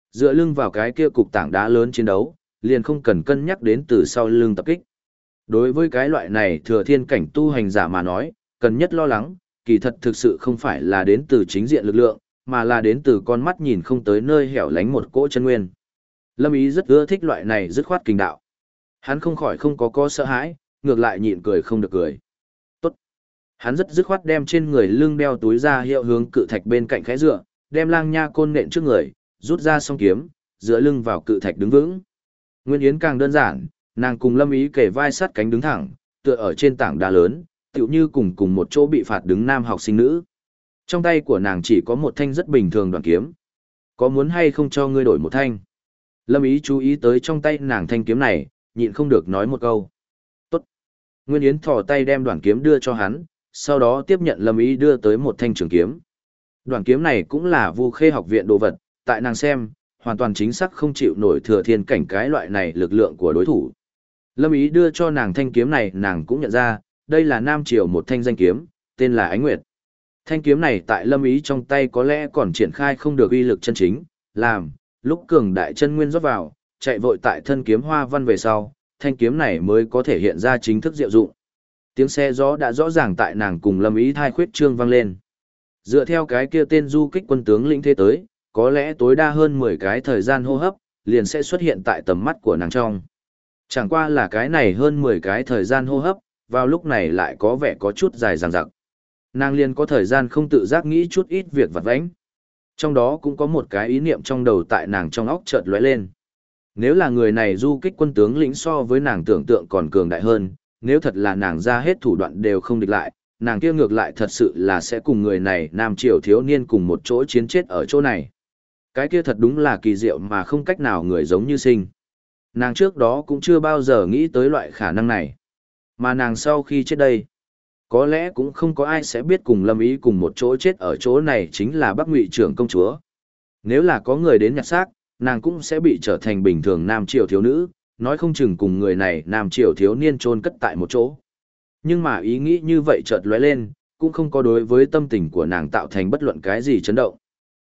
Dựa lưng vào cái kia cục tảng đá lớn chiến đấu, liền không cần cân nhắc đến từ sau lưng tập kích. Đối với cái loại này thừa thiên cảnh tu hành giả mà nói, cần nhất lo lắng, kỳ thật thực sự không phải là đến từ chính diện lực lượng, mà là đến từ con mắt nhìn không tới nơi hẻo lánh một cỗ chân nguyên. Lâm Ý rất ưa thích loại này dứt khoát kình đạo. Hắn không khỏi không có sợ hãi, ngược lại nhịn cười không được cười. Tốt. Hắn rất dứt khoát đem trên người lưng đeo túi ra hiệu hướng cự thạch bên cạnh khẽ dựa, đem lang nha côn nện trước người, rút ra song kiếm, dựa lưng vào cự thạch đứng vững. Nguyên Yến càng đơn giản, nàng cùng Lâm Ý kề vai sát cánh đứng thẳng, tựa ở trên tảng đá lớn, tựu như cùng một chỗ bị phạt đứng nam học sinh nữ. Trong tay của nàng chỉ có một thanh rất bình thường đoạn kiếm. Có muốn hay không cho ngươi đổi một thanh? Lâm Ý chú ý tới trong tay nàng thanh kiếm này, nhịn không được nói một câu. Tốt. Nguyên Yến thò tay đem đoạn kiếm đưa cho hắn, sau đó tiếp nhận Lâm Ý đưa tới một thanh trường kiếm. Đoạn kiếm này cũng là Vu Khê học viện đồ vật, tại nàng xem, hoàn toàn chính xác không chịu nổi thừa thiên cảnh cái loại này lực lượng của đối thủ. Lâm Ý đưa cho nàng thanh kiếm này, nàng cũng nhận ra, đây là Nam Triều một thanh danh kiếm, tên là Ánh Nguyệt. Thanh kiếm này tại Lâm Ý trong tay có lẽ còn triển khai không được uy lực chân chính, làm, lúc cường đại chân nguyên rót vào, chạy vội tại thân kiếm hoa văn về sau, thanh kiếm này mới có thể hiện ra chính thức diệu dụng. Tiếng xe gió đã rõ ràng tại nàng cùng Lâm Ý thai khuyết trương vang lên. Dựa theo cái kia tên du kích quân tướng lĩnh thế tới, có lẽ tối đa hơn 10 cái thời gian hô hấp, liền sẽ xuất hiện tại tầm mắt của nàng trong. Chẳng qua là cái này hơn 10 cái thời gian hô hấp, vào lúc này lại có vẻ có chút dài dằng dặc. Nàng liền có thời gian không tự giác nghĩ chút ít việc vặt vãnh. Trong đó cũng có một cái ý niệm trong đầu tại nàng trong óc chợt lóe lên. Nếu là người này du kích quân tướng lĩnh so với nàng tưởng tượng còn cường đại hơn, nếu thật là nàng ra hết thủ đoạn đều không địch lại, nàng kia ngược lại thật sự là sẽ cùng người này Nam Triều thiếu niên cùng một chỗ chiến chết ở chỗ này. Cái kia thật đúng là kỳ diệu mà không cách nào người giống như sinh. Nàng trước đó cũng chưa bao giờ nghĩ tới loại khả năng này. Mà nàng sau khi chết đây, có lẽ cũng không có ai sẽ biết cùng Lâm Ý cùng một chỗ chết ở chỗ này chính là Bắc Ngụy trưởng công chúa. Nếu là có người đến nhặt xác, nàng cũng sẽ bị trở thành bình thường Nam Triều thiếu nữ, nói không chừng cùng người này Nam Triều thiếu niên chôn cất tại một chỗ. Nhưng mà ý nghĩ như vậy chợt lóe lên, cũng không có đối với tâm tình của nàng tạo thành bất luận cái gì chấn động.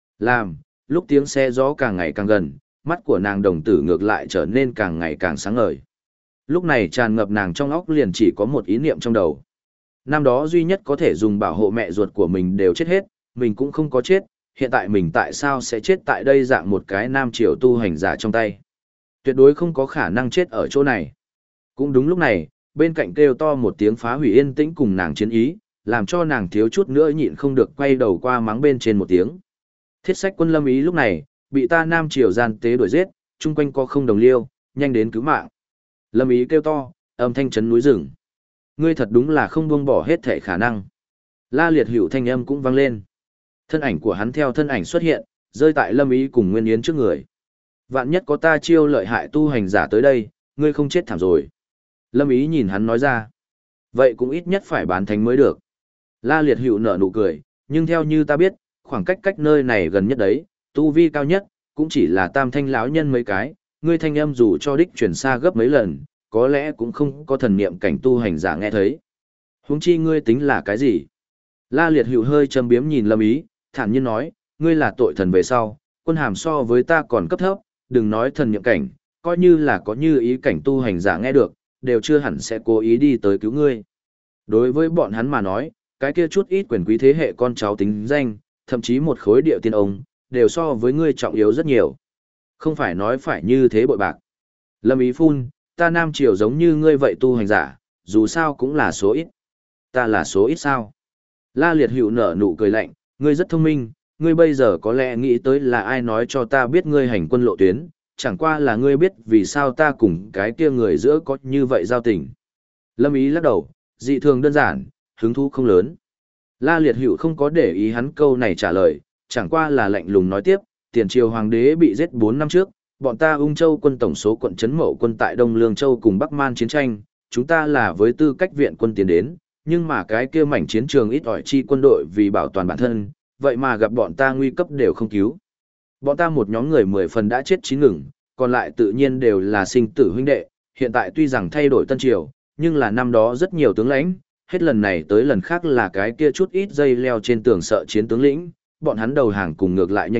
Lúc tiếng xe gió càng ngày càng gần, mắt của nàng đồng tử ngược lại trở nên càng ngày càng sáng ngời. Lúc này tràn ngập nàng trong óc liền chỉ có một ý niệm trong đầu. Năm đó duy nhất có thể dùng bảo hộ mẹ ruột của mình đều chết hết, mình cũng không có chết, hiện tại mình tại sao sẽ chết tại đây dạng một cái Nam Triều tu hành giả trong tay. Tuyệt đối không có khả năng chết ở chỗ này. Cũng đúng lúc này, bên cạnh kêu to một tiếng phá hủy yên tĩnh cùng nàng chiến ý, làm cho nàng thiếu chút nữa nhịn không được quay đầu qua mắng bên trên một tiếng. Thiết sách quân Lâm Ý lúc này, bị ta Nam Triều gian tế đuổi giết, chung quanh có không đồng liêu, nhanh đến cứu mạng. Lâm Ý kêu to, âm thanh chấn núi rừng. Ngươi thật đúng là không buông bỏ hết thể khả năng. La Liệt Hữu thanh âm cũng vang lên. Thân ảnh của hắn theo thân ảnh xuất hiện, rơi tại Lâm Ý cùng Nguyên Yến trước người. Vạn nhất có ta chiêu lợi hại tu hành giả tới đây, ngươi không chết thảm rồi. Lâm Ý nhìn hắn nói ra. Vậy cũng ít nhất phải bán thánh mới được. La Liệt Hữu nở nụ cười, nhưng theo như ta biết, khoảng cách cách nơi này gần nhất đấy, tu vi cao nhất, cũng chỉ là tam thanh lão nhân mấy cái, ngươi thanh âm dù cho đích chuyển xa gấp mấy lần, có lẽ cũng không có thần niệm cảnh tu hành giả nghe thấy. Huống chi ngươi tính là cái gì? La Liệt Hữu hơi châm biếm nhìn Lâm Ý, thản nhiên nói, ngươi là tội thần về sau, quân hàm so với ta còn cấp thấp, đừng nói thần niệm cảnh, coi như là có như ý cảnh tu hành giả nghe được, đều chưa hẳn sẽ cố ý đi tới cứu ngươi. Đối với bọn hắn mà nói, cái kia chút ít quyền quý thế hệ con cháu tính danh, thậm chí một khối địa tiên ông, đều so với ngươi trọng yếu rất nhiều. Không phải nói phải như thế bội bạc. Lâm Ý phun, ta Nam Triều giống như ngươi vậy tu hành giả, dù sao cũng là số ít. Ta là số ít sao? La Liệt Hữu nở nụ cười lạnh, ngươi rất thông minh, ngươi bây giờ có lẽ nghĩ tới là ai nói cho ta biết ngươi hành quân lộ tuyến, chẳng qua là ngươi biết vì sao ta cùng cái kia người giữa có như vậy giao tình. Lâm Ý lắc đầu, dị thường đơn giản, hứng thú không lớn. La Liệt Hữu không có để ý hắn câu này trả lời, chẳng qua là lạnh lùng nói tiếp, tiền triều hoàng đế bị giết 4 năm trước, bọn ta Ung Châu quân tổng số quận trấn Mậu quân tại Đông Lương Châu cùng Bắc Man chiến tranh, chúng ta là với tư cách viện quân tiến đến, nhưng mà cái kia mảnh chiến trường ít ỏi chi quân đội vì bảo toàn bản thân, vậy mà gặp bọn ta nguy cấp đều không cứu. Bọn ta một nhóm người 10 phần đã chết 9 ngừng, còn lại tự nhiên đều là sinh tử huynh đệ, hiện tại tuy rằng thay đổi tân triều, nhưng là năm đó rất nhiều tướng lãnh, hết lần này tới lần khác là cái kia chút ít dây leo trên tường sợ chiến tướng lĩnh, bọn hắn đầu hàng cùng ngược lại nhanh nhất,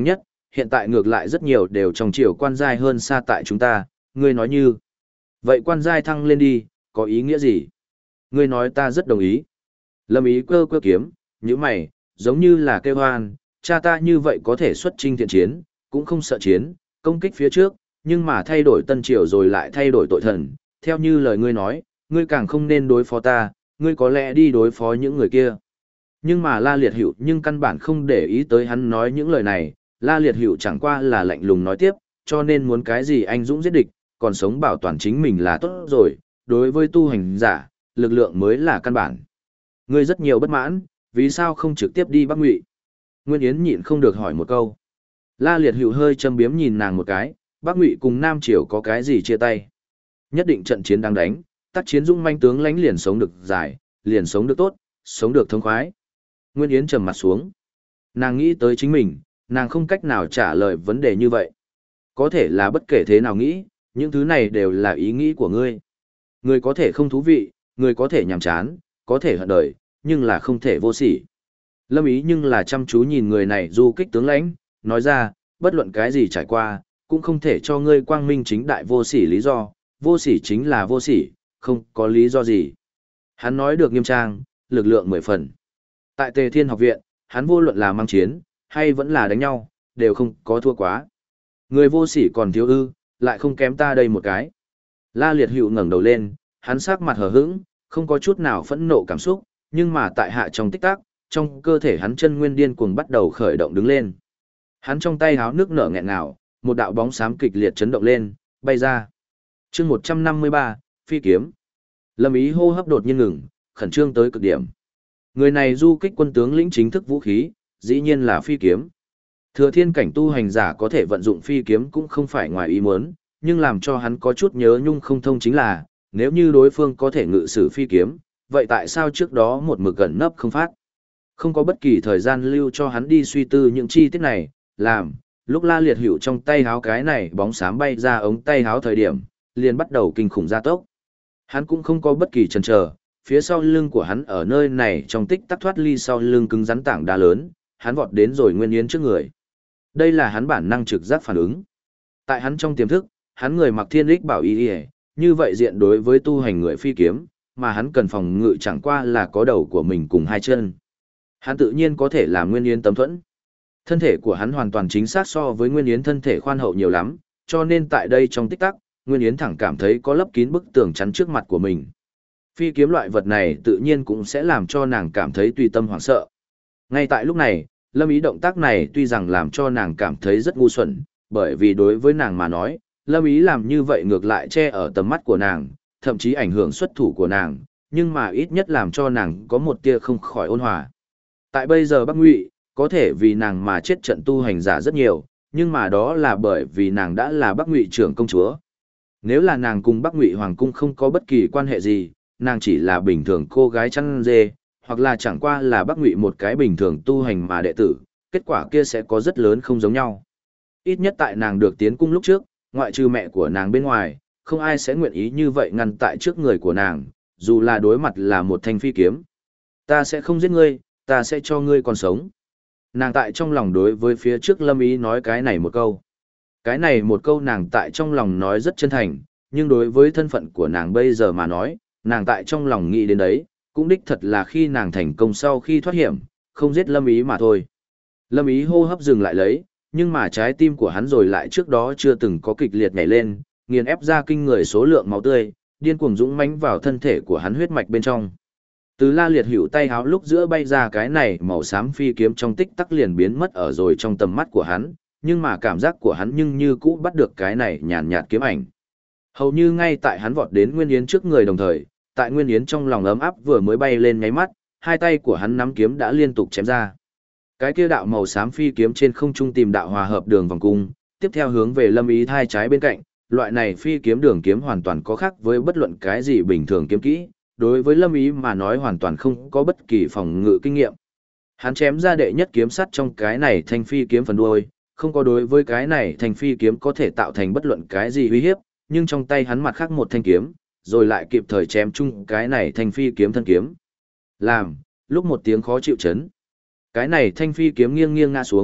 hiện tại ngược lại rất nhiều đều trong chiều quan giai hơn xa tại chúng ta, ngươi nói như. Vậy quan giai thăng lên đi, có ý nghĩa gì? Ngươi nói ta rất đồng ý. Lâm Ý cơ cơ kiếm, như mày, giống như là kêu hoan, cha ta như vậy có thể xuất chinh thiện chiến, cũng không sợ chiến, công kích phía trước, nhưng mà thay đổi tân triều rồi lại thay đổi tội thần, theo như lời ngươi nói, ngươi càng không nên đối phó ta, ngươi có lẽ đi đối phó những người kia. Nhưng mà La Liệt Hữu nhưng căn bản không để ý tới hắn nói những lời này, La Liệt Hữu chẳng qua là lạnh lùng nói tiếp, cho nên muốn cái gì anh dũng giết địch, còn sống bảo toàn chính mình là tốt rồi, đối với tu hành giả, lực lượng mới là căn bản. Ngươi rất nhiều bất mãn, vì sao không trực tiếp đi Bắc Ngụy? Nguyên Yến nhịn không được hỏi một câu. La Liệt Hữu hơi châm biếm nhìn nàng một cái, Bắc Ngụy cùng Nam Triều có cái gì chia tay? Nhất định trận chiến đang đánh, tác chiến dũng manh tướng lãnh liền sống được dài, liền sống được tốt, sống được thông khoái. Nguyên Yến trầm mặt xuống. Nàng nghĩ tới chính mình, nàng không cách nào trả lời vấn đề như vậy. Có thể là bất kể thế nào nghĩ, những thứ này đều là ý nghĩ của ngươi. Người có thể không thú vị, người có thể nhàm chán, có thể hận đời, nhưng là không thể vô sỉ. Lâm Ý nhưng là chăm chú nhìn người này du kích tướng lãnh, nói ra, bất luận cái gì trải qua, cũng không thể cho ngươi quang minh chính đại vô sỉ lý do, vô sỉ chính là vô sỉ, không có lý do gì. Hắn nói được nghiêm trang, lực lượng 10 phần. Tại Tề Thiên học viện, hắn vô luận là mang chiến, hay vẫn là đánh nhau, đều không có thua quá. Người vô sỉ còn thiếu ư, lại không kém ta đây một cái. La Liệt Hữu ngẩng đầu lên, hắn sắc mặt hờ hững, không có chút nào phẫn nộ cảm xúc, nhưng mà tại hạ trong tích tắc, trong cơ thể hắn chân nguyên điên cuồng bắt đầu khởi động đứng lên. Hắn trong tay háo nước nở nghẹn ngào, một đạo bóng xám kịch liệt chấn động lên, bay ra. Chương 153, phi kiếm. Lâm Ý hô hấp đột nhiên ngừng, khẩn trương tới cực điểm. Người này du kích quân tướng lĩnh chính thức vũ khí, dĩ nhiên là phi kiếm. Thừa thiên cảnh tu hành giả có thể vận dụng phi kiếm cũng không phải ngoài ý muốn, nhưng làm cho hắn có chút nhớ nhung không thông chính là, nếu như đối phương có thể ngự sử phi kiếm, vậy tại sao trước đó một mực gần nấp không phát? Không có bất kỳ thời gian lưu cho hắn đi suy tư những chi tiết này, làm, lúc La Liệt Hữu trong tay háo cái này bóng xám bay ra ống tay háo thời điểm, liền bắt đầu kinh khủng gia tốc. Hắn cũng không có bất kỳ chần chờ, phía sau lưng của hắn ở nơi này trong tích tắc thoát ly sau lưng cứng rắn tảng đá lớn, hắn vọt đến rồi Nguyên Yến trước người. Đây là hắn bản năng trực giác phản ứng. Tại hắn trong tiềm thức, hắn người mặc thiên lích bảo y, như vậy diện đối với tu hành người phi kiếm, mà hắn cần phòng ngự chẳng qua là có đầu của mình cùng hai chân. Hắn tự nhiên có thể làm Nguyên Yến tấm thuẫn. Thân thể của hắn hoàn toàn chính xác so với Nguyên Yến thân thể khoan hậu nhiều lắm, cho nên tại đây trong tích tắc, Nguyên Yến thẳng cảm thấy có lấp kín bức tường chắn trước mặt của mình. Phi kiếm loại vật này tự nhiên cũng sẽ làm cho nàng cảm thấy tùy tâm hoảng sợ. Ngay tại lúc này, Lâm Ý động tác này tuy rằng làm cho nàng cảm thấy rất ngu xuẩn, bởi vì đối với nàng mà nói, Lâm Ý làm như vậy ngược lại che ở tầm mắt của nàng, thậm chí ảnh hưởng xuất thủ của nàng, nhưng mà ít nhất làm cho nàng có một tia không khỏi ôn hòa. Tại bây giờ Bắc Ngụy, có thể vì nàng mà chết trận tu hành giả rất nhiều, nhưng mà đó là bởi vì nàng đã là Bắc Ngụy trưởng công chúa. Nếu là nàng cùng Bắc Ngụy Hoàng cung không có bất kỳ quan hệ gì, nàng chỉ là bình thường cô gái chăn dê, hoặc là chẳng qua là Bắc Ngụy một cái bình thường tu hành mà đệ tử, kết quả kia sẽ có rất lớn không giống nhau. Ít nhất tại nàng được tiến cung lúc trước, ngoại trừ mẹ của nàng bên ngoài, không ai sẽ nguyện ý như vậy ngăn tại trước người của nàng, dù là đối mặt là một thanh phi kiếm. Ta sẽ không giết ngươi, ta sẽ cho ngươi còn sống. Nàng tại trong lòng đối với phía trước Lâm Ý nói cái này một câu. Cái này một câu nàng tại trong lòng nói rất chân thành, nhưng đối với thân phận của nàng bây giờ mà nói, nàng tại trong lòng nghĩ đến đấy, cũng đích thật là khi nàng thành công sau khi thoát hiểm, không giết Lâm Ý mà thôi. Lâm Ý hô hấp dừng lại lấy, nhưng mà trái tim của hắn rồi lại trước đó chưa từng có kịch liệt nhảy lên, nghiền ép ra kinh người số lượng máu tươi, điên cuồng dũng mãnh vào thân thể của hắn huyết mạch bên trong. Từ La Liệt Hữu tay háo lúc giữa bay ra cái này màu xám phi kiếm trong tích tắc liền biến mất ở rồi trong tầm mắt của hắn, nhưng mà cảm giác của hắn nhưng như cũ bắt được cái này nhàn nhạt kiếm ảnh. Hầu như ngay tại hắn vọt đến Nguyên Yến trước người đồng thời, tại Nguyên Yến trong lòng ấm áp vừa mới bay lên nháy mắt, hai tay của hắn nắm kiếm đã liên tục chém ra. Cái kia đạo màu xám phi kiếm trên không trung tìm đạo hòa hợp đường vòng cung, tiếp theo hướng về Lâm Ý thai trái bên cạnh, loại này phi kiếm đường kiếm hoàn toàn có khác với bất luận cái gì bình thường kiếm kỹ, đối với Lâm Ý mà nói hoàn toàn không có bất kỳ phòng ngự kinh nghiệm. Hắn chém ra đệ nhất kiếm sắt trong cái này thanh phi kiếm phần đuôi, không có đối với cái này thanh phi kiếm có thể tạo thành bất luận cái gì uy hiếp, nhưng trong tay hắn mặt khác một thanh kiếm, rồi lại kịp thời chém chung cái này thanh phi kiếm thân kiếm. Làm, lúc một tiếng khó chịu chấn. Cái này thanh phi kiếm nghiêng nghiêng ngã xuống,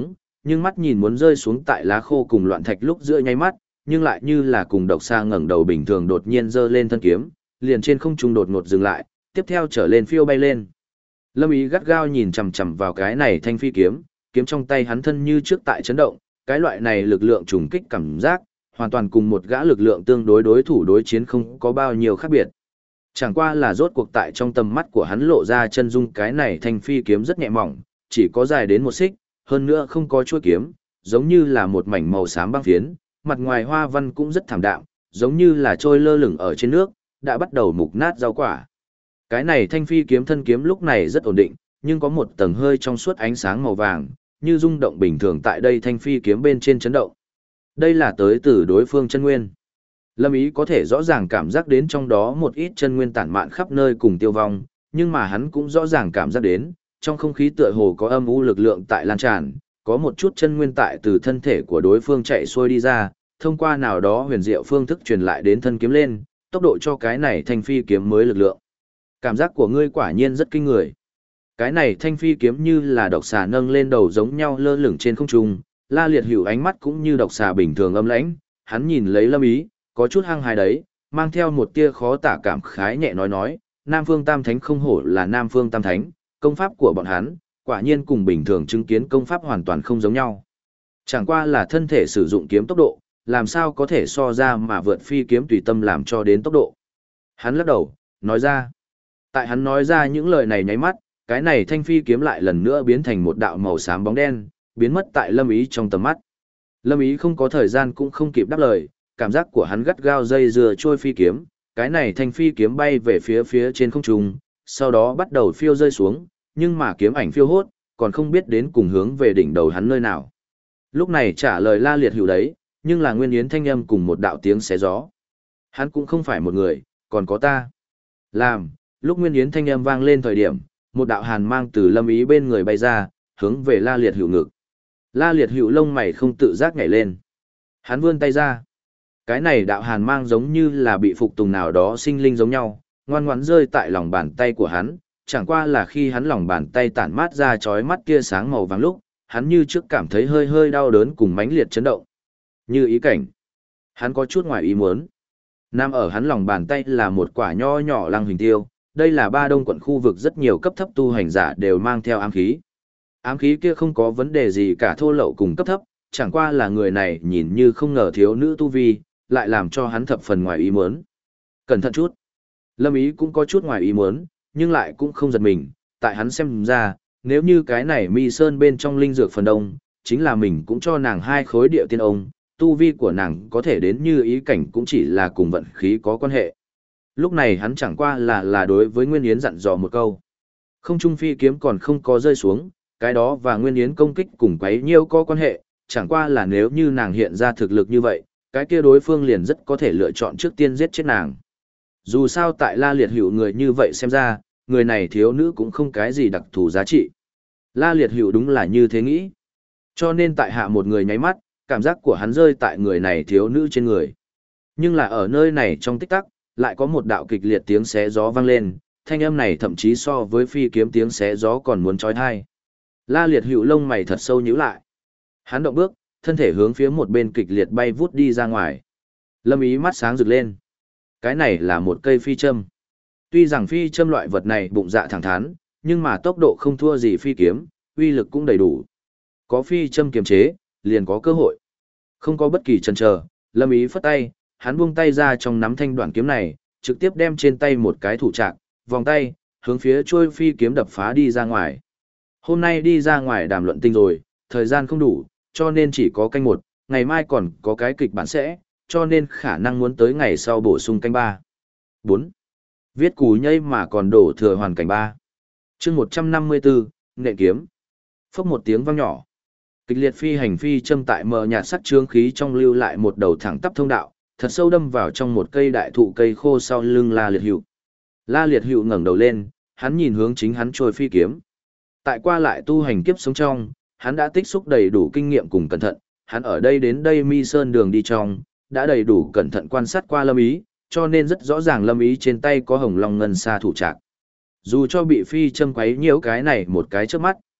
nhưng mắt nhìn muốn rơi xuống tại lá khô cùng loạn thạch lúc giữa nháy mắt, nhưng lại như là cùng độc xa ngẩng đầu bình thường đột nhiên giơ lên thân kiếm, liền trên không trung đột ngột dừng lại, tiếp theo trở lên phiêu bay lên. Lâm Ý gắt gao nhìn chằm chằm vào cái này thanh phi kiếm, kiếm trong tay hắn thân như trước tại chấn động, cái loại này lực lượng trùng kích cảm giác, hoàn toàn cùng một gã lực lượng tương đối đối thủ đối chiến không có bao nhiêu khác biệt. Chẳng qua là rốt cuộc tại trong tầm mắt của hắn lộ ra chân dung cái này thanh phi kiếm rất nhẹ mỏng, chỉ có dài đến một xích, hơn nữa không có chuôi kiếm, giống như là một mảnh màu xám băng phiến, mặt ngoài hoa văn cũng rất thảm đạm, giống như là trôi lơ lửng ở trên nước, đã bắt đầu mục nát rau quả. Cái này thanh phi kiếm thân kiếm lúc này rất ổn định, nhưng có một tầng hơi trong suốt ánh sáng màu vàng, như rung động bình thường tại đây thanh phi kiếm bên trên chấn động. Đây là tới từ đối phương chân nguyên. Lâm Ý có thể rõ ràng cảm giác đến trong đó một ít chân nguyên tản mạn khắp nơi cùng tiêu vong, nhưng mà hắn cũng rõ ràng cảm giác đến, trong không khí tựa hồ có âm u lực lượng tại lan tràn, có một chút chân nguyên tại từ thân thể của đối phương chạy xuôi đi ra, thông qua nào đó huyền diệu phương thức truyền lại đến thân kiếm lên, tốc độ cho cái này thanh phi kiếm mới lực lượng. Cảm giác của ngươi quả nhiên rất kinh người. Cái này thanh phi kiếm như là độc xà nâng lên đầu giống nhau lơ lửng trên không trung, La Liệt Hữu ánh mắt cũng như độc xà bình thường âm lãnh, hắn nhìn lấy Lâm Ý, có chút hăng hái đấy, mang theo một tia khó tả cảm khái nhẹ nói, Nam Phương Tam Thánh không hổ là Nam Phương Tam Thánh, công pháp của bọn hắn, quả nhiên cùng bình thường chứng kiến công pháp hoàn toàn không giống nhau. Chẳng qua là thân thể sử dụng kiếm tốc độ, làm sao có thể so ra mà vượt phi kiếm tùy tâm làm cho đến tốc độ. Hắn lắc đầu, nói ra. Tại hắn nói ra những lời này nháy mắt, cái này thanh phi kiếm lại lần nữa biến thành một đạo màu xám bóng đen, biến mất tại Lâm Ý trong tầm mắt. Lâm Ý không có thời gian cũng không kịp đáp lời, cảm giác của hắn gắt gao dây dưa trôi phi kiếm, cái này thanh phi kiếm bay về phía trên không trung, sau đó bắt đầu phiêu rơi xuống, nhưng mà kiếm ảnh phiêu hốt, còn không biết đến cùng hướng về đỉnh đầu hắn nơi nào. Lúc này trả lời La Liệt Hữu đấy, nhưng là Nguyên Yến thanh âm cùng một đạo tiếng xé gió. Hắn cũng không phải một người, còn có ta. Làm, lúc Nguyên Yến thanh âm vang lên thời điểm, một đạo hàn mang từ Lâm Ý bên người bay ra, hướng về La Liệt Hữu ngực. La Liệt Hữu lông mày không tự giác nhảy lên. Hắn vươn tay ra. Cái này đạo hàn mang giống như là bị phục tùng nào đó sinh linh giống nhau, ngoan ngoãn rơi tại lòng bàn tay của hắn, chẳng qua là khi hắn lòng bàn tay tản mát ra chói mắt tia sáng màu vàng lúc, hắn như trước cảm thấy hơi hơi đau đớn cùng mãnh liệt chấn động. Như ý cảnh. Hắn có chút ngoài ý muốn. Nằm ở hắn lòng bàn tay là một quả nho nhỏ lăng huỳnh tiêu, đây là Ba Đông quận khu vực rất nhiều cấp thấp tu hành giả đều mang theo ám khí. Ám khí kia không có vấn đề gì cả thô lậu cùng cấp thấp, chẳng qua là người này nhìn như không ngờ thiếu nữ tu vi, lại làm cho hắn thập phần ngoài ý muốn. Cẩn thận chút. Lâm Ý cũng có chút ngoài ý muốn, nhưng lại cũng không giật mình, tại hắn xem ra, nếu như cái này mi sơn bên trong linh dược phần đông, chính là mình cũng cho nàng 2 khối địa tiên ông, tu vi của nàng có thể đến như ý cảnh cũng chỉ là cùng vận khí có quan hệ. Lúc này hắn chẳng qua là đối với Nguyên Yến dặn dò một câu. Không trung phi kiếm còn không có rơi xuống, cái đó và Nguyên Yến công kích cùng quấy nhiêu có quan hệ, chẳng qua là nếu như nàng hiện ra thực lực như vậy, cái kia đối phương liền rất có thể lựa chọn trước tiên giết chết nàng. Dù sao tại La Liệt Hữu người như vậy xem ra, người này thiếu nữ cũng không cái gì đặc thù giá trị. La Liệt Hữu đúng là như thế nghĩ. Cho nên tại hạ một người nháy mắt, cảm giác của hắn rơi tại người này thiếu nữ trên người. Nhưng là ở nơi này trong tích tắc, lại có một đạo kịch liệt tiếng xé gió vang lên, thanh âm này thậm chí so với phi kiếm tiếng xé gió còn muốn chói tai. La Liệt Hữu lông mày thật sâu nhíu lại. Hắn động bước, thân thể hướng phía một bên kịch liệt bay vút đi ra ngoài. Lâm Ý mắt sáng rực lên. Cái này là một cây phi châm. Tuy rằng phi châm loại vật này bụng dạ thẳng thắn, nhưng mà tốc độ không thua gì phi kiếm, uy lực cũng đầy đủ. Có phi châm kiềm chế, liền có cơ hội. Không có bất kỳ chần chờ, Lâm Ý phất tay, hắn buông tay ra trong nắm thanh đoạn kiếm này, trực tiếp đem trên tay một cái thủ trạc, vòng tay, hướng phía trôi phi kiếm đập phá đi ra ngoài. Hôm nay đi ra ngoài đàm luận tinh rồi, thời gian không đủ, cho nên chỉ có canh 1, ngày mai còn có cái kịch bản sẽ, cho nên khả năng muốn tới ngày sau bổ sung canh 3. 4. Viết cú nhây mà còn đổ thừa hoàn cảnh 3. Chương 154, nện kiếm. Phốc một tiếng vang nhỏ. Kịch liệt phi hành phi châm tại mờ nhạt sắc chướng khí trong lưu lại một đầu thẳng tắp thông đạo, thật sâu đâm vào trong một cây đại thụ cây khô sau lưng La Liệt Hữu. La Liệt Hữu ngẩng đầu lên, hắn nhìn hướng chính hắn trôi phi kiếm. Tại qua lại tu hành kiếp sống trong, hắn đã tích xúc đầy đủ kinh nghiệm cùng cẩn thận, hắn ở đây đến đây Mi Sơn đường đi trong, đã đầy đủ cẩn thận quan sát qua Lâm Ý, cho nên rất rõ ràng Lâm Ý trên tay có hồng long ngân sa thủ trạc. Dù cho bị phi châm quấy nhiễu cái này một cái trước mắt,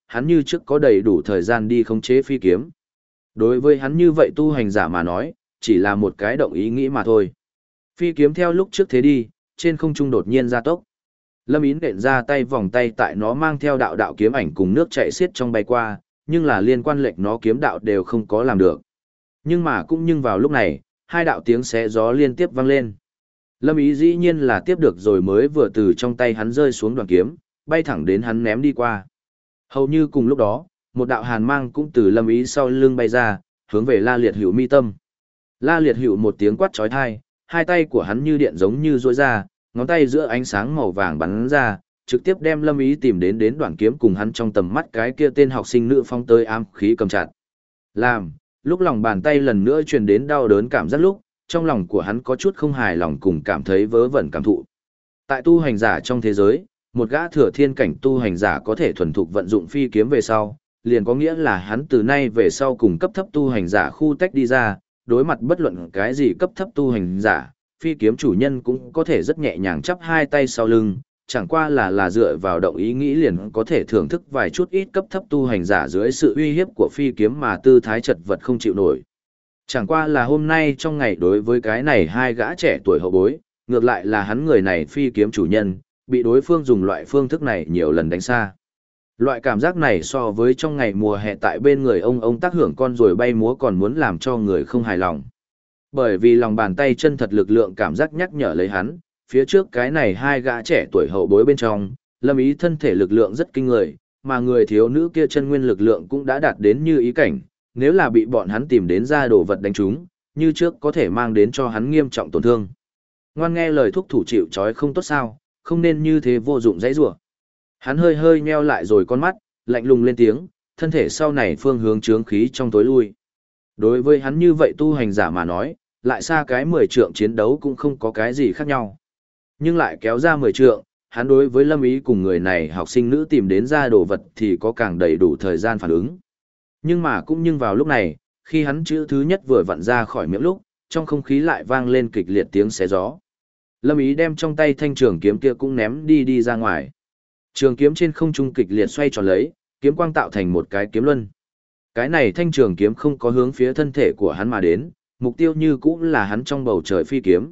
hắn như trước có đầy đủ thời gian đi khống chế phi kiếm. Đối với hắn như vậy tu hành giả mà nói, chỉ là một cái động ý nghĩ mà thôi. Phi kiếm theo lúc trước thế đi, trên không trung đột nhiên gia tốc. Lâm Ý nện ra tay vòng tay tại nó mang theo đạo đạo kiếm ảnh cùng nước chạy xiết trong bay qua, nhưng là liên quan lệch nó kiếm đạo đều không có làm được. Nhưng vào lúc này, hai đạo tiếng xé gió liên tiếp vang lên. Lâm Ý dĩ nhiên là tiếp được rồi mới vừa từ trong tay hắn rơi xuống đoạn kiếm, bay thẳng đến hắn ném đi qua. Hầu như cùng lúc đó, một đạo hàn mang cũng từ Lâm Ý sau lưng bay ra, hướng về La Liệt Hữu mi tâm. La Liệt Hữu một tiếng quát chói tai, hai tay của hắn như điện giống như duỗi ra, ngón tay giữa ánh sáng màu vàng bắn ra, trực tiếp đem Lâm Ý tìm đến đoạn kiếm cùng hắn trong tầm mắt cái kia tên học sinh nữ phong tới ám khí cầm chặt. Lúc lòng bàn tay lần nữa truyền đến đau đớn cảm giác lúc, trong lòng của hắn có chút không hài lòng cùng cảm thấy vớ vẩn cảm thụ. Tại tu hành giả trong thế giới, một gã thừa thiên cảnh tu hành giả có thể thuần thục vận dụng phi kiếm về sau, liền có nghĩa là hắn từ nay về sau cùng cấp thấp tu hành giả khu tách đi ra, đối mặt bất luận cái gì cấp thấp tu hành giả, phi kiếm chủ nhân cũng có thể rất nhẹ nhàng chắp hai tay sau lưng, chẳng qua là dựa vào động ý nghĩ liền có thể thưởng thức vài chút ít cấp thấp tu hành giả dưới sự uy hiếp của phi kiếm mà tư thái chật vật không chịu nổi. Chẳng qua là hôm nay trong ngày đối với cái này hai gã trẻ tuổi hậu bối, ngược lại là hắn người này phi kiếm chủ nhân, bị đối phương dùng loại phương thức này nhiều lần đánh xa. Loại cảm giác này so với trong ngày mùa hè tại bên người ông tác hưởng con rồi bay múa còn muốn làm cho người không hài lòng. Bởi vì lòng bàn tay chân thật lực lượng cảm giác nhắc nhở lấy hắn, phía trước cái này hai gã trẻ tuổi hậu bối bên trong, Lâm Ý thân thể lực lượng rất kinh người, mà người thiếu nữ kia chân nguyên lực lượng cũng đã đạt đến như ý cảnh, nếu là bị bọn hắn tìm đến ra đồ vật đánh trúng, như trước có thể mang đến cho hắn nghiêm trọng tổn thương. Ngoan nghe lời thúc thủ chịu trói không tốt sao, không nên như thế vô dụng dãy rủa. Hắn hơi hơi nheo lại rồi con mắt, lạnh lùng lên tiếng, thân thể sau này phương hướng chướng khí trong tối lui. Đối với hắn như vậy tu hành giả mà nói, lại xa cái 10 trượng chiến đấu cũng không có cái gì khác nhau. Nhưng lại kéo ra 10 trượng, hắn đối với Lâm Ý cùng người này học sinh nữ tìm đến ra đồ vật thì có càng đầy đủ thời gian phản ứng. Nhưng vào lúc này, khi hắn chữ thứ nhất vừa vặn ra khỏi miệng lúc, trong không khí lại vang lên kịch liệt tiếng xé gió. Lâm Ý đem trong tay thanh trường kiếm kia cũng ném đi ra ngoài. Trường kiếm trên không trung kịch liệt xoay tròn lấy, kiếm quang tạo thành một cái kiếm luân. Cái này thanh trường kiếm không có hướng phía thân thể của hắn mà đến, mục tiêu như cũng là hắn trong bầu trời phi kiếm.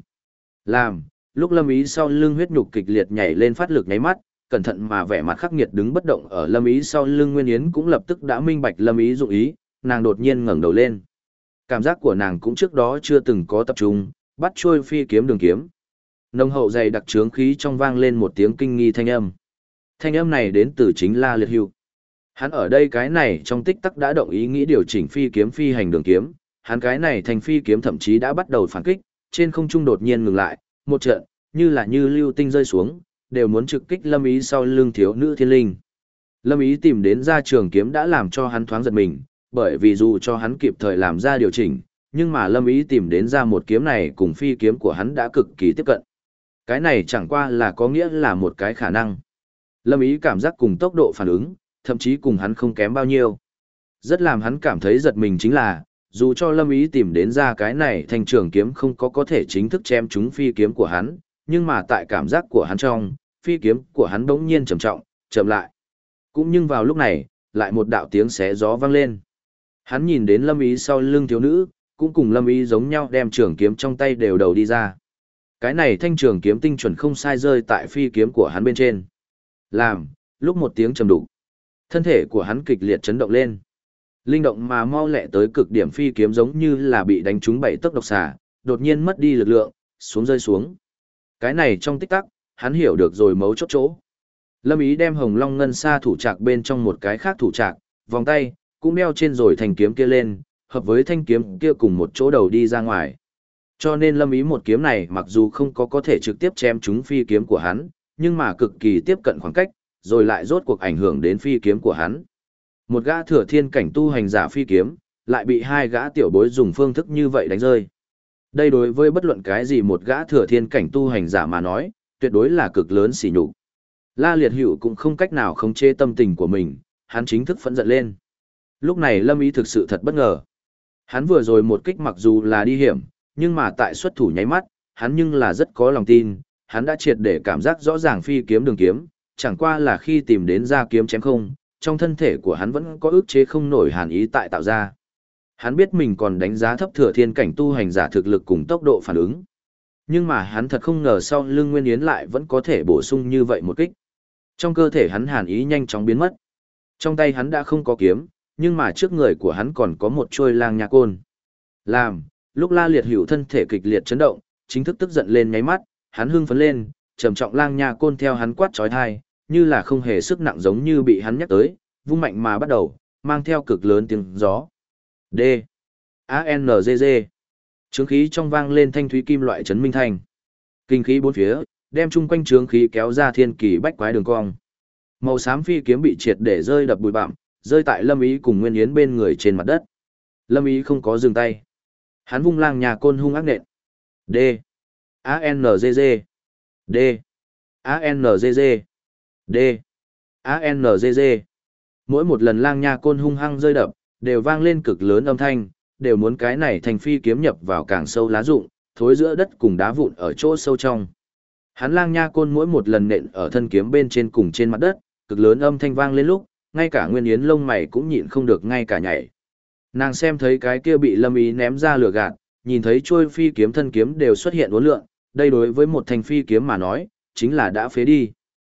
Lúc Lâm Ý sau lưng huyết nhục kịch liệt nhảy lên phát lực nháy mắt, cẩn thận mà vẻ mặt khắc nghiệt đứng bất động ở Lâm Ý sau lưng Nguyên Yến cũng lập tức đã minh bạch Lâm Ý dụng ý, nàng đột nhiên ngẩng đầu lên. Cảm giác của nàng cũng trước đó chưa từng có tập trung, bắt chuôi phi kiếm đường kiếm. Nồng hậu dày đặc trướng khí trong vang lên một tiếng kinh nghi thanh âm. Thanh âm này đến từ chính La Liệt Hữu. Hắn ở đây cái này trong tích tắc đã động ý nghĩ điều chỉnh phi kiếm phi hành đường kiếm, hắn cái này thành phi kiếm thậm chí đã bắt đầu phản kích, trên không trung đột nhiên ngừng lại, một trận, như lưu tinh rơi xuống, đều muốn trực kích Lâm Ý sau lưng thiếu nữ thiên linh. Lâm Ý tìm đến ra trường kiếm đã làm cho hắn thoáng giật mình, bởi vì dù cho hắn kịp thời làm ra điều chỉnh, nhưng mà Lâm Ý tìm đến ra một kiếm này cùng phi kiếm của hắn đã cực kỳ tiếp cận. Cái này chẳng qua là có nghĩa là một cái khả năng. Lâm Ý cảm giác cùng tốc độ phản ứng, thậm chí cùng hắn không kém bao nhiêu. Rất làm hắn cảm thấy giật mình chính là, dù cho Lâm Ý tìm đến ra cái này thanh trường kiếm không có thể chính thức chém trúng phi kiếm của hắn, nhưng mà tại cảm giác của hắn trong, phi kiếm của hắn bỗng nhiên trầm trọng, chậm lại. Cũng nhưng vào lúc này, lại một đạo tiếng xé gió vang lên. Hắn nhìn đến Lâm Ý sau lưng thiếu nữ, cũng cùng Lâm Ý giống nhau đem trường kiếm trong tay đều đầu đi ra. Cái này thanh trường kiếm tinh chuẩn không sai rơi tại phi kiếm của hắn bên trên. Lúc một tiếng trầm đục, thân thể của hắn kịch liệt chấn động lên. Linh động mà mau lẹ tới cực điểm phi kiếm giống như là bị đánh trúng bảy tấc độc xà, đột nhiên mất đi lực lượng, rơi xuống. Cái này trong tích tắc, hắn hiểu được rồi mấu chốt chỗ. Lâm Ý đem Hồng Long Ngân Sa thủ trạc bên trong một cái khác thủ trạc, vòng tay, cũng đeo trên rồi thanh kiếm kia lên, hợp với thanh kiếm kia cùng một chỗ đầu đi ra ngoài. Cho nên Lâm Ý một kiếm này mặc dù không có thể trực tiếp chém trúng phi kiếm của hắn, nhưng mà cực kỳ tiếp cận khoảng cách, rồi lại rốt cuộc ảnh hưởng đến phi kiếm của hắn. Một gã thừa thiên cảnh tu hành giả phi kiếm, lại bị hai gã tiểu bối dùng phương thức như vậy đánh rơi. Đây đối với bất luận cái gì một gã thừa thiên cảnh tu hành giả mà nói, tuyệt đối là cực lớn sỉ nhục. La Liệt Hữu cũng không cách nào khống chế tâm tình của mình, hắn chính thức phẫn giận lên. Lúc này Lâm Ý thực sự thật bất ngờ. Hắn vừa rồi một kích mặc dù là đi hiểm, nhưng mà tại xuất thủ nháy mắt, hắn nhưng là rất có lòng tin, hắn đã triệt để cảm giác rõ ràng phi kiếm đường kiếm, chẳng qua là khi tìm đến ra kiếm chém không, trong thân thể của hắn vẫn có ức chế không nổi hàn ý tại tạo ra. Hắn biết mình còn đánh giá thấp thừa thiên cảnh tu hành giả thực lực cùng tốc độ phản ứng. Nhưng mà hắn thật không ngờ sau lưng Nguyên Yến lại vẫn có thể bổ sung như vậy một kích. Trong cơ thể hắn hàn ý nhanh chóng biến mất. Trong tay hắn đã không có kiếm, nhưng mà trước người của hắn còn có một trôi lang nha côn. Lúc La Liệt Hữu thân thể kịch liệt chấn động, chính thức tức giận lên nháy mắt, hắn hưng phấn lên, trầm trọng lang nha côn theo hắn quát chói tai, như là không hề sức nặng giống như bị hắn nhắc tới, vung mạnh mà bắt đầu, mang theo cực lớn tiếng gió. D. A-N-G-G. Trướng khí trong vang lên thanh thúy kim loại chấn minh thanh. Kinh khí bốn phía, đem chung quanh trướng khí kéo ra thiên kỳ bách quái đường cong. Màu xám phi kiếm bị triệt để rơi đập bụi bặm, rơi tại Lâm Ý cùng Nguyên Yến bên người trên mặt đất. Lâm Ý không có dừng tay. Hắn vung lang nhà côn hung ác nện. D. A-N-G-G. D. A-N-G-G. D. A-N-G-G. Mỗi một lần lang nha côn hung hăng rơi đập, đều vang lên cực lớn âm thanh, đều muốn cái này thành phi kiếm nhập vào càng sâu lá rụng, thối giữa đất cùng đá vụn ở chỗ sâu trong. Hắn lang nha côn mỗi một lần nện ở thân kiếm bên trên cùng trên mặt đất, cực lớn âm thanh vang lên lúc, ngay cả Nguyên Yến lông mày cũng nhịn không được ngay cả nhảy. Nàng xem thấy cái kia bị Lâm Ý ném ra lửa gạt, nhìn thấy trôi phi kiếm thân kiếm đều xuất hiện uốn lượn, đây đối với một thanh phi kiếm mà nói, chính là đã phế đi.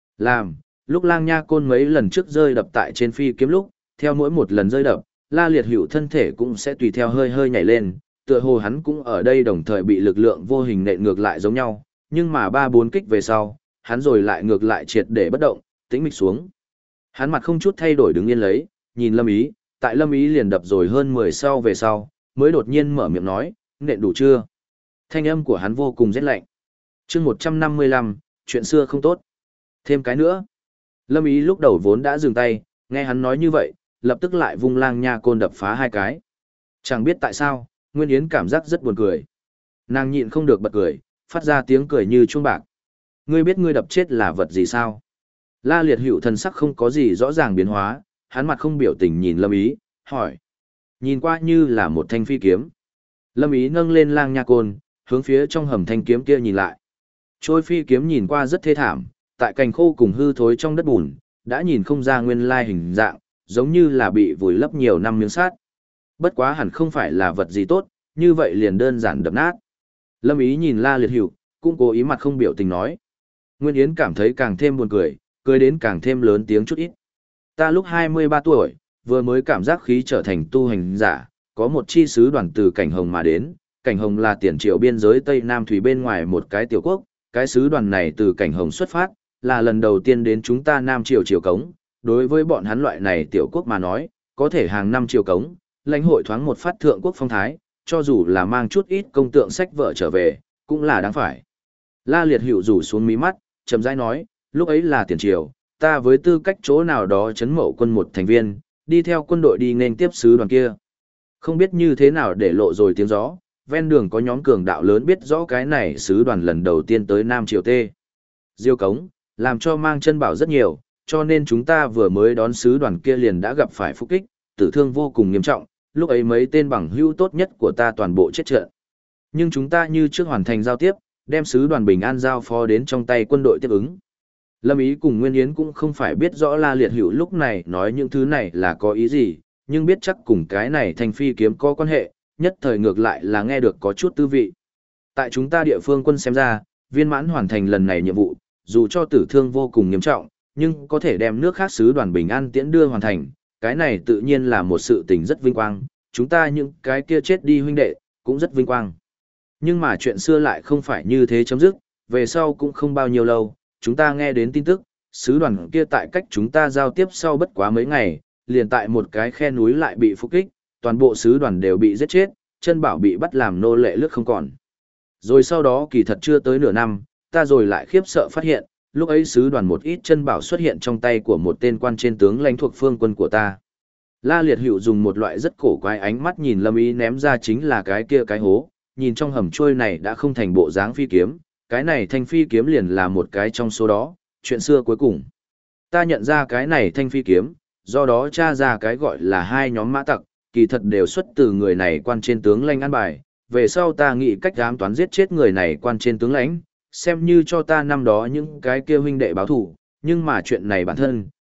Lúc lang nha côn mấy lần trước rơi đập tại trên phi kiếm lúc, theo mỗi một lần rơi đập, La Liệt Hữu thân thể cũng sẽ tùy theo hơi hơi nhảy lên, tựa hồ hắn cũng ở đây đồng thời bị lực lượng vô hình nện ngược lại giống nhau, nhưng mà 3-4 kích về sau, hắn rồi lại ngược lại triệt để bất động, tĩnh mịch xuống. Hắn mặt không chút thay đổi đứng yên lấy, nhìn Lâm Ý, tại Lâm Ý liền đập rồi hơn 10 sau về sau, mới đột nhiên mở miệng nói, nện đủ chưa? Thanh âm của hắn vô cùng rét lạnh. Chương 155, chuyện xưa không tốt. Thêm cái nữa. Lâm Ý lúc đầu vốn đã dừng tay, nghe hắn nói như vậy, lập tức lại vung lang nha côn đập phá 2 cái. Chẳng biết tại sao, Nguyên Yến cảm giác rất buồn cười. Nàng nhịn không được bật cười, phát ra tiếng cười như chuông bạc. Ngươi biết ngươi đập chết là vật gì sao? La Liệt Hữu thần sắc không có gì rõ ràng biến hóa, hắn mặt không biểu tình nhìn Lâm Ý, hỏi. Nhìn qua như là một thanh phi kiếm. Lâm Ý nâng lên lang nha côn, hướng phía trong hầm thanh kiếm kia nhìn lại. Trôi phi kiếm nhìn qua rất thê thảm, tại cành khô cùng hư thối trong đất bùn, đã nhìn không ra nguyên lai hình dạng, giống như là bị vùi lấp nhiều năm miếng sắt. Bất quá hẳn không phải là vật gì tốt, như vậy liền đơn giản đập nát. Lâm Ý nhìn La Liệt Hữu, cũng cố ý mặt không biểu tình nói. Nguyên Yến cảm thấy càng thêm buồn cười, cười đến càng thêm lớn tiếng chút ít. Ta lúc 23 tuổi, vừa mới cảm giác khí trở thành tu hành giả, có một chi sứ đoàn từ Cảnh Hồng mà đến. Cảnh Hồng là tiền triệu biên giới Tây Nam Thủy bên ngoài một cái tiểu quốc, cái sứ đoàn này từ Cảnh Hồng xuất phát, là lần đầu tiên đến chúng ta Nam Triều Triều Cống. Đối với bọn hắn loại này tiểu quốc mà nói, có thể hàng năm Triều Cống, lãnh hội thoáng một phát thượng quốc phong thái, cho dù là mang chút ít công tượng sách vợ trở về, cũng là đáng phải. La Liệt Hữu rủ xuống mí mắt, chậm rãi nói, lúc ấy là tiền triều, ta với tư cách chỗ nào đó chấn mậu quân một thành viên, đi theo quân đội đi nên tiếp sứ đoàn kia. Không biết như thế nào để lộ rồi tiếng gió, ven đường có nhóm cường đạo lớn biết rõ cái này sứ đoàn lần đầu tiên tới Nam Triều Tê. Diêu Cống, làm cho mang chân bảo rất nhiều, cho nên chúng ta vừa mới đón sứ đoàn kia liền đã gặp phải phục kích, tử thương vô cùng nghiêm trọng, lúc ấy mấy tên bằng hữu tốt nhất của ta toàn bộ chết trận. Nhưng chúng ta như trước hoàn thành giao tiếp, đem sứ đoàn bình an giao phó đến trong tay quân đội tiếp ứng. Lâm Ý cùng Nguyên Yến cũng không phải biết rõ La Liệt Hữu lúc này nói những thứ này là có ý gì, nhưng biết chắc cùng cái này thành phi kiếm có quan hệ, nhất thời ngược lại là nghe được có chút tư vị. Tại chúng ta địa phương quân xem ra, viên mãn hoàn thành lần này nhiệm vụ, dù cho tử thương vô cùng nghiêm trọng, nhưng có thể đem nước khác sứ đoàn bình an tiễn đưa hoàn thành, cái này tự nhiên là một sự tình rất vinh quang, chúng ta những cái kia chết đi huynh đệ, cũng rất vinh quang. Nhưng mà chuyện xưa lại không phải như thế chấm dứt, về sau cũng không bao nhiêu lâu, chúng ta nghe đến tin tức, sứ đoàn kia tại cách chúng ta giao tiếp sau bất quá mấy ngày, liền tại một cái khe núi lại bị phục kích, toàn bộ sứ đoàn đều bị giết chết, chân bảo bị bắt làm nô lệ lướt không còn. Rồi sau đó kỳ thật chưa tới nửa năm, ta rồi lại khiếp sợ phát hiện, lúc ấy sứ đoàn một ít chân bảo xuất hiện trong tay của một tên quan trên tướng lãnh thuộc phương quân của ta. La Liệt Hữu dùng một loại rất cổ quái ánh mắt nhìn Lâm Ý ném ra chính là cái kia cái hố, nhìn trong hầm trôi này đã không thành bộ dáng phi kiếm, cái này thanh phi kiếm liền là một cái trong số đó, chuyện xưa cuối cùng. Ta nhận ra cái này thanh phi kiếm, do đó tra ra cái gọi là hai nhóm mã tặc, kỳ thật đều xuất từ người này quan trên tướng lãnh an bài, về sau ta nghĩ cách ám toán giết chết người này quan trên tướng lãnh, xem như cho ta năm đó những cái kia huynh đệ báo thủ, nhưng mà chuyện này bản thân,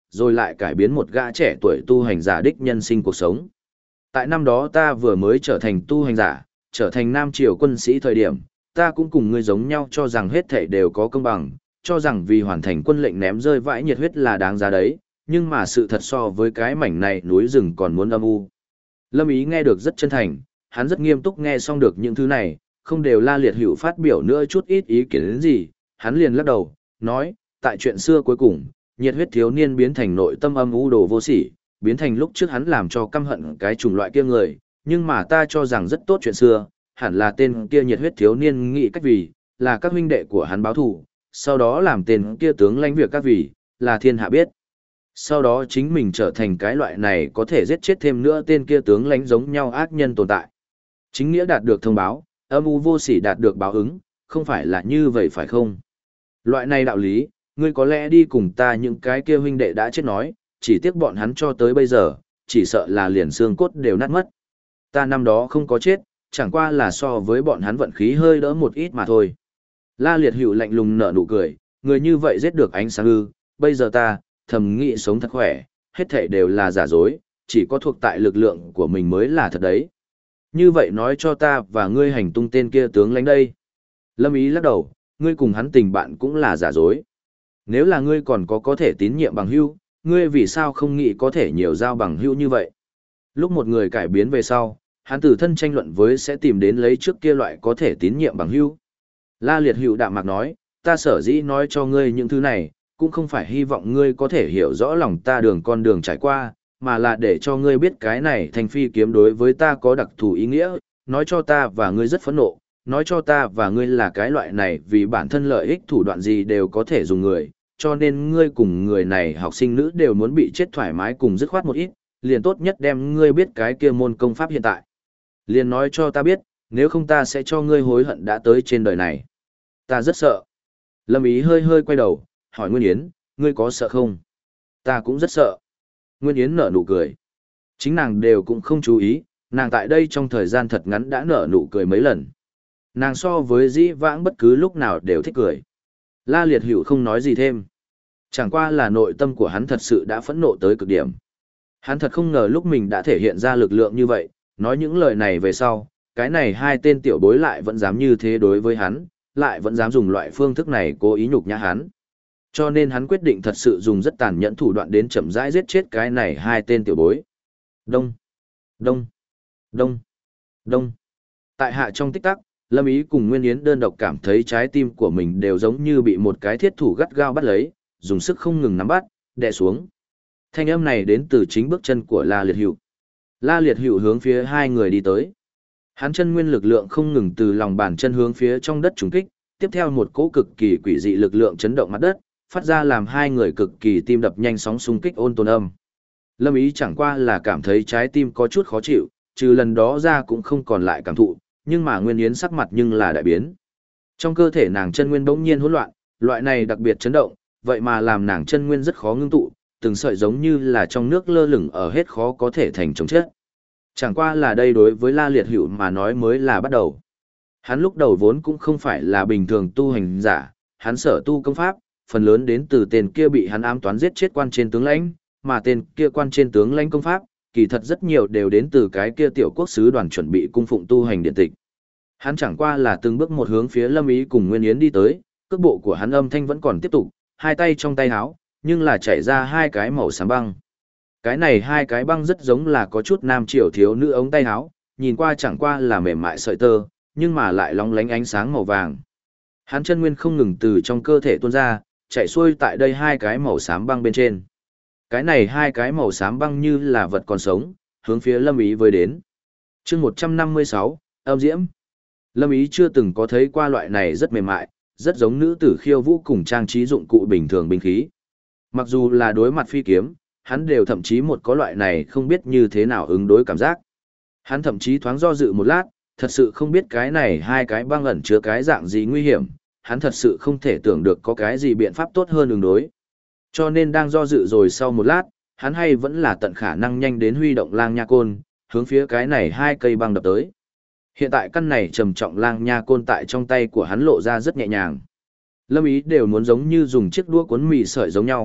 rồi lại cải biến một gã trẻ tuổi tu hành giả đích nhân sinh cuộc sống. Tại năm đó ta vừa mới trở thành tu hành giả, trở thành Nam Triều quân sĩ thời điểm, ta cũng cùng ngươi giống nhau cho rằng hết thảy đều có công bằng, cho rằng vì hoàn thành quân lệnh ném rơi vãi nhiệt huyết là đáng giá đấy, nhưng mà sự thật so với cái mảnh này núi rừng còn muốn âm u. Lâm Ý nghe được rất chân thành, hắn rất nghiêm túc nghe xong được những thứ này, không đều La Liệt Hữu phát biểu nữa chút ít ý kiến đến gì, hắn liền lắc đầu, nói, tại chuyện xưa cuối cùng, nhiệt huyết thiếu niên biến thành nội tâm âm u đồ vô sỉ, biến thành lúc trước hắn làm cho căm hận cái chủng loại kia người, nhưng mà ta cho rằng rất tốt chuyện xưa, hẳn là tên kia nhiệt huyết thiếu niên nghĩ cách vì, là các huynh đệ của hắn báo thù, sau đó làm tên kia tướng lãnh việc các vì, là thiên hạ biết. Sau đó chính mình trở thành cái loại này có thể giết chết thêm nữa tên kia tướng lãnh giống nhau ác nhân tồn tại. Chính nghĩa đạt được thông báo, âm u vô sỉ đạt được báo ứng, không phải là như vậy phải không? Loại này đạo lý, ngươi có lẽ đi cùng ta những cái kia huynh đệ đã chết nói, chỉ tiếc bọn hắn cho tới bây giờ, chỉ sợ là liền xương cốt đều nát mất. Ta năm đó không có chết, chẳng qua là so với bọn hắn vận khí hơi đỡ một ít mà thôi. La Liệt Hữu lạnh lùng nở nụ cười, người như vậy giết được ánh sáng ư, bây giờ ta, thầm nghĩ sống thật khỏe, hết thảy đều là giả dối, chỉ có thuộc tại lực lượng của mình mới là thật đấy. Như vậy nói cho ta và ngươi hành tung tên kia tướng lãnh đây. Lâm Ý lắc đầu, ngươi cùng hắn tình bạn cũng là giả dối. Nếu là ngươi còn có thể tín nhiệm bằng hữu, ngươi vì sao không nghĩ có thể nhiều giao bằng hữu như vậy? Lúc một người cải biến về sau, hắn từ thân tranh luận với sẽ tìm đến lấy trước kia loại có thể tín nhiệm bằng hữu. La Liệt Hữu đạm mạc nói, ta sở dĩ nói cho ngươi những thứ này, cũng không phải hy vọng ngươi có thể hiểu rõ lòng ta con đường trải qua, mà là để cho ngươi biết cái này thanh phi kiếm đối với ta có đặc thù ý nghĩa, nói cho ta và ngươi rất phẫn nộ, nói cho ta và ngươi là cái loại này vì bản thân lợi ích thủ đoạn gì đều có thể dùng người, cho nên ngươi cùng người này học sinh nữ đều muốn bị chết thoải mái cùng dứt khoát một ít, liền tốt nhất đem ngươi biết cái kia môn công pháp hiện tại. Liền nói cho ta biết, nếu không ta sẽ cho ngươi hối hận đã tới trên đời này. Ta rất sợ. Lâm Ý hơi hơi quay đầu, hỏi Nguyên Yến, ngươi có sợ không? Ta cũng rất sợ. Nguyên Yến nở nụ cười. Chính nàng đều cũng không chú ý, nàng tại đây trong thời gian thật ngắn đã nở nụ cười mấy lần. Nàng so với dĩ vãng bất cứ lúc nào đều thích cười. La Liệt Hữu không nói gì thêm. Chẳng qua là nội tâm của hắn thật sự đã phẫn nộ tới cực điểm. Hắn thật không ngờ lúc mình đã thể hiện ra lực lượng như vậy, nói những lời này về sau, cái này hai tên tiểu bối lại vẫn dám như thế đối với hắn, lại vẫn dám dùng loại phương thức này cố ý nhục nhã hắn. Cho nên hắn quyết định thật sự dùng rất tàn nhẫn thủ đoạn đến chậm rãi giết chết cái này hai tên tiểu bối. Đông, đông, đông, đông. Tại hạ trong tích tắc, Lâm Ý cùng Nguyên Yến đơn độc cảm thấy trái tim của mình đều giống như bị một cái thiết thủ gắt gao bắt lấy, dùng sức không ngừng nắm bắt, đè xuống. Thanh âm này đến từ chính bước chân của La Liệt Hữu. La Liệt Hữu hướng phía hai người đi tới. Hắn chân nguyên lực lượng không ngừng từ lòng bàn chân hướng phía trong đất trùng kích, tiếp theo một cỗ cực kỳ quỷ dị lực lượng chấn động mặt đất, phát ra làm hai người cực kỳ tim đập nhanh sóng xung kích ôn tồn âm. Lâm Ý chẳng qua là cảm thấy trái tim có chút khó chịu, trừ lần đó ra cũng không còn lại cảm thụ, nhưng mà Nguyên Yến sắc mặt nhưng là đại biến. Trong cơ thể nàng chân nguyên bỗng nhiên hỗn loạn, loại này đặc biệt chấn động, vậy mà làm nàng chân nguyên rất khó ngưng tụ, từng sợi giống như là trong nước lơ lửng ở hết khó có thể thành chống chết. Chẳng qua là đây đối với La Liệt Hữu mà nói mới là bắt đầu. Hắn lúc đầu vốn cũng không phải là bình thường tu hành giả, hắn sở tu công pháp, phần lớn đến từ tên kia bị hắn ám toán giết chết quan trên tướng lãnh, mà tên kia quan trên tướng lãnh công pháp, kỳ thật rất nhiều đều đến từ cái kia tiểu quốc sứ đoàn chuẩn bị cung phụng tu hành điện tịch. Hắn chẳng qua là từng bước một hướng phía Lâm Ý cùng Nguyên Yến đi tới, cước bộ của hắn âm thanh vẫn còn tiếp tục, hai tay trong tay háo, nhưng là chảy ra hai cái màu xám băng. Cái này hai cái băng rất giống là có chút nam triều thiếu nữ ống tay háo, nhìn qua chẳng qua là mềm mại sợi tơ, nhưng mà lại lóng lánh ánh sáng màu vàng. Hắn chân nguyên không ngừng từ trong cơ thể tuôn ra, chạy xuôi tại đây hai cái màu xám băng bên trên. Cái này hai cái màu xám băng như là vật còn sống, hướng phía Lâm Ý với đến. Chương 156, âm diễm. Lâm Ý chưa từng có thấy qua loại này rất mềm mại, rất giống nữ tử khiêu vũ cùng trang trí dụng cụ bình thường binh khí. Mặc dù là đối mặt phi kiếm, hắn đều thậm chí một có loại này không biết như thế nào ứng đối cảm giác. Hắn thậm chí thoáng do dự một lát, thật sự không biết cái này hai cái băng ẩn chứa cái dạng gì nguy hiểm, hắn thật sự không thể tưởng được có cái gì biện pháp tốt hơn ứng đối. Cho nên đang do dự rồi sau một lát, hắn hay vẫn là tận khả năng nhanh đến huy động lang nha côn, hướng phía cái này hai cây băng đập tới. Hiện tại căn này trầm trọng lang nha côn tại trong tay của hắn lộ ra rất nhẹ nhàng. Lâm Ý đều muốn giống như dùng chiếc đũa cuốn mì sợi giống nhau,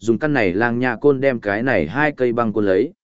dùng căn này lang nha côn đem cái này hai cây băng côn lấy.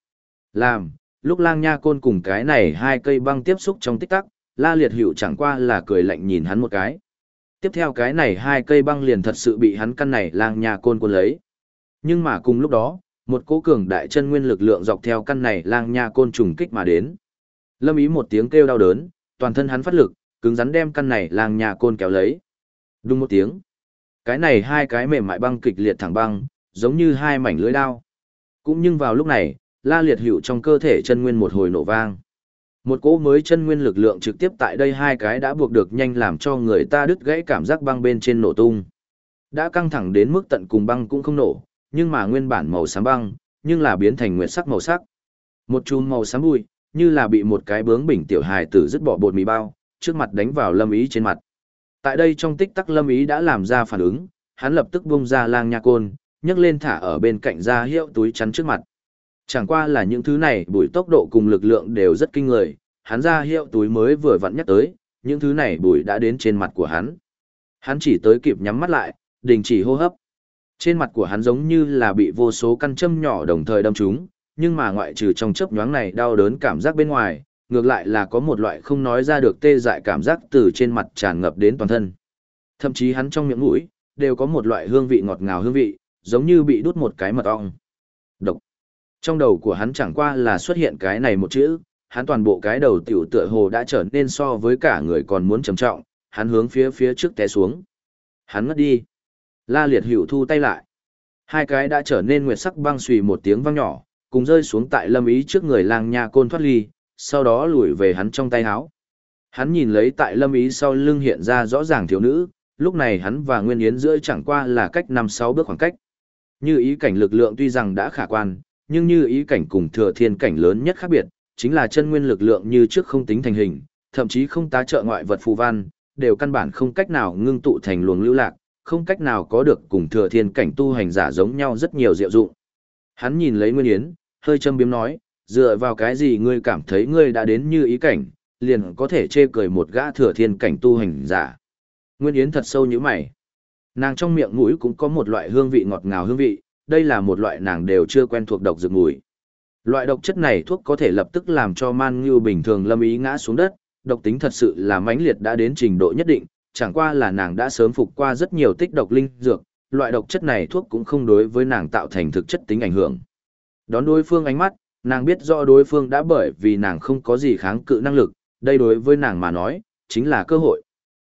Lúc lang nha côn cùng cái này hai cây băng tiếp xúc trong tích tắc, La Liệt Hữu chẳng qua là cười lạnh nhìn hắn một cái. Tiếp theo cái này hai cây băng liền thật sự bị hắn căn này lang nha côn cuốn lấy. Nhưng mà cùng lúc đó, một cỗ cường đại chân nguyên lực lượng dọc theo căn này lang nha côn trùng kích mà đến. Lâm Ý một tiếng kêu đau đớn, toàn thân hắn phát lực, cứng rắn đem căn này lang nha côn kéo lấy. Đùng một tiếng. Cái này hai cái mềm mại băng kịch liệt thẳng băng, giống như hai mảnh lưỡi đao. Cũng nhưng vào lúc này, La Liệt Hữu trong cơ thể chân nguyên một hồi nổ vang. Một cỗ mới chân nguyên lực lượng trực tiếp tại đây hai cái đã buộc được nhanh làm cho người ta đứt gãy cảm giác băng bên trên nổ tung. Đã căng thẳng đến mức tận cùng băng cũng không nổ, nhưng mà nguyên bản màu xám băng, nhưng là biến thành nguyệt sắc màu sắc. Một chùm màu xám bụi, như là bị một cái bướng bỉnh tiểu hài tử dứt bỏ bột mì bao, trước mặt đánh vào Lâm Ý trên mặt. Tại đây trong tích tắc Lâm Ý đã làm ra phản ứng, hắn lập tức bung ra lang nha côn, nhấc lên thả ở bên cạnh ra hiệu túi chắn trước mặt. Chẳng qua là những thứ này bùi tốc độ cùng lực lượng đều rất kinh người, hắn ra hiệu túi mới vừa vặn nhắc tới, những thứ này bùi đã đến trên mặt của hắn. Hắn chỉ tới kịp nhắm mắt lại, đình chỉ hô hấp. Trên mặt của hắn giống như là bị vô số căn châm nhỏ đồng thời đâm trúng, nhưng mà ngoại trừ trong chớp nhoáng này đau đớn cảm giác bên ngoài, ngược lại là có một loại không nói ra được tê dại cảm giác từ trên mặt tràn ngập đến toàn thân. Thậm chí hắn trong miệng mũi, đều có một loại hương vị ngọt ngào hương vị, giống như bị đút một cái mật ong. Độc. Trong đầu của hắn chẳng qua là xuất hiện cái này một chữ, hắn toàn bộ cái đầu tiểu tựa hồ đã trở nên so với cả người còn muốn trầm trọng, hắn hướng phía trước té xuống. Hắn ngất đi. La Liệt Hữu thu tay lại. Hai cái đã trở nên nguyệt sắc băng xùy một tiếng vang nhỏ, cùng rơi xuống tại Lâm Ý trước người lang nha côn thoát ly, sau đó lùi về hắn trong tay áo. Hắn nhìn lấy tại Lâm Ý sau lưng hiện ra rõ ràng thiếu nữ, lúc này hắn và Nguyên Yến giữa chẳng qua là cách 5-6 bước khoảng cách. Như ý cảnh lực lượng tuy rằng đã khả quan, nhưng như ý cảnh cùng thừa thiên cảnh lớn nhất khác biệt, chính là chân nguyên lực lượng như trước không tính thành hình, thậm chí không tá trợ ngoại vật phù văn, đều căn bản không cách nào ngưng tụ thành luồng lưu lạc, không cách nào có được cùng thừa thiên cảnh tu hành giả giống nhau rất nhiều diệu dụng. Hắn nhìn lấy Nguyên Yến, hơi châm biếm nói, dựa vào cái gì ngươi cảm thấy ngươi đã đến như ý cảnh, liền có thể chê cười một gã thừa thiên cảnh tu hành giả. Nguyên Yến thật sâu như mày. Nàng trong miệng mũi cũng có một loại hương vị ngọt ngào hương vị, đây là một loại nàng đều chưa quen thuộc độc dược mùi. Loại độc chất này thuốc có thể lập tức làm cho man ngưu bình thường Lâm Ý ngã xuống đất, độc tính thật sự là mãnh liệt đã đến trình độ nhất định, chẳng qua là nàng đã sớm phục qua rất nhiều tích độc linh dược, loại độc chất này thuốc cũng không đối với nàng tạo thành thực chất tính ảnh hưởng. Đón đối phương ánh mắt, nàng biết rõ đối phương đã bởi vì nàng không có gì kháng cự năng lực, đây đối với nàng mà nói, chính là cơ hội.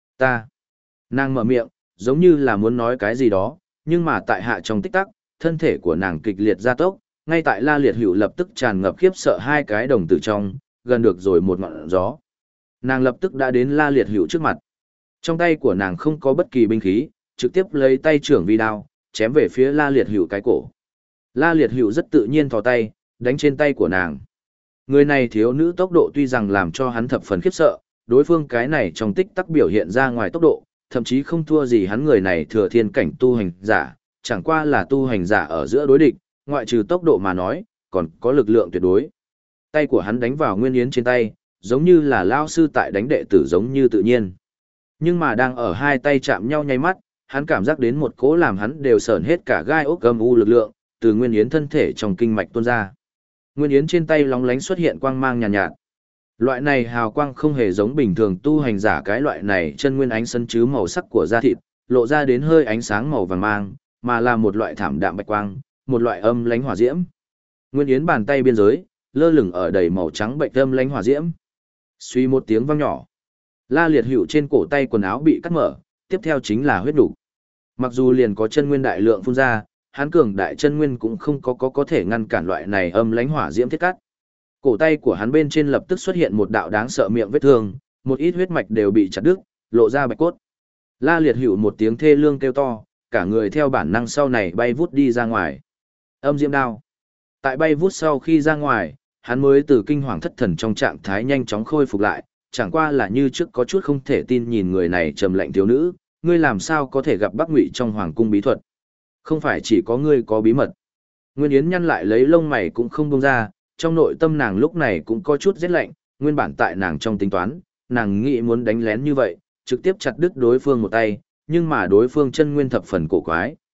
Nàng mở miệng, giống như là muốn nói cái gì đó, nhưng mà tại hạ trong tích tắc, thân thể của nàng kịch liệt gia tốc, ngay tại La Liệt Hữu lập tức tràn ngập khiếp sợ hai cái đồng tử trong, gần được rồi một ngọn gió. Nàng lập tức đã đến La Liệt Hữu trước mặt. Trong tay của nàng không có bất kỳ binh khí, trực tiếp lấy tay trưởng vi đao, chém về phía La Liệt Hữu cái cổ. La Liệt Hữu rất tự nhiên thò tay, đánh trên tay của nàng. Người này thiếu nữ tốc độ tuy rằng làm cho hắn thập phần khiếp sợ, đối phương cái này trong tích tắc biểu hiện ra ngoài tốc độ, thậm chí không thua gì hắn người này thừa thiên cảnh tu hành giả, chẳng qua là tu hành giả ở giữa đối địch, ngoại trừ tốc độ mà nói, còn có lực lượng tuyệt đối. Tay của hắn đánh vào Nguyên Yến trên tay, giống như là lao sư tại đánh đệ tử giống như tự nhiên. Nhưng mà đang ở hai tay chạm nhau nháy mắt, hắn cảm giác đến một cỗ làm hắn đều sởn hết cả gai ốc âm u lực lượng, từ Nguyên Yến thân thể trong kinh mạch tuôn ra. Nguyên Yến trên tay lóng lánh xuất hiện quang mang nhàn nhạt. Loại này hào quang không hề giống bình thường tu hành giả cái loại này chân nguyên ánh sân chứ màu sắc của da thịt, lộ ra đến hơi ánh sáng màu vàng mang, mà là một loại thảm đạm bạch quang, một loại âm lánh hỏa diễm. Nguyên Yến bàn tay biên giới, lơ lửng ở đầy màu trắng bệnh âm lánh hỏa diễm. Suy một tiếng vang nhỏ. La Liệt Hữu trên cổ tay quần áo bị cắt mở, tiếp theo chính là huyết đủ. Mặc dù liền có chân nguyên đại lượng phun ra, hắn cường đại chân nguyên cũng không có thể ngăn cản loại này âm lánh hỏa diễm thiết cắt. Cổ tay của hắn bên trên lập tức xuất hiện một đạo đáng sợ miệng vết thương, một ít huyết mạch đều bị chặt đứt, lộ ra bạch cốt. La Liệt Hữu một tiếng thê lương kêu to, cả người theo bản năng sau này bay vút đi ra ngoài. Âm diễm đao. Tại bay vút sau khi ra ngoài, hắn mới từ kinh hoàng thất thần trong trạng thái nhanh chóng khôi phục lại, chẳng qua là như trước có chút không thể tin nhìn người này trầm lạnh thiếu nữ, ngươi làm sao có thể gặp Bắc Ngụy trong hoàng cung bí thuật? Không phải chỉ có ngươi có bí mật. Nguyên Yến nhăn lại lấy lông mày cũng không buông ra, trong nội tâm nàng lúc này cũng có chút rét lạnh, nguyên bản tại nàng trong tính toán, nàng nghĩ muốn đánh lén như vậy, trực tiếp chặt đứt đối phương một tay, nhưng mà đối phương chân nguyên thập phần cổ quái,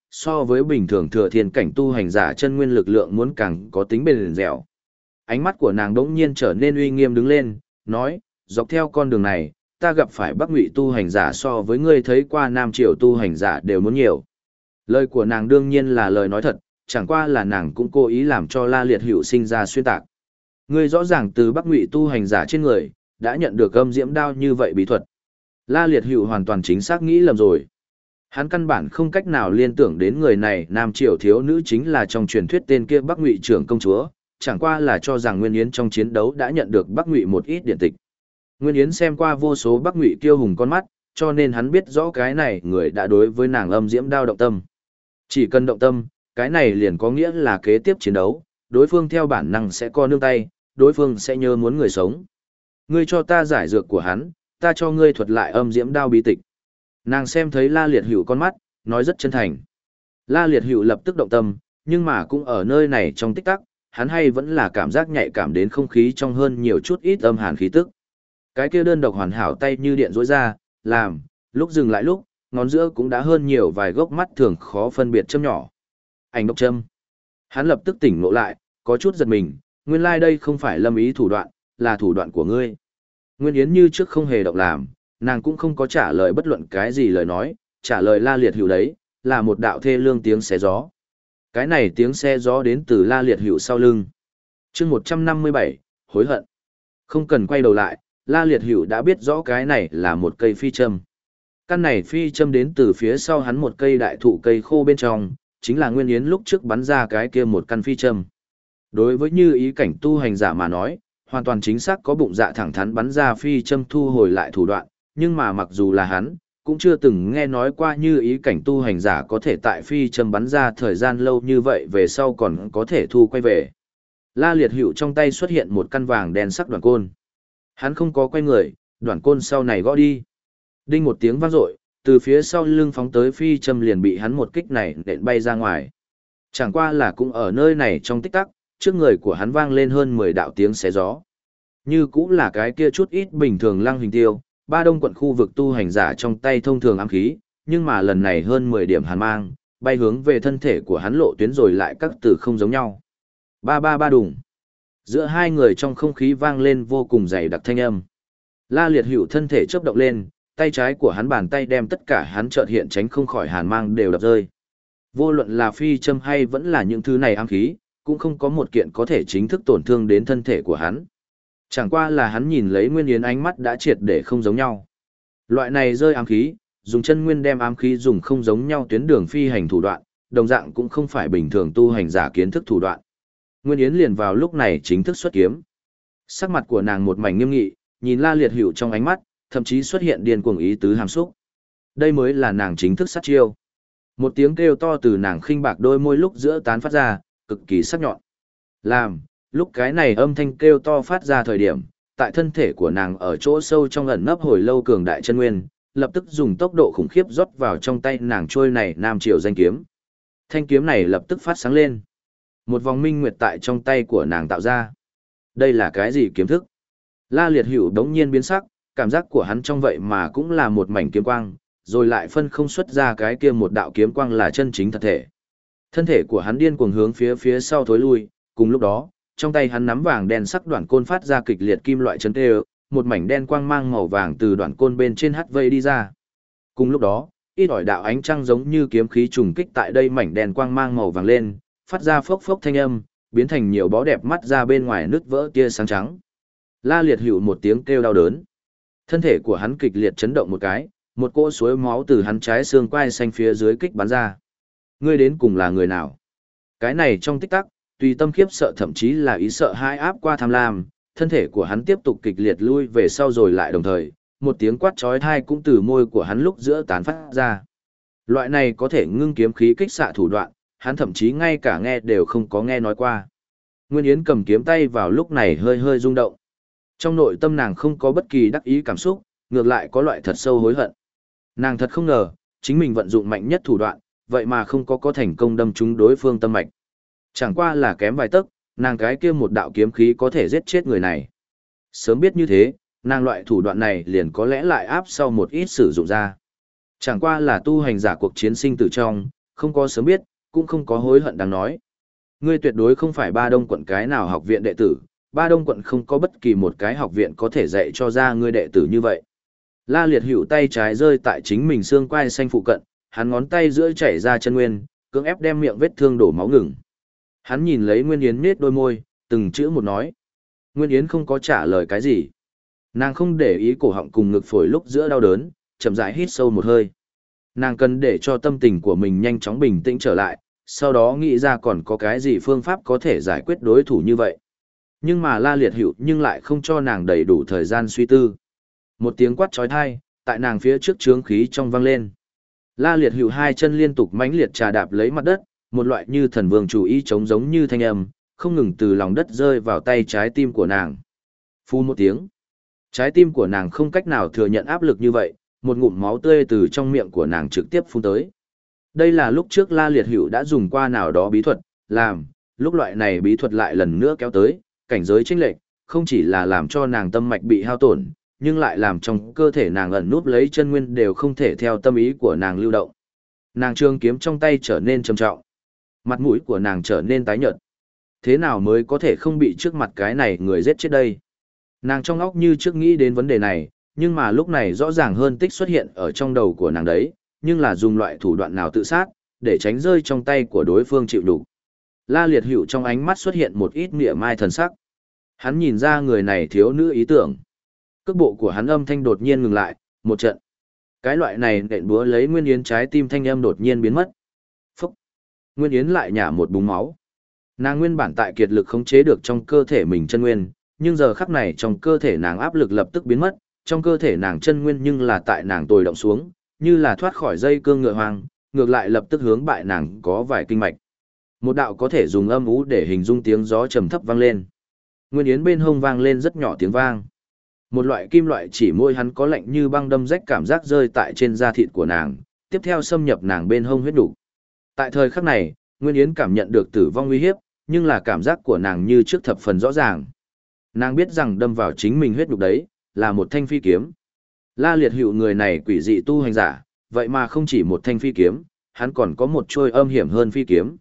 so với bình thường thừa thiên cảnh tu hành giả chân nguyên lực lượng muốn càng có tính bền dẻo. Ánh mắt của nàng đống nhiên trở nên uy nghiêm đứng lên, nói, dọc theo con đường này, ta gặp phải Bắc Ngụy tu hành giả so với ngươi thấy qua Nam Triều tu hành giả đều muốn nhiều. Lời của nàng đương nhiên là lời nói thật, chẳng qua là nàng cũng cố ý làm cho La Liệt Hữu sinh ra xuyên tạc. Ngươi rõ ràng từ Bắc Ngụy tu hành giả trên người, đã nhận được âm diễm đao như vậy bí thuật. La Liệt Hữu hoàn toàn chính xác nghĩ lầm rồi. Hắn căn bản không cách nào liên tưởng đến người này Nam Triều thiếu nữ chính là trong truyền thuyết tên kia Bắc Ngụy trưởng công chúa, chẳng qua là cho rằng Nguyên Yến trong chiến đấu đã nhận được Bắc Ngụy một ít điện tịch. Nguyên Yến xem qua vô số Bắc Ngụy kiêu hùng con mắt, cho nên hắn biết rõ cái này người đã đối với nàng âm diễm đao động tâm. Chỉ cần động tâm, cái này liền có nghĩa là kế tiếp chiến đấu, đối phương theo bản năng sẽ co nương tay, đối phương sẽ nhớ muốn người sống. Ngươi cho ta giải dược của hắn, ta cho ngươi thuật lại âm diễm đao bí tịch. Nàng xem thấy La Liệt Hữu con mắt, nói rất chân thành. La Liệt Hữu lập tức động tâm, nhưng mà cũng ở nơi này trong tích tắc, hắn hay vẫn là cảm giác nhạy cảm đến không khí trong hơn nhiều chút ít âm hàn khí tức. Cái kia đơn độc hoàn hảo tay như điện rỗi ra, làm, lúc dừng lại lúc, ngón giữa cũng đã hơn nhiều vài gốc mắt thường khó phân biệt châm nhỏ. Ảnh độc châm. Hắn lập tức tỉnh ngộ lại, có chút giật mình, nguyên lai đây không phải Lâm Ý thủ đoạn, là thủ đoạn của ngươi. Nguyên Yến như trước không hề động làm, nàng cũng không có trả lời bất luận cái gì lời nói, trả lời La Liệt Hữu đấy, là một đạo thê lương tiếng xé gió. Cái này tiếng xé gió đến từ La Liệt Hữu sau lưng. Chương 157, hối hận. Không cần quay đầu lại, La Liệt Hữu đã biết rõ cái này là một cây phi châm. Căn này phi châm đến từ phía sau hắn một cây đại thụ cây khô bên trong, chính là Nguyên Yến lúc trước bắn ra cái kia một căn phi châm. Đối với như ý cảnh tu hành giả mà nói, hoàn toàn chính xác có bụng dạ thẳng thắn bắn ra phi châm thu hồi lại thủ đoạn, nhưng mà mặc dù là hắn, cũng chưa từng nghe nói qua như ý cảnh tu hành giả có thể tại phi châm bắn ra thời gian lâu như vậy về sau còn có thể thu quay về. La Liệt Hữu trong tay xuất hiện một căn vàng đen sắc đoạn côn. Hắn không có quay người, đoạn côn sau này gõ đi. Đinh một tiếng vang dội, từ phía sau lưng phóng tới phi châm liền bị hắn một kích này nện bay ra ngoài. Chẳng qua là cũng ở nơi này trong tích tắc, trước người của hắn vang lên hơn 10 đạo tiếng xé gió. Như cũng là cái kia chút ít bình thường lăng hình tiêu, ba đông quận khu vực tu hành giả trong tay thông thường ám khí, nhưng mà lần này hơn 10 điểm hàn mang, bay hướng về thân thể của hắn lộ tuyến rồi lại các từ không giống nhau. Ba ba ba đùng. Giữa hai người trong không khí vang lên vô cùng dày đặc thanh âm. La Liệt Hữu thân thể chớp động lên, tay trái của hắn bàn tay đem tất cả hắn chợt hiện tránh không khỏi hàn mang đều đập rơi. Vô luận là phi châm hay vẫn là những thứ này ám khí, cũng không có một kiện có thể chính thức tổn thương đến thân thể của hắn. Chẳng qua là hắn nhìn lấy Nguyên Yến ánh mắt đã triệt để không giống nhau. Loại này rơi ám khí, dùng chân nguyên đem ám khí dùng không giống nhau tuyến đường phi hành thủ đoạn, đồng dạng cũng không phải bình thường tu hành giả kiến thức thủ đoạn. Nguyên Yến liền vào lúc này chính thức xuất kiếm. Sắc mặt của nàng một mảnh nghiêm nghị, nhìn La Liệt Hữu trong ánh mắt, thậm chí xuất hiện điên cuồng ý tứ hàm xúc. Đây mới là nàng chính thức sát chiêu. Một tiếng kêu to từ nàng khinh bạc đôi môi lúc giữa tán phát ra, cực kỳ sắc nhọn. Làm, lúc cái này âm thanh kêu to phát ra thời điểm, tại thân thể của nàng ở chỗ sâu trong ẩn nấp hồi lâu cường đại chân nguyên, lập tức dùng tốc độ khủng khiếp rót vào trong tay nàng trôi này nam triều danh kiếm. Thanh kiếm này lập tức phát sáng lên. Một vòng minh nguyệt tại trong tay của nàng tạo ra. Đây là cái gì kiếm thức? La Liệt Hữu đống nhiên biến sắc, cảm giác của hắn trong vậy mà cũng là một mảnh kiếm quang, rồi lại phân không xuất ra cái kia một đạo kiếm quang là chân chính thật thể. Thân thể của hắn điên cuồng hướng phía sau thối lui, cùng lúc đó, trong tay hắn nắm vàng đen sắc đoạn côn phát ra kịch liệt kim loại chấn tê, một mảnh đen quang mang màu vàng từ đoạn côn bên trên hắt vây đi ra. Cùng lúc đó, ít ỏi đạo ánh trăng giống như kiếm khí trùng kích tại đây mảnh đen quang mang màu vàng lên, phát ra phốc phốc thanh âm, biến thành nhiều bó đẹp mắt ra bên ngoài nứt vỡ tia sáng trắng. La Liệt Hữu một tiếng kêu đau đớn. Thân thể của hắn kịch liệt chấn động một cái, một cỗ suối máu từ hắn trái xương quai xanh phía dưới kích bắn ra. Ngươi đến cùng là người nào? Cái này trong tích tắc, tùy tâm khiếp sợ thậm chí là ý sợ hãi áp qua tham lam, thân thể của hắn tiếp tục kịch liệt lui về sau rồi lại đồng thời, một tiếng quát chói tai cũng từ môi của hắn lúc giữa tán phát ra. Loại này có thể ngưng kiếm khí kích xạ thủ đoạn, hắn thậm chí ngay cả nghe đều không có nghe nói qua. Nguyên Yến cầm kiếm tay vào lúc này hơi hơi rung động. Trong nội tâm nàng không có bất kỳ đắc ý cảm xúc, ngược lại có loại thật sâu hối hận. Nàng thật không ngờ, chính mình vận dụng mạnh nhất thủ đoạn, vậy mà không có thành công đâm trúng đối phương tâm mạch. Chẳng qua là kém vài tấc, nàng cái kia một đạo kiếm khí có thể giết chết người này. Sớm biết như thế, nàng loại thủ đoạn này liền có lẽ lại áp sau một ít sử dụng ra. Chẳng qua là tu hành giả cuộc chiến sinh tử trong, không có sớm biết, cũng không có hối hận đáng nói. Ngươi tuyệt đối không phải Ba Đông quận cái nào học viện đệ tử, Ba Đông quận không có bất kỳ một cái học viện có thể dạy cho ra ngươi đệ tử như vậy. La Liệt Hữu tay trái rơi tại chính mình xương quai xanh phụ cận, hắn ngón tay giữa chảy ra chân nguyên, cưỡng ép đem miệng vết thương đổ máu ngừng. Hắn nhìn lấy Nguyên Yến nết đôi môi, từng chữ một nói. Nguyên Yến không có trả lời cái gì. Nàng không để ý cổ họng cùng ngực phổi lúc giữa đau đớn, chậm rãi hít sâu một hơi. Nàng cần để cho tâm tình của mình nhanh chóng bình tĩnh trở lại, sau đó nghĩ ra còn có cái gì phương pháp có thể giải quyết đối thủ như vậy. Nhưng mà La Liệt Hữu nhưng lại không cho nàng đầy đủ thời gian suy tư. Một tiếng quát chói tai, tại nàng phía trước trướng khí trong vang lên. La Liệt Hữu hai chân liên tục mãnh liệt trà đạp lấy mặt đất, một loại như thần vương chủ ý chống giống như thanh âm, không ngừng từ lòng đất rơi vào tay trái tim của nàng. Phu một tiếng. Trái tim của nàng không cách nào thừa nhận áp lực như vậy, một ngụm máu tươi từ trong miệng của nàng trực tiếp phun tới. Đây là lúc trước La Liệt Hữu đã dùng qua nào đó bí thuật, làm, lúc loại này bí thuật lại lần nữa kéo tới, cảnh giới chênh lệch, không chỉ là làm cho nàng tâm mạch bị hao tổn, nhưng lại làm trong cơ thể nàng ẩn núp lấy chân nguyên đều không thể theo tâm ý của nàng lưu động. Nàng trường kiếm trong tay trở nên trầm trọng, mặt mũi của nàng trở nên tái nhợt. Thế nào mới có thể không bị trước mặt cái này người giết chết đây? Nàng trong óc như trước nghĩ đến vấn đề này, nhưng mà lúc này rõ ràng hơn tích xuất hiện ở trong đầu của nàng đấy, nhưng là dùng loại thủ đoạn nào tự sát, để tránh rơi trong tay của đối phương chịu đủ. La Liệt Hữu trong ánh mắt xuất hiện một ít mỉa mai thần sắc. Hắn nhìn ra người này thiếu nữ ý tưởng. Cước bộ của hắn âm thanh đột nhiên ngừng lại, một trận. Cái loại này nện búa lấy Nguyên Yến trái tim thanh âm đột nhiên biến mất. Phúc! Nguyên Yến lại nhả một búng máu. Nàng nguyên bản tại kiệt lực khống chế được trong cơ thể mình chân nguyên, nhưng giờ khắc này trong cơ thể nàng áp lực lập tức biến mất, trong cơ thể nàng chân nguyên nhưng là tại nàng tồi động xuống, như là thoát khỏi dây cương ngựa hoang, ngược lại lập tức hướng bại nàng có vài kinh mạch. Một đạo có thể dùng âm ú để hình dung tiếng gió trầm thấp vang lên. Nguyên Yến bên hông vang lên rất nhỏ tiếng vang. Một loại kim loại chỉ môi hắn có lạnh như băng đâm rách cảm giác rơi tại trên da thịt của nàng, tiếp theo xâm nhập nàng bên hông huyết đủ. Tại thời khắc này, Nguyên Yến cảm nhận được tử vong uy hiếp, nhưng là cảm giác của nàng như trước thập phần rõ ràng. Nàng biết rằng đâm vào chính mình huyết đục đấy, là một thanh phi kiếm. La Liệt Hữu người này quỷ dị tu hành giả, vậy mà không chỉ một thanh phi kiếm, hắn còn có một trôi âm hiểm hơn phi kiếm.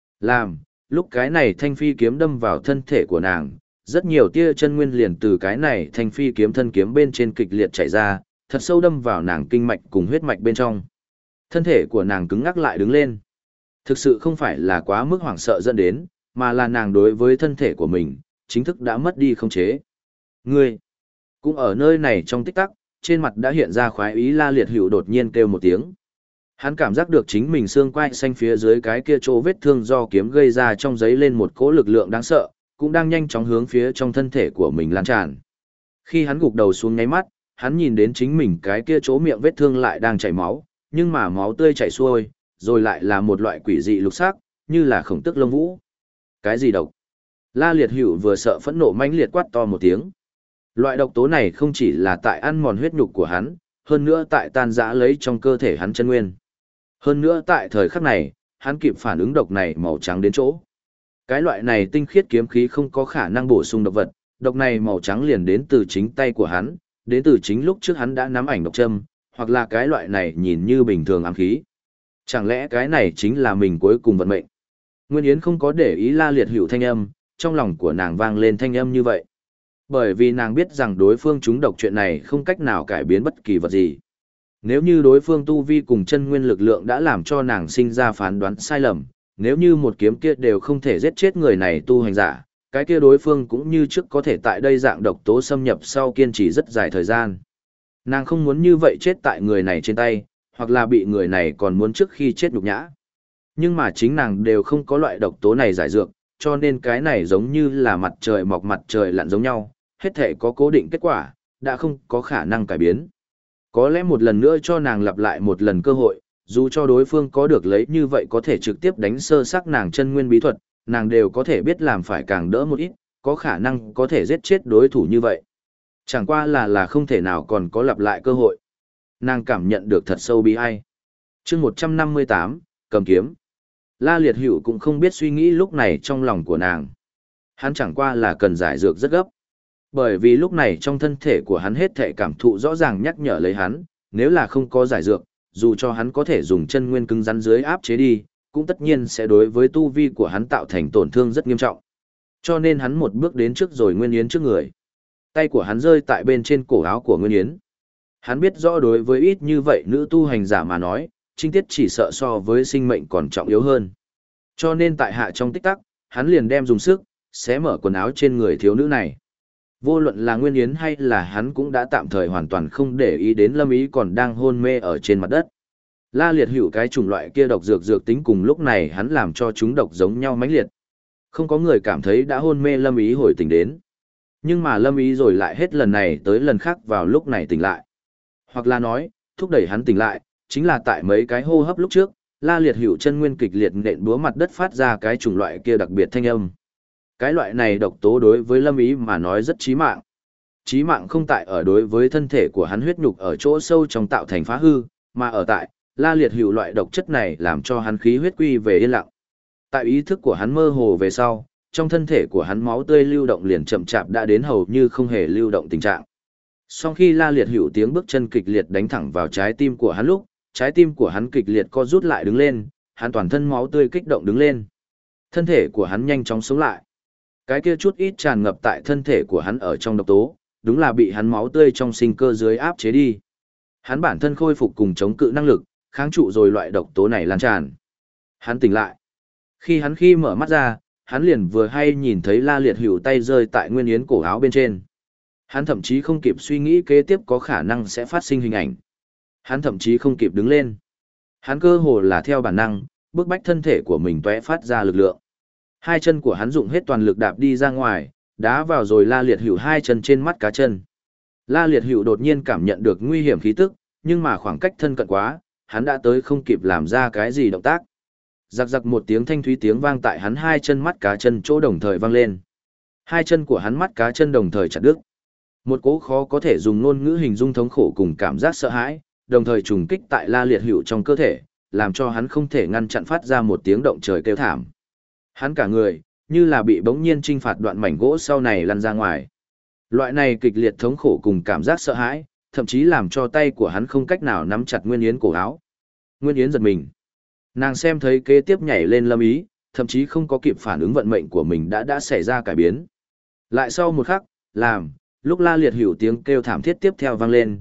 Lúc cái này thanh phi kiếm đâm vào thân thể của nàng, rất nhiều tia chân nguyên liền từ cái này thanh phi kiếm thân kiếm bên trên kịch liệt chảy ra, thật sâu đâm vào nàng kinh mạch cùng huyết mạch bên trong. Thân thể của nàng cứng ngắc lại đứng lên. Thực sự không phải là quá mức hoảng sợ dẫn đến, mà là nàng đối với thân thể của mình, chính thức đã mất đi khống chế. Ngươi, cũng ở nơi này trong tích tắc, trên mặt đã hiện ra khoái ý. La Liệt Hữu đột nhiên kêu một tiếng. Hắn cảm giác được chính mình xương quai xanh phía dưới cái kia chỗ vết thương do kiếm gây ra trong giấy lên một cỗ lực lượng đáng sợ, cũng đang nhanh chóng hướng phía trong thân thể của mình lan tràn. Khi hắn gục đầu xuống nháy mắt, hắn nhìn đến chính mình cái kia chỗ miệng vết thương lại đang chảy máu, nhưng mà máu tươi chảy xuôi, rồi lại là một loại quỷ dị lục sắc, như là khổng tức lông vũ. Cái gì độc? La Liệt Hữu vừa sợ phẫn nộ mãnh liệt quát to một tiếng. Loại độc tố này không chỉ là tại ăn mòn huyết nhục của hắn, hơn nữa tại tan rã lấy trong cơ thể hắn chân nguyên. Hơn nữa tại thời khắc này, hắn kịp phản ứng độc này màu trắng đến chỗ. Cái loại này tinh khiết kiếm khí không có khả năng bổ sung độc vật, độc này màu trắng liền đến từ chính tay của hắn, đến từ chính lúc trước hắn đã nắm ảnh độc châm, hoặc là cái loại này nhìn như bình thường ám khí. Chẳng lẽ cái này chính là mình cuối cùng vận mệnh? Nguyên Yến không có để ý La Liệt Hữu thanh âm, trong lòng của nàng vang lên thanh âm như vậy. Bởi vì nàng biết rằng đối phương trúng độc chuyện này không cách nào cải biến bất kỳ vật gì. Nếu như đối phương tu vi cùng chân nguyên lực lượng đã làm cho nàng sinh ra phán đoán sai lầm, nếu như một kiếm kia đều không thể giết chết người này tu hành giả, cái kia đối phương cũng như trước có thể tại đây dạng độc tố xâm nhập sau kiên trì rất dài thời gian. Nàng không muốn như vậy chết tại người này trên tay, hoặc là bị người này còn muốn trước khi chết nhục nhã. Nhưng mà chính nàng đều không có loại độc tố này giải dược, cho nên cái này giống như là mặt trời mọc mặt trời lặn giống nhau, hết thể có cố định kết quả, đã không có khả năng cải biến. Có lẽ một lần nữa cho nàng lặp lại một lần cơ hội, dù cho đối phương có được lấy như vậy có thể trực tiếp đánh sơ xác nàng chân nguyên bí thuật, nàng đều có thể biết làm phải càng đỡ một ít, có khả năng có thể giết chết đối thủ như vậy. Chẳng qua là không thể nào còn có lặp lại cơ hội. Nàng cảm nhận được thật sâu bi ai. Chương 158, cầm kiếm. La Liệt Hữu cũng không biết suy nghĩ lúc này trong lòng của nàng. Hắn chẳng qua là cần giải dược rất gấp. Bởi vì lúc này trong thân thể của hắn hết thể cảm thụ rõ ràng nhắc nhở lấy hắn, nếu là không có giải dược, dù cho hắn có thể dùng chân nguyên cứng rắn dưới áp chế đi, cũng tất nhiên sẽ đối với tu vi của hắn tạo thành tổn thương rất nghiêm trọng. Cho nên hắn một bước đến trước rồi Nguyên Yến trước người. Tay của hắn rơi tại bên trên cổ áo của Nguyên Yến. Hắn biết rõ đối với ít như vậy nữ tu hành giả mà nói, trinh tiết chỉ sợ so với sinh mệnh còn trọng yếu hơn. Cho nên tại hạ trong tích tắc, hắn liền đem dùng sức, xé mở quần áo trên người thiếu nữ này. Vô luận là Nguyên Yến hay là hắn cũng đã tạm thời hoàn toàn không để ý đến Lâm Ý còn đang hôn mê ở trên mặt đất. La Liệt Hữu cái chủng loại kia độc dược tính cùng lúc này hắn làm cho chúng độc giống nhau mãnh liệt. Không có người cảm thấy đã hôn mê Lâm Ý hồi tỉnh đến. Nhưng mà Lâm Ý rồi lại hết lần này tới lần khác vào lúc này tỉnh lại. Hoặc là nói, thúc đẩy hắn tỉnh lại, chính là tại mấy cái hô hấp lúc trước, La Liệt Hữu chân nguyên kịch liệt nện búa mặt đất phát ra cái chủng loại kia đặc biệt thanh âm. Cái loại này độc tố đối với Lâm Ý mà nói rất chí mạng. Chí mạng không tại ở đối với thân thể của hắn huyết nhục ở chỗ sâu trong tạo thành phá hư, mà ở tại, La Liệt Hữu loại độc chất này làm cho hắn khí huyết quy về yên lặng. Tại ý thức của hắn mơ hồ về sau, trong thân thể của hắn máu tươi lưu động liền chậm chạp đã đến hầu như không hề lưu động tình trạng. Sau khi La Liệt Hữu tiếng bước chân kịch liệt đánh thẳng vào trái tim của hắn lúc, trái tim của hắn kịch liệt co rút lại đứng lên, hắn toàn thân máu tươi kích động đứng lên. Thân thể của hắn nhanh chóng sống lại. Cái kia chút ít tràn ngập tại thân thể của hắn ở trong độc tố, đúng là bị hắn máu tươi trong sinh cơ dưới áp chế đi. Hắn bản thân khôi phục cùng chống cự năng lực, kháng trụ rồi loại độc tố này lan tràn. Hắn tỉnh lại. Khi mở mắt ra, hắn liền vừa hay nhìn thấy La Liệt Hữu tay rơi tại Nguyên Yến cổ áo bên trên. Hắn thậm chí không kịp suy nghĩ kế tiếp có khả năng sẽ phát sinh hình ảnh. Hắn thậm chí không kịp đứng lên. Hắn cơ hồ là theo bản năng, bức bách thân thể của mình tóe phát ra lực lượng. Hai chân của hắn dụng hết toàn lực đạp đi ra ngoài, đá vào rồi La Liệt Hữu hai chân trên mắt cá chân. La Liệt Hữu đột nhiên cảm nhận được nguy hiểm khí tức, nhưng mà khoảng cách thân cận quá, hắn đã tới không kịp làm ra cái gì động tác. Giặc giặc một tiếng thanh thúy tiếng vang tại hắn hai chân mắt cá chân chỗ đồng thời vang lên. Hai chân của hắn mắt cá chân đồng thời chặt đứt. Một cỗ khó có thể dùng ngôn ngữ hình dung thống khổ cùng cảm giác sợ hãi, đồng thời trùng kích tại La Liệt Hữu trong cơ thể, làm cho hắn không thể ngăn chặn phát ra một tiếng động trời kêu thảm. Hắn cả người, như là bị bỗng nhiên trinh phạt đoạn mảnh gỗ sau này lăn ra ngoài. Loại này kịch liệt thống khổ cùng cảm giác sợ hãi, thậm chí làm cho tay của hắn không cách nào nắm chặt Nguyên Yến cổ áo. Nguyên Yến giật mình. Nàng xem thấy kế tiếp nhảy lên Lâm Ý, thậm chí không có kịp phản ứng vận mệnh của mình đã xảy ra cải biến. Lại sau một khắc, lúc La Liệt Hữu tiếng kêu thảm thiết tiếp theo vang lên,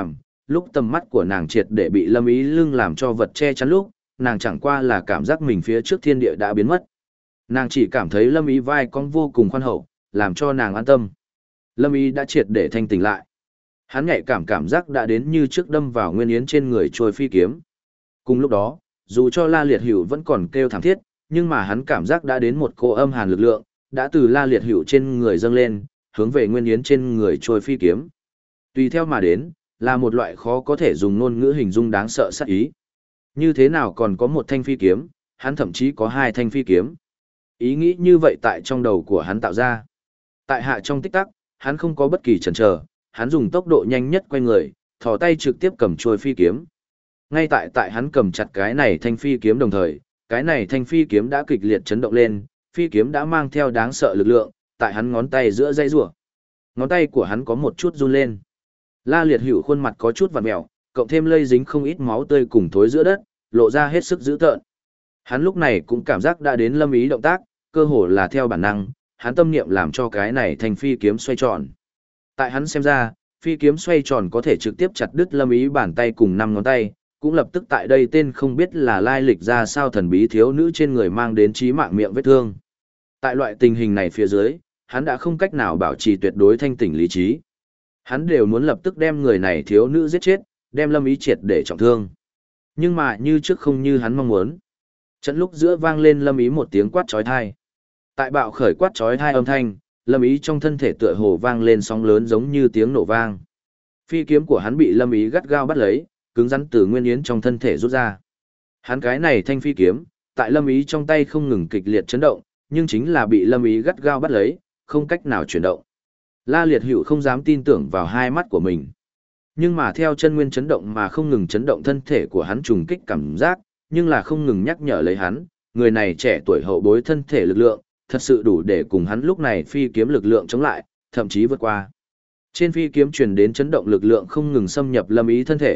lúc tầm mắt của nàng triệt để bị Lâm Ý lưng làm cho vật che chắn lúc, nàng chẳng qua là cảm giác mình phía trước thiên địa đã biến mất. Nàng chỉ cảm thấy Lâm Ý vai cong vô cùng khoan hậu, làm cho nàng an tâm. Lâm Ý đã triệt để thanh tỉnh lại. Hắn nhạy cảm giác đã đến như trước đâm vào Nguyên Yến trên người trôi phi kiếm. Cùng lúc đó, dù cho La Liệt Hữu vẫn còn kêu thảm thiết, nhưng mà hắn cảm giác đã đến một cô âm hàn lực lượng, đã từ La Liệt Hữu trên người dâng lên, hướng về Nguyên Yến trên người trôi phi kiếm. Tùy theo mà đến, là một loại khó có thể dùng ngôn ngữ hình dung đáng sợ sát ý. Như thế nào còn có một thanh phi kiếm, hắn thậm chí có hai thanh phi kiếm. Ý nghĩ như vậy tại trong đầu của hắn tạo ra. Tại hạ trong tích tắc, hắn không có bất kỳ chần chờ, hắn dùng tốc độ nhanh nhất quay người, thò tay trực tiếp cầm trôi phi kiếm. Ngay tại hắn cầm chặt cái này thanh phi kiếm đồng thời, cái này thanh phi kiếm đã kịch liệt chấn động lên, phi kiếm đã mang theo đáng sợ lực lượng, tại hắn ngón tay giữa dây rủa. Ngón tay của hắn có một chút run lên. La Liệt Hữu khuôn mặt có chút vặn mèo, cộng thêm lây dính không ít máu tươi cùng thối giữa đất, lộ ra hết sức dữ tợn. Hắn lúc này cũng cảm giác đã đến Lâm Ý động tác, cơ hồ là theo bản năng, hắn tâm niệm làm cho cái này thanh phi kiếm xoay tròn. Tại hắn xem ra, phi kiếm xoay tròn có thể trực tiếp chặt đứt Lâm Ý bàn tay cùng 5 ngón tay, cũng lập tức tại đây tên không biết là lai lịch ra sao thần bí thiếu nữ trên người mang đến chí mạng miệng vết thương. Tại loại tình hình này phía dưới, hắn đã không cách nào bảo trì tuyệt đối thanh tỉnh lý trí. Hắn đều muốn lập tức đem người này thiếu nữ giết chết, đem Lâm Ý triệt để trọng thương. Nhưng mà như trước không như hắn mong muốn. Trận lúc giữa vang lên Lâm Ý một tiếng quát chói tai. Tại bạo khởi quát chói tai âm thanh, Lâm Ý trong thân thể tựa hồ vang lên sóng lớn giống như tiếng nổ vang. Phi kiếm của hắn bị Lâm Ý gắt gao bắt lấy, cứng rắn từ Nguyên Yến trong thân thể rút ra. Hắn cái này thanh phi kiếm, tại Lâm Ý trong tay không ngừng kịch liệt chấn động, nhưng chính là bị Lâm Ý gắt gao bắt lấy, không cách nào chuyển động. La Liệt Hữu không dám tin tưởng vào hai mắt của mình. Nhưng mà theo chân nguyên chấn động mà không ngừng chấn động thân thể của hắn trùng kích cảm giác, nhưng là không ngừng nhắc nhở lấy hắn, người này trẻ tuổi hậu bối thân thể lực lượng, thật sự đủ để cùng hắn lúc này phi kiếm lực lượng chống lại, thậm chí vượt qua. Trên phi kiếm truyền đến chấn động lực lượng không ngừng xâm nhập Lâm Ý thân thể,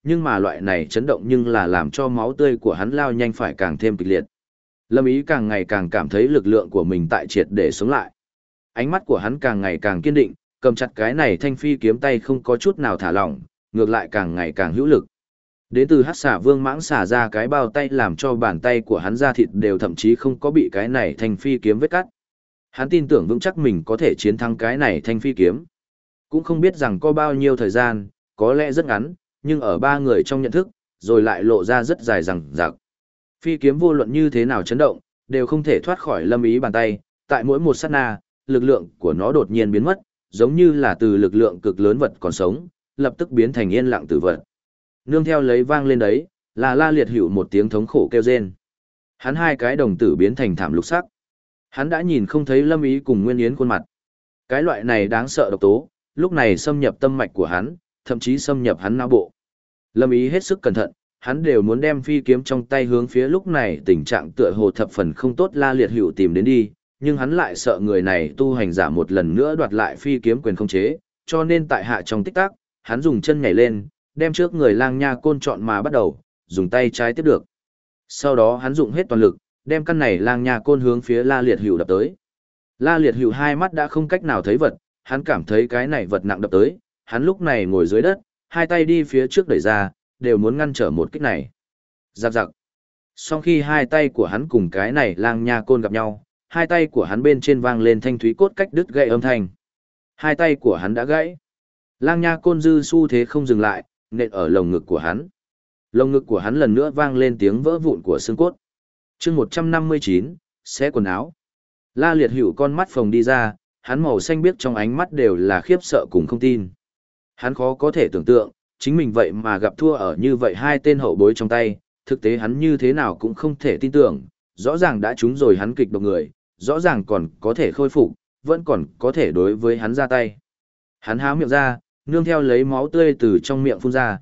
nhưng mà loại này chấn động nhưng là làm cho máu tươi của hắn lao nhanh phải càng thêm kịch liệt. Lâm Ý càng ngày càng cảm thấy lực lượng của mình tại triệt để sống lại. Ánh mắt của hắn càng ngày càng kiên định, cầm chặt cái này thanh phi kiếm tay không có chút nào thả lỏng, ngược lại càng ngày càng hữu lực. Đến từ Hắc Xà Vương mãng xả ra cái bao tay làm cho bàn tay của hắn da thịt đều thậm chí không có bị cái này thanh phi kiếm vết cắt. Hắn tin tưởng vững chắc mình có thể chiến thắng cái này thanh phi kiếm. Cũng không biết rằng có bao nhiêu thời gian, có lẽ rất ngắn, nhưng ở ba người trong nhận thức, rồi lại lộ ra rất dài rằng rạc. Phi kiếm vô luận như thế nào chấn động, đều không thể thoát khỏi Lâm Ý bàn tay, tại mỗi một sát na, lực lượng của nó đột nhiên biến mất, giống như là từ lực lượng cực lớn vật còn sống, lập tức biến thành yên lặng tử vật. Nương theo lấy vang lên đấy, là La Liệt Hữu một tiếng thống khổ kêu rên. Hắn hai cái đồng tử biến thành thảm lục sắc. Hắn đã nhìn không thấy Lâm Ý cùng Nguyên Yến khuôn mặt. Cái loại này đáng sợ độc tố, lúc này xâm nhập tâm mạch của hắn, thậm chí xâm nhập hắn não bộ. Lâm Ý hết sức cẩn thận, hắn đều muốn đem phi kiếm trong tay hướng phía lúc này tình trạng tựa hồ thập phần không tốt La Liệt Hữu tìm đến đi, nhưng hắn lại sợ người này tu hành giả một lần nữa đoạt lại phi kiếm quyền không chế, cho nên tại hạ trong tích tắc, hắn dùng chân nhảy lên, đem trước người Lang Nha Côn chọn mà bắt đầu, dùng tay trái tiếp được. Sau đó hắn dùng hết toàn lực, đem căn này Lang Nha Côn hướng phía La Liệt Hữu đập tới. La Liệt Hữu hai mắt đã không cách nào thấy vật, hắn cảm thấy cái này vật nặng đập tới, hắn lúc này ngồi dưới đất, hai tay đi phía trước đẩy ra, đều muốn ngăn trở một kích này. Giặc giặc. Sau khi hai tay của hắn cùng cái này Lang Nha Côn gặp nhau, hai tay của hắn bên trên vang lên thanh thúy cốt cách đứt gãy âm thanh. Hai tay của hắn đã gãy. Lang Nha Côn dư xu thế không dừng lại, nện ở lồng ngực của hắn. Lồng ngực của hắn lần nữa vang lên tiếng vỡ vụn của xương cốt. Chương 159, xé quần áo. La Liệt Hữu con mắt phồng đi ra, hắn màu xanh biếc trong ánh mắt đều là khiếp sợ cùng không tin. Hắn khó có thể tưởng tượng, chính mình vậy mà gặp thua ở như vậy hai tên hậu bối trong tay, thực tế hắn như thế nào cũng không thể tin tưởng, rõ ràng đã trúng rồi hắn kịch độc người, rõ ràng còn có thể khôi phục, vẫn còn có thể đối với hắn ra tay. Hắn há miệng ra, nương theo lấy máu tươi từ trong miệng phun ra,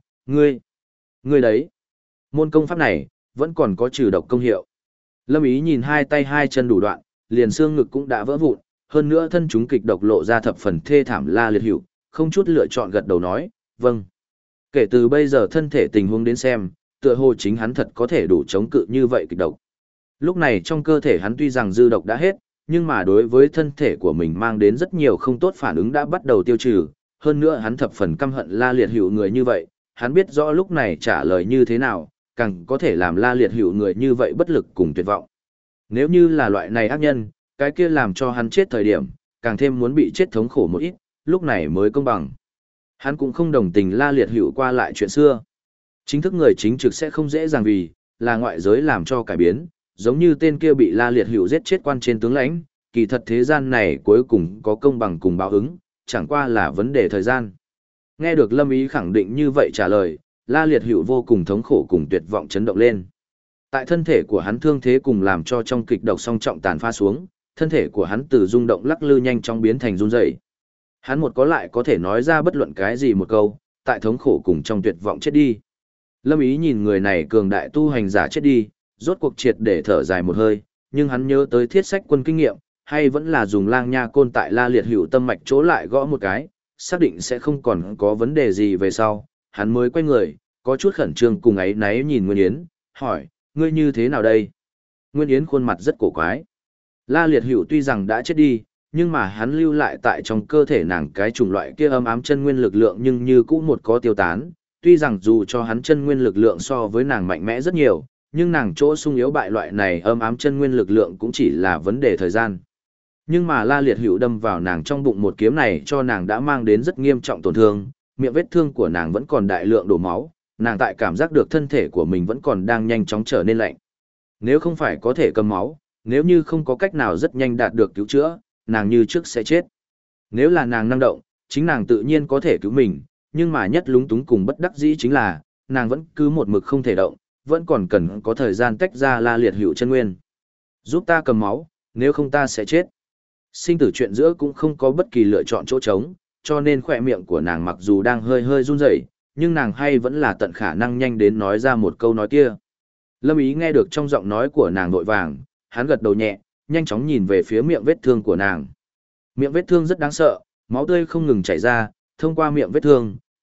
ngươi đấy. Môn công pháp này, vẫn còn có trừ độc công hiệu. Lâm Ý nhìn hai tay hai chân đủ đoạn, liền xương ngực cũng đã vỡ vụn, hơn nữa thân chúng kịch độc lộ ra thập phần thê thảm La Liệt Hữu, không chút lựa chọn gật đầu nói, vâng. Kể từ bây giờ thân thể tình huống đến xem, tựa hồ chính hắn thật có thể đủ chống cự như vậy kịch độc. Lúc này trong cơ thể hắn tuy rằng dư độc đã hết, nhưng mà đối với thân thể của mình mang đến rất nhiều không tốt phản ứng đã bắt đầu tiêu trừ, hơn nữa hắn thập phần căm hận La Liệt Hữu người như vậy, hắn biết rõ lúc này trả lời như thế nào, càng có thể làm La Liệt Hữu người như vậy bất lực cùng tuyệt vọng. Nếu như là loại này ác nhân, cái kia làm cho hắn chết thời điểm, càng thêm muốn bị chết thống khổ một ít, lúc này mới công bằng. Hắn cũng không đồng tình La Liệt Hữu qua lại chuyện xưa. Chính thức người chính trực sẽ không dễ dàng vì, là ngoại giới làm cho cải biến, giống như tên kia bị La Liệt Hữu giết chết quan trên tướng lãnh, kỳ thật thế gian này cuối cùng có công bằng cùng báo ứng, chẳng qua là vấn đề thời gian. Nghe được Lâm Ý khẳng định như vậy trả lời, La Liệt Hữu vô cùng thống khổ cùng tuyệt vọng chấn động lên. Tại thân thể của hắn thương thế cùng làm cho trong kịch độc song trọng tàn pha xuống, thân thể của hắn từ rung động lắc lư nhanh chóng biến thành run rẩy. Hắn một có lại có thể nói ra bất luận cái gì một câu, tại thống khổ cùng trong tuyệt vọng chết đi. Lâm Ý nhìn người này cường đại tu hành giả chết đi, rốt cuộc triệt để thở dài một hơi, nhưng hắn nhớ tới thiết sách quân kinh nghiệm, hay vẫn là dùng Lang Nha Côn tại La Liệt Hữu tâm mạch chỗ lại gõ một cái, xác định sẽ không còn có vấn đề gì về sau, hắn mới quay người, có chút khẩn trương cùng ấy náy nhìn Nguyên Yến, hỏi, ngươi như thế nào đây? Nguyên Yến khuôn mặt rất cổ quái. La Liệt Hữu tuy rằng đã chết đi, nhưng mà hắn lưu lại tại trong cơ thể nàng cái chủng loại kia âm ám chân nguyên lực lượng nhưng như cũ một có tiêu tán, tuy rằng dù cho hắn chân nguyên lực lượng so với nàng mạnh mẽ rất nhiều, nhưng nàng chỗ sung yếu bại loại này âm ám chân nguyên lực lượng cũng chỉ là vấn đề thời gian. Nhưng mà La Liệt Hữu đâm vào nàng trong bụng một kiếm này cho nàng đã mang đến rất nghiêm trọng tổn thương, miệng vết thương của nàng vẫn còn đại lượng đổ máu, nàng tại cảm giác được thân thể của mình vẫn còn đang nhanh chóng trở nên lạnh. Nếu không phải có thể cầm máu, nếu như không có cách nào rất nhanh đạt được cứu chữa, nàng như trước sẽ chết. Nếu là nàng năng động, chính nàng tự nhiên có thể cứu mình, nhưng mà nhất lúng túng cùng bất đắc dĩ chính là, nàng vẫn cứ một mực không thể động, vẫn còn cần có thời gian tách ra La Liệt Hữu chân nguyên. Giúp ta cầm máu, nếu không ta sẽ chết. Sinh tử chuyện giữa cũng không có bất kỳ lựa chọn chỗ trống, cho nên khỏe miệng của nàng mặc dù đang hơi hơi run rẩy, nhưng nàng hay vẫn là tận khả năng nhanh đến nói ra một câu nói kia. Lâm Ý nghe được trong giọng nói của nàng vội vàng, hắn gật đầu nhẹ, nhanh chóng nhìn về phía miệng vết thương của nàng. Miệng vết thương rất đáng sợ, máu tươi không ngừng chảy ra, thông qua miệng vết thương,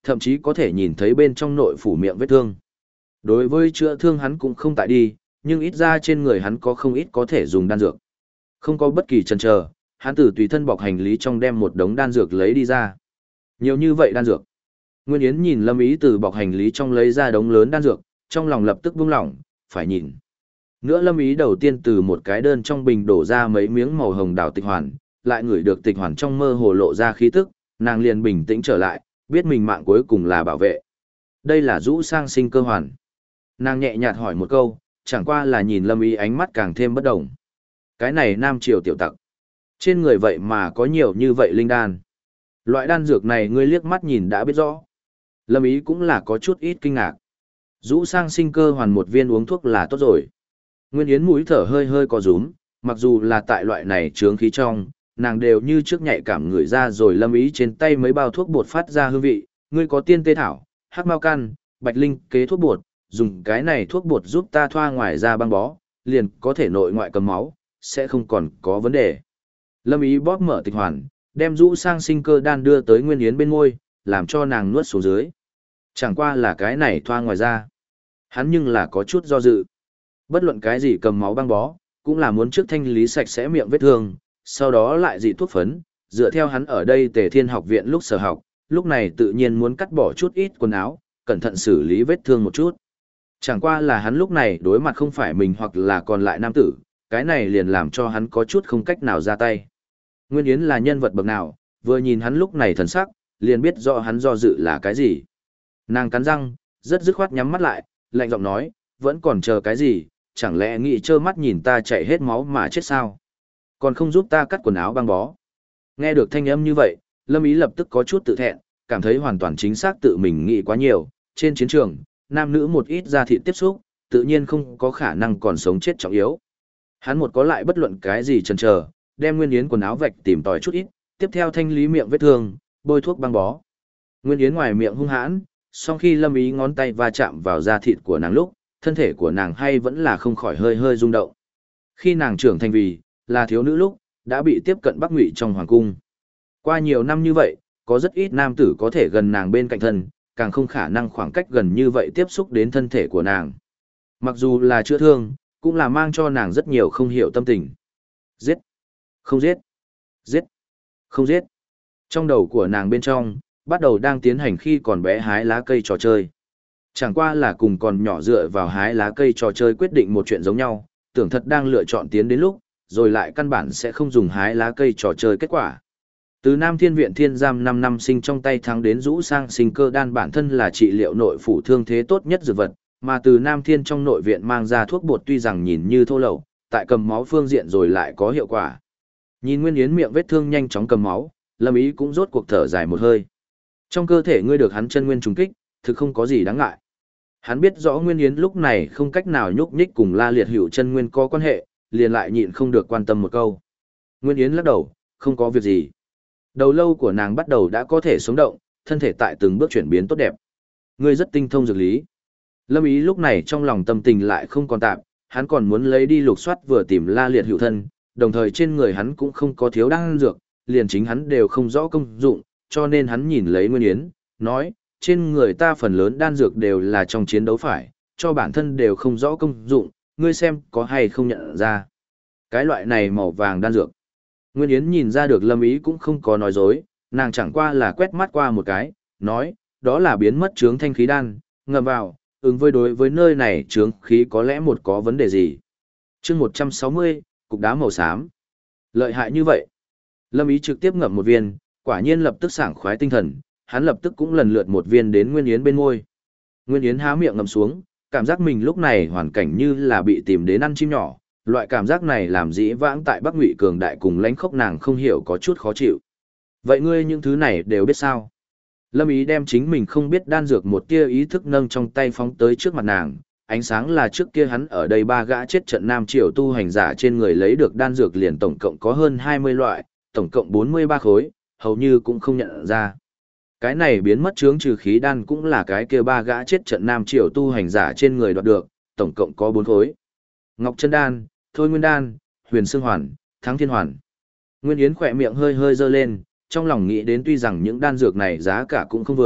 thậm chí có thể nhìn thấy bên trong nội phủ miệng vết thương. Đối với chữa thương hắn cũng không tại đi, nhưng ít ra trên người hắn có không ít có thể dùng đan dược. Không có bất kỳ chần chờ, hắn từ tùy thân bọc hành lý trong đem một đống đan dược lấy đi ra. Nhiều như vậy đan dược. Nguyên Yến nhìn Lâm Ý từ bọc hành lý trong lấy ra đống lớn đan dược, trong lòng lập tức buông lỏng, phải nhìn. Nữa Lâm Ý đầu tiên từ một cái đơn trong bình đổ ra mấy miếng màu hồng đào tịch hoàn, lại ngửi được tịch hoàn trong mơ hồ lộ ra khí tức, nàng liền bình tĩnh trở lại, biết mình mạng cuối cùng là bảo vệ. Đây là rũ sang sinh cơ hoàn. Nàng nhẹ nhạt hỏi một câu, chẳng qua là nhìn Lâm Ý ánh mắt càng thêm bất động. Cái này nam triều tiểu tặc. Trên người vậy mà có nhiều như vậy linh đan. Loại đan dược này ngươi liếc mắt nhìn đã biết rõ. Lâm Ý cũng là có chút ít kinh ngạc. Rũ sang sinh cơ hoàn một viên uống thuốc là tốt rồi. Nguyên Yến mũi thở hơi hơi có rúm, mặc dù là tại loại này chướng khí trong, nàng đều như trước nhạy cảm ngửi ra rồi Lâm Ý trên tay mấy bao thuốc bột phát ra hương vị. Ngươi có tiên tê thảo, hắc mao căn, bạch linh kế thuốc bột, dùng cái này thuốc bột giúp ta thoa ngoài ra băng bó, liền có thể nội ngoại cầm máu, sẽ không còn có vấn đề. Lâm Ý bóp mở tịch hoàn, đem rũ sang sinh cơ đan đưa tới Nguyên Yến bên môi, làm cho nàng nuốt xuống dưới. Chẳng qua là cái này thoa ngoài ra. Hắn nhưng là có chút do dự. Bất luận cái gì cầm máu băng bó, cũng là muốn trước thanh lý sạch sẽ miệng vết thương, sau đó lại dị thuốc phấn, dựa theo hắn ở đây Tề Thiên học viện lúc sở học, lúc này tự nhiên muốn cắt bỏ chút ít quần áo, cẩn thận xử lý vết thương một chút. Chẳng qua là hắn lúc này đối mặt không phải mình hoặc là còn lại nam tử, cái này liền làm cho hắn có chút không cách nào ra tay. Nguyên Yến là nhân vật bậc nào, vừa nhìn hắn lúc này thần sắc, liền biết rõ hắn do dự là cái gì. Nàng cắn răng, rất dứt khoát nhắm mắt lại, lạnh giọng nói, vẫn còn chờ cái gì, chẳng lẽ nghĩ trơ mắt nhìn ta chạy hết máu mà chết sao? Còn không giúp ta cắt quần áo băng bó. Nghe được thanh âm như vậy, Lâm Ý lập tức có chút tự thẹn, cảm thấy hoàn toàn chính xác tự mình nghĩ quá nhiều. Trên chiến trường, nam nữ một ít ra thịt tiếp xúc, tự nhiên không có khả năng còn sống chết trọng yếu. Hắn một có lại bất luận cái gì chần chờ, đem Nguyên Yến quần áo vạch tìm tòi chút ít, tiếp theo thanh lý miệng vết thương, bôi thuốc băng bó. Nguyên Yến ngoài miệng hung hãn, song khi Lâm Ý ngón tay va chạm vào da thịt của nàng lúc, thân thể của nàng hay vẫn là không khỏi hơi hơi rung động. Khi nàng trưởng thành vì là thiếu nữ lúc, đã bị tiếp cận Bắc Ngụy trong hoàng cung. Qua nhiều năm như vậy, có rất ít nam tử có thể gần nàng bên cạnh thân, càng không khả năng khoảng cách gần như vậy tiếp xúc đến thân thể của nàng. Mặc dù là chữa thương, cũng là mang cho nàng rất nhiều không hiểu tâm tình. Giết, không giết, giết, không giết. Trong đầu của nàng bên trong, bắt đầu đang tiến hành khi còn bé hái lá cây trò chơi. Chẳng qua là cùng còn nhỏ dựa vào hái lá cây trò chơi quyết định một chuyện giống nhau, tưởng thật đang lựa chọn tiến đến lúc, rồi lại căn bản sẽ không dùng hái lá cây trò chơi kết quả. Từ Nam Thiên Viện Thiên Giam 5 năm sinh trong tay thắng đến rũ sang sinh cơ đan bản thân là trị liệu nội phủ thương thế tốt nhất dược vật, mà từ Nam Thiên trong nội viện mang ra thuốc bột tuy rằng nhìn như thô lậu, tại cầm máu phương diện rồi lại có hiệu quả. Nhìn Nguyên Yến miệng vết thương nhanh chóng cầm máu, Lâm Ý cũng rốt cuộc thở dài một hơi. Trong cơ thể ngươi được hắn chân nguyên trùng kích, thực không có gì đáng ngại. Hắn biết rõ Nguyên Yến lúc này không cách nào nhúc nhích cùng La Liệt Hữu chân nguyên có quan hệ, liền lại nhịn không được quan tâm một câu. Nguyên Yến lắc đầu, không có việc gì. Đầu lâu của nàng bắt đầu đã có thể sống động, thân thể tại từng bước chuyển biến tốt đẹp. Ngươi rất tinh thông dược lý. Lâm Ý lúc này trong lòng tâm tình lại không còn tạm, hắn còn muốn lấy đi lục soát vừa tìm La Liệt Hữu thân, đồng thời trên người hắn cũng không có thiếu đan dược, liền chính hắn đều không rõ công dụng, cho nên hắn nhìn lấy Nguyên Yến, nói, trên người ta phần lớn đan dược đều là trong chiến đấu phải, cho bản thân đều không rõ công dụng, ngươi xem có hay không nhận ra. Cái loại này màu vàng đan dược. Nguyên Yến nhìn ra được Lâm Ý cũng không có nói dối, nàng chẳng qua là quét mắt qua một cái, nói, đó là biến mất chướng thanh khí đan, ngầm vào, ứng với đối với nơi này chướng khí có lẽ một có vấn đề gì. chương 160, cục đá màu xám. Lợi hại như vậy. Lâm Ý trực tiếp ngậm một viên, quả nhiên lập tức sảng khoái tinh thần, hắn lập tức cũng lần lượt một viên đến Nguyên Yến bên môi. Nguyên Yến há miệng ngậm xuống, cảm giác mình lúc này hoàn cảnh như là bị tìm đến ăn chim nhỏ, loại cảm giác này làm dĩ vãng tại Bắc Ngụy cường đại cùng lãnh khốc nàng không hiểu có chút khó chịu. Vậy ngươi những thứ này đều biết sao? Lâm Ý đem chính mình không biết đan dược một tia ý thức nâng trong tay phóng tới trước mặt nàng, ánh sáng là trước kia hắn ở đây ba gã chết trận Nam Triều tu hành giả trên người lấy được đan dược liền tổng cộng có hơn 20 loại, tổng cộng 43 khối, hầu như cũng không nhận ra. Cái này biến mất chướng trừ khí đan cũng là cái kia ba gã chết trận Nam Triều tu hành giả trên người đoạt được, tổng cộng có 4 khối. Ngọc Chân Đan, Thôi Nguyên Đan, Huyền Xương Hoàn, Thắng Thiên Hoàn. Nguyên Yến khỏe miệng hơi hơi dơ lên, trong lòng nghĩ đến tuy rằng những đan dược này giá cả cũng không vừa,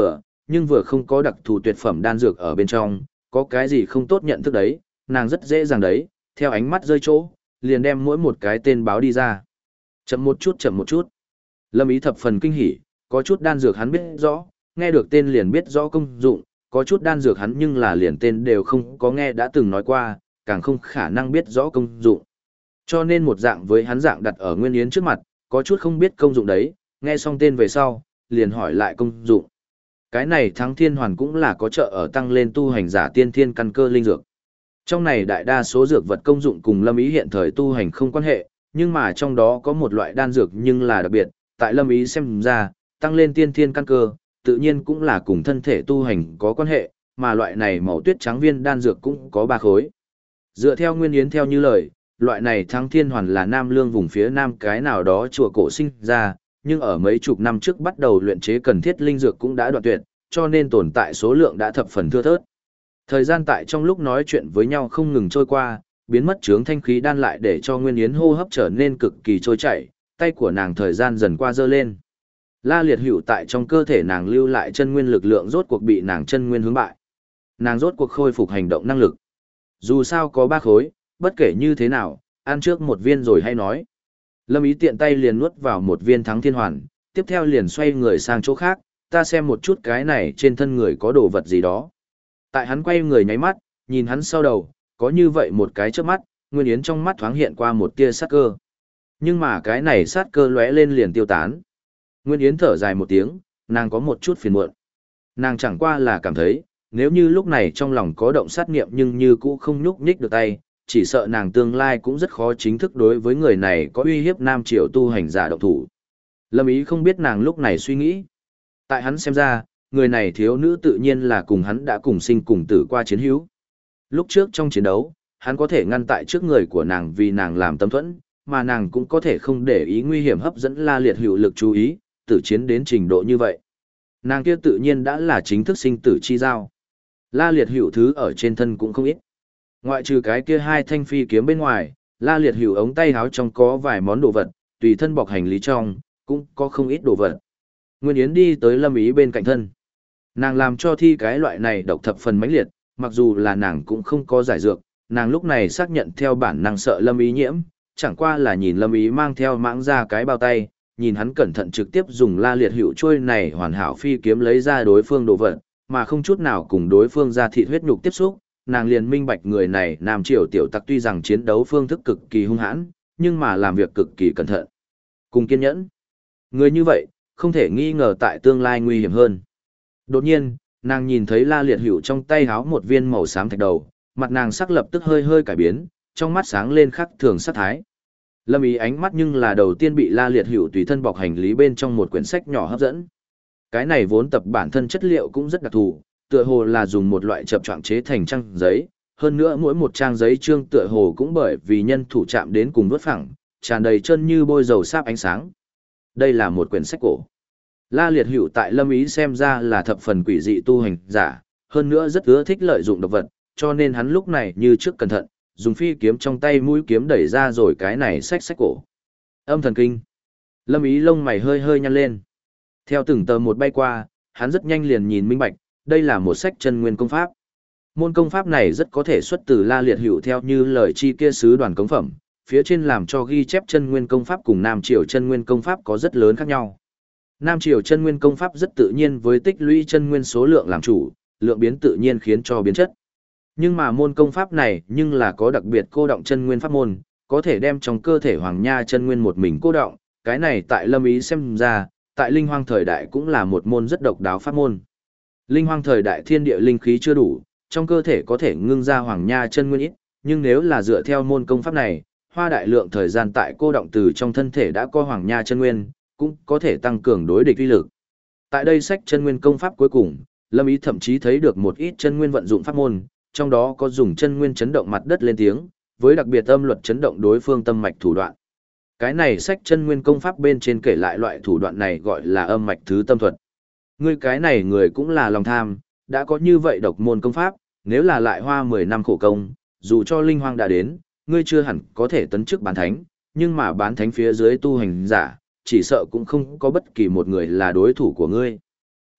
nhưng vừa không có đặc thù tuyệt phẩm đan dược ở bên trong, có cái gì không tốt nhận thức đấy, nàng rất dễ dàng đấy, theo ánh mắt rơi chỗ, liền đem mỗi một cái tên báo đi ra. Chậm một chút, chậm một chút. Lâm Ý thập phần kinh hỉ, có chút đan dược hắn biết rõ, nghe được tên liền biết rõ công dụng, có chút đan dược hắn nhưng là liền tên đều không có nghe đã từng nói qua, càng không khả năng biết rõ công dụng. Cho nên một dạng với hắn dạng đặt ở Nguyên Yến trước mặt, có chút không biết công dụng đấy, nghe xong tên về sau, liền hỏi lại công dụng. Cái này Thắng Thiên Hoàn cũng là có trợ ở tăng lên tu hành giả tiên thiên căn cơ linh dược. Trong này đại đa số dược vật công dụng cùng Lâm Ý hiện thời tu hành không quan hệ, nhưng mà trong đó có một loại đan dược nhưng là đặc biệt, tại Lâm Ý xem ra, tăng lên tiên thiên căn cơ, tự nhiên cũng là cùng thân thể tu hành có quan hệ, mà loại này màu tuyết trắng viên đan dược cũng có 3 khối. Dựa theo Nguyên Yến theo như lời, loại này Thắng Thiên Hoàn là Nam Lương vùng phía Nam cái nào đó chùa cổ sinh ra, nhưng ở mấy chục năm trước bắt đầu luyện chế cần thiết linh dược cũng đã đoạn tuyệt, cho nên tồn tại số lượng đã thập phần thưa thớt. Thời gian tại trong lúc nói chuyện với nhau không ngừng trôi qua, biến mất chướng thanh khí đan lại để cho Nguyên Yến hô hấp trở nên cực kỳ trôi chảy, tay của nàng thời gian dần qua dơ lên. La liệt hữu tại trong cơ thể nàng lưu lại chân nguyên lực lượng rốt cuộc bị nàng chân nguyên hướng bại. Nàng rốt cuộc khôi phục hành động năng lực. Dù sao có 3 khối, bất kể như thế nào, ăn trước một viên rồi hay nói. Lâm Ý tiện tay liền nuốt vào một viên Thắng Thiên Hoàn, tiếp theo liền xoay người sang chỗ khác, ta xem một chút cái này trên thân người có đồ vật gì đó. Tại hắn quay người nháy mắt, nhìn hắn sau đầu, có như vậy một cái trước mắt, Nguyên Yến trong mắt thoáng hiện qua một tia sát cơ. Nhưng mà cái này sát cơ lóe lên liền tiêu tán. Nguyên Yến thở dài một tiếng, nàng có một chút phiền muộn. Nàng chẳng qua là cảm thấy, nếu như lúc này trong lòng có động sát niệm nhưng như cũ không nhúc nhích được tay, chỉ sợ nàng tương lai cũng rất khó chính thức đối với người này có uy hiếp Nam Triều tu hành giả động thủ. Lâm Ý không biết nàng lúc này suy nghĩ. Tại hắn xem ra, người này thiếu nữ tự nhiên là cùng hắn đã cùng sinh cùng tử qua chiến hữu. Lúc trước trong chiến đấu, hắn có thể ngăn tại trước người của nàng vì nàng làm tấm thuẫn, mà nàng cũng có thể không để ý nguy hiểm hấp dẫn La Liệt hữu lực chú ý, tử chiến đến trình độ như vậy. Nàng kia tự nhiên đã là chính thức sinh tử chi giao. La Liệt hữu thứ ở trên thân cũng không ít. Ngoại trừ cái kia 2 thanh phi kiếm bên ngoài, La Liệt hữu ống tay áo trong có vài món đồ vật, tùy thân bọc hành lý trong, cũng có không ít đồ vật. Nguyên Yến đi tới Lâm Ý bên cạnh thân. Nàng làm cho thi cái loại này độc thập phần mãnh liệt, mặc dù là nàng cũng không có giải dược, nàng lúc này xác nhận theo bản năng sợ Lâm Ý nhiễm, chẳng qua là nhìn Lâm Ý mang theo mãng ra cái bao tay, nhìn hắn cẩn thận trực tiếp dùng La Liệt hữu trôi này hoàn hảo phi kiếm lấy ra đối phương đồ vật, mà không chút nào cùng đối phương ra thịt huyết nhục tiếp xúc, nàng liền minh bạch người này Nam Triều tiểu tặc tuy rằng chiến đấu phương thức cực kỳ hung hãn, nhưng mà làm việc cực kỳ cẩn thận, cùng kiên nhẫn. Người như vậy, không thể nghi ngờ tại tương lai nguy hiểm hơn. Đột nhiên, nàng nhìn thấy La Liệt hữu trong tay háo một viên màu xám thạch đầu, mặt nàng sắc lập tức hơi hơi cải biến, trong mắt sáng lên khắc thường sắc thái. Lâm Ý ánh mắt nhưng là đầu tiên bị La Liệt hữu tùy thân bọc hành lý bên trong một quyển sách nhỏ hấp dẫn. Cái này vốn tập bản thân chất liệu cũng rất đặc thù, tựa hồ là dùng một loại chập choạng chế thành trang giấy, hơn nữa mỗi một trang giấy trương tựa hồ cũng bởi vì nhân thủ chạm đến cùng vớt phẳng, tràn đầy chân như bôi dầu sáp ánh sáng. Đây là một quyển sách cổ. La Liệt hữu tại Lâm Ý xem ra là thập phần quỷ dị tu hành giả, hơn nữa rất ưa thích lợi dụng độc vật, cho nên hắn lúc này như trước cẩn thận, dùng phi kiếm trong tay mũi kiếm đẩy ra rồi cái này sách cổ. Âm thần kinh. Lâm Ý lông mày hơi hơi nhăn lên. Theo từng tờ một bay qua, hắn rất nhanh liền nhìn minh bạch, đây là một sách chân nguyên công pháp. Môn công pháp này rất có thể xuất từ La Liệt hữu theo như lời chi kia sứ đoàn cống phẩm, phía trên làm cho ghi chép chân nguyên công pháp cùng Nam Triều chân nguyên công pháp có rất lớn khác nhau. Nam Triều chân nguyên công pháp rất tự nhiên với tích lũy chân nguyên số lượng làm chủ, lượng biến tự nhiên khiến cho biến chất. Nhưng mà môn công pháp này nhưng là có đặc biệt cô động chân nguyên pháp môn, có thể đem trong cơ thể hoàng nha chân nguyên một mình cô động, cái này tại Lâm Ý xem ra, tại linh hoang thời đại cũng là một môn rất độc đáo pháp môn. Linh hoang thời đại thiên địa linh khí chưa đủ, trong cơ thể có thể ngưng ra hoàng nha chân nguyên ít, nhưng nếu là dựa theo môn công pháp này, hoa đại lượng thời gian tại cô động từ trong thân thể đã có hoàng nha chân nguyên, cũng có thể tăng cường đối địch uy lực. Tại đây sách chân nguyên công pháp cuối cùng, Lâm Ý thậm chí thấy được một ít chân nguyên vận dụng pháp môn, trong đó có dùng chân nguyên chấn động mặt đất lên tiếng, với đặc biệt âm luật chấn động đối phương tâm mạch thủ đoạn. Cái này sách chân nguyên công pháp bên trên kể lại loại thủ đoạn này gọi là âm mạch thứ tâm thuật. Ngươi cái này người cũng là lòng tham, đã có như vậy độc môn công pháp, nếu là lại hoa 10 năm khổ công, dù cho linh hoang đã đến, ngươi chưa hẳn có thể tấn chức bán thánh, nhưng mà bán thánh phía dưới tu hành giả, chỉ sợ cũng không có bất kỳ một người là đối thủ của ngươi.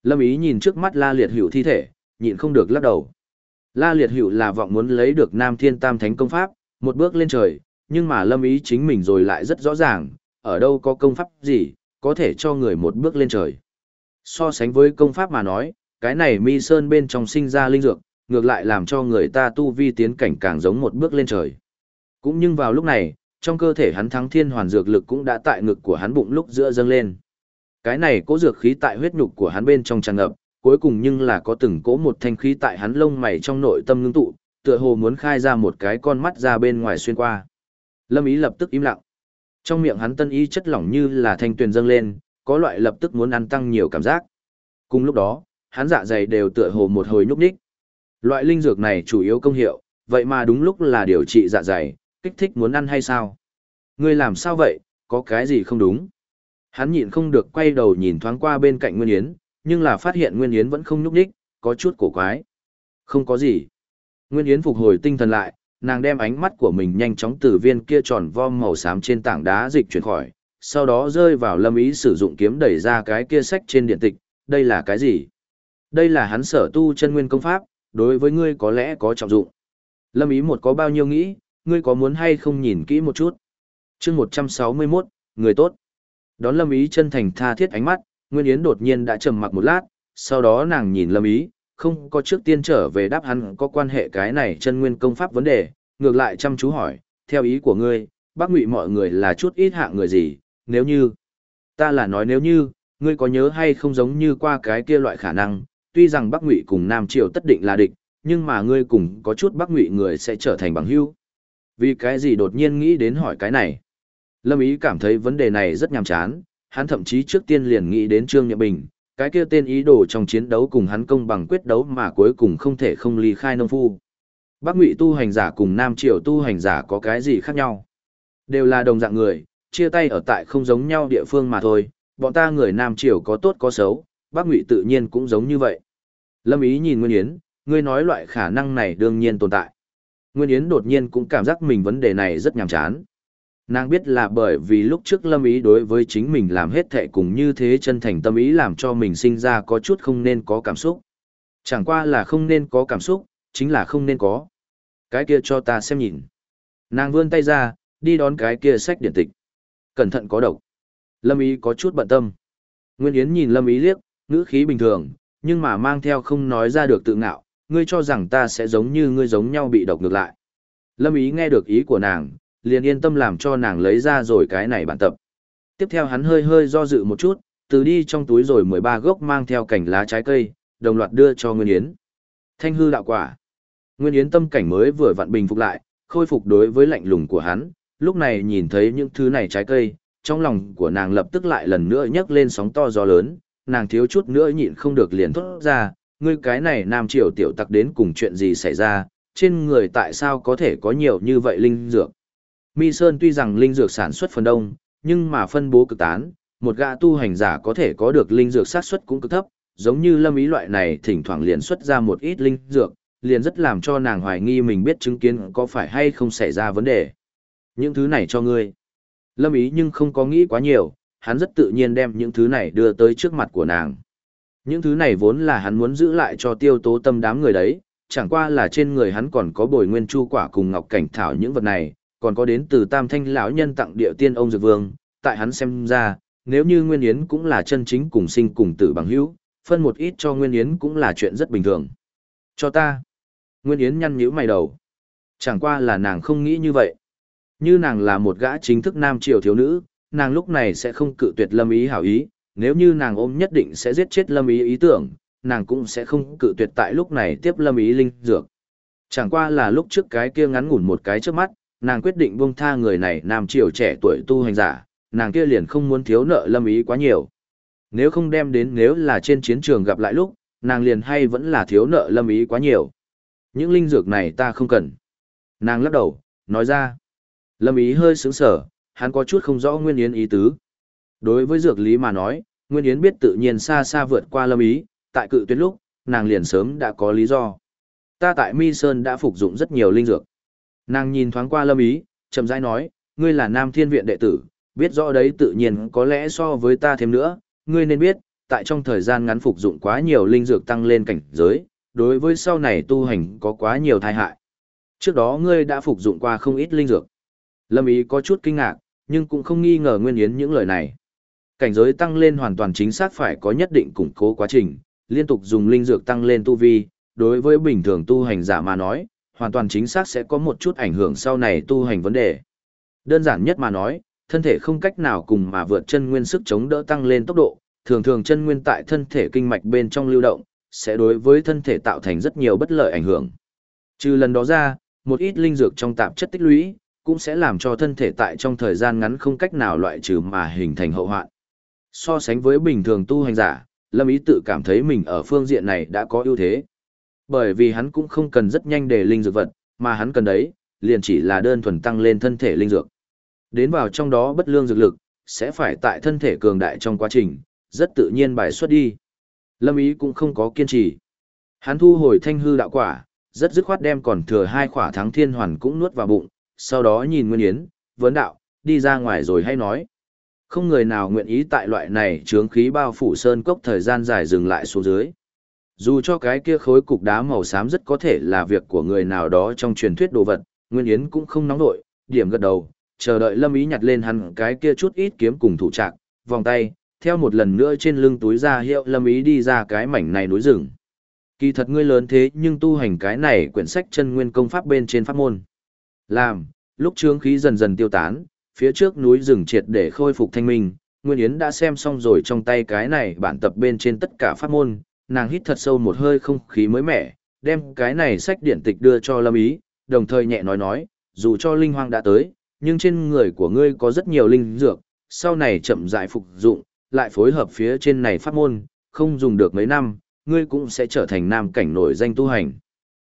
Lâm Ý nhìn trước mắt La Liệt Hữu thi thể, nhịn không được lắc đầu. La Liệt Hữu là vọng muốn lấy được Nam Thiên Tam Thánh công pháp, một bước lên trời, nhưng mà Lâm Ý chính mình rồi lại rất rõ ràng, ở đâu có công pháp gì, có thể cho người một bước lên trời. So sánh với công pháp mà nói, cái này Mi Sơn bên trong sinh ra linh dược, ngược lại làm cho người ta tu vi tiến cảnh càng giống một bước lên trời. Cũng nhưng vào lúc này, trong cơ thể hắn thắng thiên hoàn dược lực cũng đã tại ngực của hắn bụng lúc giữa dâng lên. Cái này cố dược khí tại huyết nhục của hắn bên trong tràn ngập, cuối cùng nhưng là có từng cỗ một thanh khí tại hắn lông mày trong nội tâm ngưng tụ, tựa hồ muốn khai ra một cái con mắt ra bên ngoài xuyên qua. Lâm Ý lập tức im lặng. Trong miệng hắn tân ý chất lỏng như là thanh tuyền dâng lên, có loại lập tức muốn ăn tăng nhiều cảm giác. Cùng lúc đó, hắn dạ dày đều tựa hồ một hồi nhúc nhích. Loại linh dược này chủ yếu công hiệu, vậy mà đúng lúc là điều trị dạ dày, kích thích muốn ăn hay sao? Ngươi làm sao vậy, có cái gì không đúng? Hắn nhịn không được quay đầu nhìn thoáng qua bên cạnh Nguyên Yến, nhưng là phát hiện Nguyên Yến vẫn không nhúc nhích, có chút cổ quái. Không có gì. Nguyên Yến phục hồi tinh thần lại, nàng đem ánh mắt của mình nhanh chóng từ viên kia tròn vo màu xám trên tảng đá dịch chuyển khỏi, sau đó rơi vào Lâm Ý sử dụng kiếm đẩy ra cái kia sách trên điện tịch, đây là cái gì? Đây là hắn sở tu chân nguyên công pháp, đối với ngươi có lẽ có trọng dụng. Lâm Ý một có bao nhiêu nghĩ, ngươi có muốn hay không nhìn kỹ một chút? Chương 161, người tốt. Đón Lâm Ý chân thành tha thiết ánh mắt, Nguyên Yến đột nhiên đã trầm mặc một lát, sau đó nàng nhìn Lâm Ý, không có trước tiên trở về đáp hắn có quan hệ cái này chân nguyên công pháp vấn đề, ngược lại chăm chú hỏi, theo ý của ngươi, Bắc Ngụy mọi người là chút ít hạng người gì, nếu như, ta là nói nếu như, ngươi có nhớ hay không giống như qua cái kia loại khả năng, tuy rằng Bắc Ngụy cùng Nam Triều tất định là địch, nhưng mà ngươi cùng có chút Bắc Ngụy người sẽ trở thành bằng hữu. Vì cái gì đột nhiên nghĩ đến hỏi cái này? Lâm Ý cảm thấy vấn đề này rất nhàm chán, hắn thậm chí trước tiên liền nghĩ đến Trương Nhậm Bình, cái kia tên ý đồ trong chiến đấu cùng hắn công bằng quyết đấu mà cuối cùng không thể không ly khai nông phu. Bắc Ngụy tu hành giả cùng Nam Triều tu hành giả có cái gì khác nhau? Đều là đồng dạng người, chia tay ở tại không giống nhau địa phương mà thôi, bọn ta người Nam Triều có tốt có xấu, Bắc Ngụy tự nhiên cũng giống như vậy. Lâm Ý nhìn Nguyên Yến, ngươi nói loại khả năng này đương nhiên tồn tại. Nguyên Yến đột nhiên cũng cảm giác mình vấn đề này rất nhàm chán. Nàng biết là bởi vì lúc trước Lâm Ý đối với chính mình làm hết thệ cùng như thế chân thành tâm ý làm cho mình sinh ra có chút không nên có cảm xúc. Chẳng qua là không nên có cảm xúc, chính là không nên có. Cái kia cho ta xem nhìn. Nàng vươn tay ra, đi đón cái kia sách điển tịch. Cẩn thận có độc. Lâm Ý có chút bận tâm. Nguyên Yến nhìn Lâm Ý liếc, ngữ khí bình thường, nhưng mà mang theo không nói ra được tự ngạo, ngươi cho rằng ta sẽ giống như ngươi giống nhau bị độc ngược lại. Lâm Ý nghe được ý của nàng, liền yên tâm làm cho nàng lấy ra rồi cái này bản tập. Tiếp theo hắn hơi hơi do dự một chút, từ đi trong túi rồi 13 gốc mang theo cành lá trái cây, đồng loạt đưa cho Nguyên Yến. Thanh hư đạo quả. Nguyên Yến tâm cảnh mới vừa vặn bình phục lại, khôi phục đối với lạnh lùng của hắn, lúc này nhìn thấy những thứ này trái cây, trong lòng của nàng lập tức lại lần nữa nhấc lên sóng to gió lớn, nàng thiếu chút nữa nhịn không được liền thốt ra, ngươi cái này Nam Triều tiểu tặc đến cùng chuyện gì xảy ra, trên người tại sao có thể có nhiều như vậy linh dược. Mi Sơn tuy rằng linh dược sản xuất phần đông, nhưng mà phân bố cực tán, một gã tu hành giả có thể có được linh dược sát suất cũng cực thấp, giống như Lâm Ý loại này thỉnh thoảng liền xuất ra một ít linh dược, liền rất làm cho nàng hoài nghi mình biết chứng kiến có phải hay không xảy ra vấn đề. Những thứ này cho ngươi. Lâm Ý nhưng không có nghĩ quá nhiều, hắn rất tự nhiên đem những thứ này đưa tới trước mặt của nàng. Những thứ này vốn là hắn muốn giữ lại cho Tiêu Tố Tâm đám người đấy, chẳng qua là trên người hắn còn có bồi nguyên chu quả cùng ngọc cảnh thảo những vật này, còn có đến từ Tam Thanh lão nhân tặng địa tiên ông Dược Vương, tại hắn xem ra, nếu như Nguyên Yến cũng là chân chính cùng sinh cùng tử bằng hữu, phân một ít cho Nguyên Yến cũng là chuyện rất bình thường. Cho ta. Nguyên Yến nhăn nhíu mày đầu. Chẳng qua là nàng không nghĩ như vậy. Như nàng là một gã chính thức nam triều thiếu nữ, nàng lúc này sẽ không cự tuyệt Lâm Ý hảo ý, nếu như nàng ôm nhất định sẽ giết chết Lâm Ý ý tưởng, nàng cũng sẽ không cự tuyệt tại lúc này tiếp Lâm Ý linh dược. Chẳng qua là lúc trước cái kia ngắn ngủn một cái trước mắt, nàng quyết định buông tha người này nam triều trẻ tuổi tu hành giả, nàng kia liền không muốn thiếu nợ Lâm Ý quá nhiều. Nếu không đem đến nếu là trên chiến trường gặp lại lúc, nàng liền hay vẫn là thiếu nợ Lâm Ý quá nhiều. Những linh dược này ta không cần. Nàng lắc đầu, nói ra. Lâm Ý hơi sững sờ, hắn có chút không rõ Nguyên Yến ý tứ. Đối với dược lý mà nói, Nguyên Yến biết tự nhiên xa xa vượt qua Lâm Ý, tại cự tuyệt lúc, nàng liền sớm đã có lý do. Ta tại Mi Sơn đã phục dụng rất nhiều linh dược. Nàng nhìn thoáng qua Lâm Ý, chậm rãi nói, ngươi là Nam Thiên Viện đệ tử, biết rõ đấy tự nhiên có lẽ so với ta thêm nữa, ngươi nên biết, tại trong thời gian ngắn phục dụng quá nhiều linh dược tăng lên cảnh giới, đối với sau này tu hành có quá nhiều tai hại. Trước đó ngươi đã phục dụng qua không ít linh dược. Lâm Ý có chút kinh ngạc, nhưng cũng không nghi ngờ Nguyên Yến những lời này. Cảnh giới tăng lên hoàn toàn chính xác phải có nhất định củng cố quá trình, liên tục dùng linh dược tăng lên tu vi, đối với bình thường tu hành giả mà nói, hoàn toàn chính xác sẽ có một chút ảnh hưởng sau này tu hành vấn đề. Đơn giản nhất mà nói, thân thể không cách nào cùng mà vượt chân nguyên sức chống đỡ tăng lên tốc độ, thường thường chân nguyên tại thân thể kinh mạch bên trong lưu động, sẽ đối với thân thể tạo thành rất nhiều bất lợi ảnh hưởng. Trừ lần đó ra, một ít linh dược trong tạp chất tích lũy, cũng sẽ làm cho thân thể tại trong thời gian ngắn không cách nào loại trừ mà hình thành hậu hoạn. So sánh với bình thường tu hành giả, Lâm Ý tự cảm thấy mình ở phương diện này đã có ưu thế. Bởi vì hắn cũng không cần rất nhanh để linh dược vật, mà hắn cần đấy, liền chỉ là đơn thuần tăng lên thân thể linh dược. Đến vào trong đó bất lương dược lực, sẽ phải tại thân thể cường đại trong quá trình, rất tự nhiên bài xuất đi. Lâm Ý cũng không có kiên trì. Hắn thu hồi thanh hư đạo quả, rất dứt khoát đem còn thừa 2 khỏa thắng thiên hoàn cũng nuốt vào bụng, sau đó nhìn Nguyên Yến, vấn đạo, đi ra ngoài rồi hay nói. Không người nào nguyện ý tại loại này chướng khí bao phủ sơn cốc thời gian dài dừng lại xuống dưới. Dù cho cái kia khối cục đá màu xám rất có thể là việc của người nào đó trong truyền thuyết đồ vật, Nguyên Yến cũng không nóng nổi, điểm gật đầu, chờ đợi Lâm Ý nhặt lên hắn cái kia chút ít kiếm cùng thủ trạc, vòng tay, theo một lần nữa trên lưng túi ra hiệu Lâm Ý đi ra cái mảnh này núi rừng. Kỳ thật ngươi lớn thế nhưng tu hành cái này quyển sách chân nguyên công pháp bên trên pháp môn. Làm, lúc chướng khí dần dần tiêu tán, phía trước núi rừng triệt để khôi phục thanh minh, Nguyên Yến đã xem xong rồi trong tay cái này bản tập bên trên tất cả pháp môn, nàng hít thật sâu một hơi không khí mới mẻ, đem cái này sách điển tịch đưa cho Lâm Ý, đồng thời nhẹ nói, dù cho linh hoang đã tới, nhưng trên người của ngươi có rất nhiều linh dược, sau này chậm rãi phục dụng, lại phối hợp phía trên này pháp môn, không dùng được mấy năm, ngươi cũng sẽ trở thành nam cảnh nổi danh tu hành.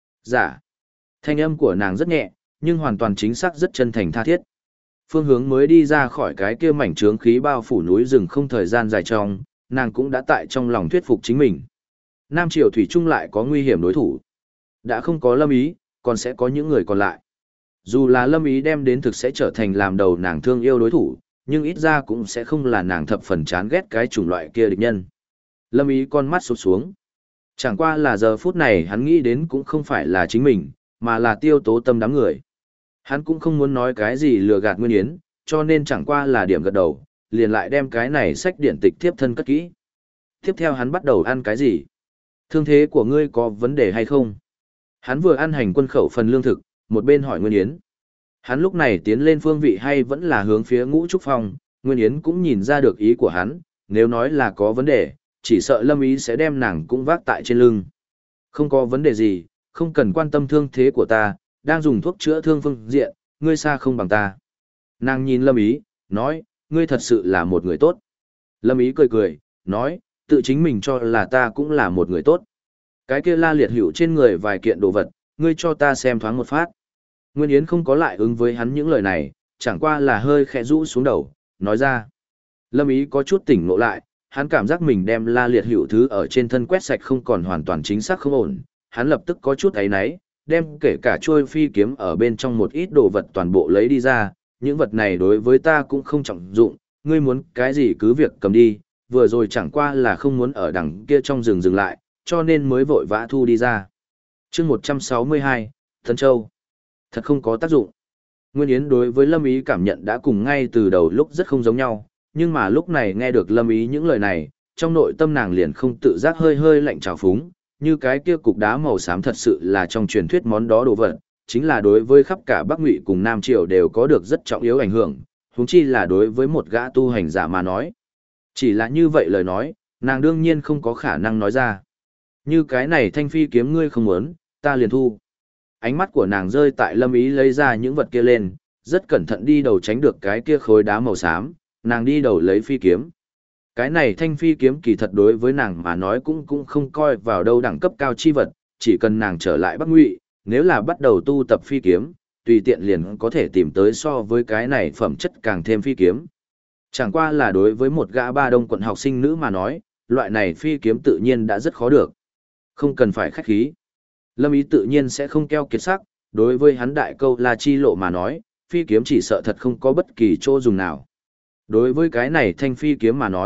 Dạ. Thanh âm của nàng rất nhẹ, nhưng hoàn toàn chính xác rất chân thành tha thiết. Phương Hướng mới đi ra khỏi cái kia mảnh trướng khí bao phủ núi rừng không thời gian dài trong, nàng cũng đã tại trong lòng thuyết phục chính mình. Nam Triều Thủy Trung lại có nguy hiểm đối thủ. Đã không có Lâm Ý, còn sẽ có những người còn lại. Dù là Lâm Ý đem đến thực sẽ trở thành làm đầu nàng thương yêu đối thủ, nhưng ít ra cũng sẽ không là nàng thập phần chán ghét cái chủng loại kia địch nhân. Lâm Ý con mắt sụt xuống. Chẳng qua là giờ phút này hắn nghĩ đến cũng không phải là chính mình, mà là Tiêu Tố Tâm đám người. Hắn cũng không muốn nói cái gì lừa gạt Nguyên Yến, cho nên chẳng qua là điểm gật đầu, liền lại đem cái này sách điển tịch tiếp thân cất kỹ. Tiếp theo hắn bắt đầu ăn cái gì? Thương thế của ngươi có vấn đề hay không? Hắn vừa ăn hành quân khẩu phần lương thực, một bên hỏi Nguyên Yến. Hắn lúc này tiến lên phương vị hay vẫn là hướng phía Ngũ Trúc Phong, Nguyên Yến cũng nhìn ra được ý của hắn, nếu nói là có vấn đề, chỉ sợ Lâm Ý sẽ đem nàng cũng vác tại trên lưng. Không có vấn đề gì, không cần quan tâm thương thế của ta, đang dùng thuốc chữa thương phương diện, ngươi xa không bằng ta. Nàng nhìn Lâm Ý, nói, ngươi thật sự là một người tốt. Lâm Ý cười, nói, tự chính mình cho là ta cũng là một người tốt. Cái kia La Liệt Hữu trên người vài kiện đồ vật, ngươi cho ta xem thoáng một phát. Nguyên Yến không có lại ứng với hắn những lời này, chẳng qua là hơi khẽ rũ xuống đầu, nói ra. Lâm Ý có chút tỉnh ngộ lại, hắn cảm giác mình đem La Liệt Hữu thứ ở trên thân quét sạch không còn hoàn toàn chính xác không ổn, hắn lập tức có chút áy náy, đem kể cả trôi phi kiếm ở bên trong một ít đồ vật toàn bộ lấy đi ra, những vật này đối với ta cũng không trọng dụng, ngươi muốn cái gì cứ việc cầm đi, vừa rồi chẳng qua là không muốn ở đằng kia trong rừng dừng lại, cho nên mới vội vã thu đi ra. Chương 162, Tân Châu. Thật không có tác dụng. Nguyên Yến đối với Lâm Ý cảm nhận đã cùng ngay từ đầu lúc rất không giống nhau, nhưng mà lúc này nghe được Lâm Ý những lời này, trong nội tâm nàng liền không tự giác hơi hơi lạnh trào phúng, như cái kia cục đá màu xám thật sự là trong truyền thuyết món đó đồ vật, chính là đối với khắp cả Bắc Ngụy cùng Nam Triều đều có được rất trọng yếu ảnh hưởng, huống chi là đối với một gã tu hành giả mà nói. Chỉ là như vậy lời nói, nàng đương nhiên không có khả năng nói ra. Như cái này thanh phi kiếm ngươi không muốn, ta liền thu. Ánh mắt của nàng rơi tại Lâm Ý lấy ra những vật kia lên, rất cẩn thận đi đầu tránh được cái kia khối đá màu xám, nàng đi đầu lấy phi kiếm. Cái này thanh phi kiếm kỳ thật đối với nàng mà nói cũng không coi vào đâu đẳng cấp cao chi vật, chỉ cần nàng trở lại Bắc Ngụy, nếu là bắt đầu tu tập phi kiếm, tùy tiện liền có thể tìm tới so với cái này phẩm chất càng thêm phi kiếm. Chẳng qua là đối với một gã Ba Đông quận học sinh nữ mà nói, loại này phi kiếm tự nhiên đã rất khó được. Không cần phải khách khí. Lâm Ý tự nhiên sẽ không keo kiệt sắc, đối với hắn đại câu La Chi Lộ mà nói, phi kiếm chỉ sợ thật không có bất kỳ chỗ dùng nào. Đối với cái này thanh phi kiếm mà nói,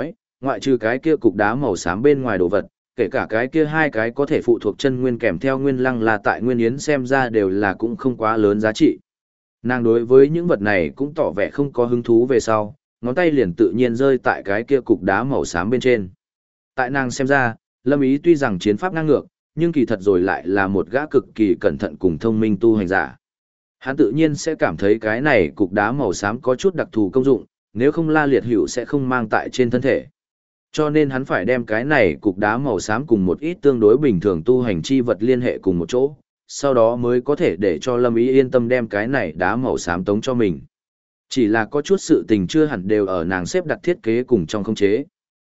Ngoại trừ cái kia cục đá màu xám bên ngoài đồ vật, kể cả cái kia hai cái có thể phụ thuộc chân nguyên kèm theo nguyên lăng là tại Nguyên Yến xem ra đều là cũng không quá lớn giá trị. Nàng đối với những vật này cũng tỏ vẻ không có hứng thú về sau, ngón tay liền tự nhiên rơi tại cái kia cục đá màu xám bên trên. Tại nàng xem ra, Lâm Ý tuy rằng chiến pháp ngang ngược, nhưng kỳ thật rồi lại là một gã cực kỳ cẩn thận cùng thông minh tu hành giả. Hắn tự nhiên sẽ cảm thấy cái này cục đá màu xám có chút đặc thù công dụng, nếu không La Liệt Hữu sẽ không mang tại trên thân thể. Cho nên hắn phải đem cái này cục đá màu xám cùng một ít tương đối bình thường tu hành chi vật liên hệ cùng một chỗ, sau đó mới có thể để cho Lâm Ý yên tâm đem cái này đá màu xám tống cho mình. Chỉ là có chút sự tình chưa hẳn đều ở nàng xếp đặt thiết kế cùng trong khống chế.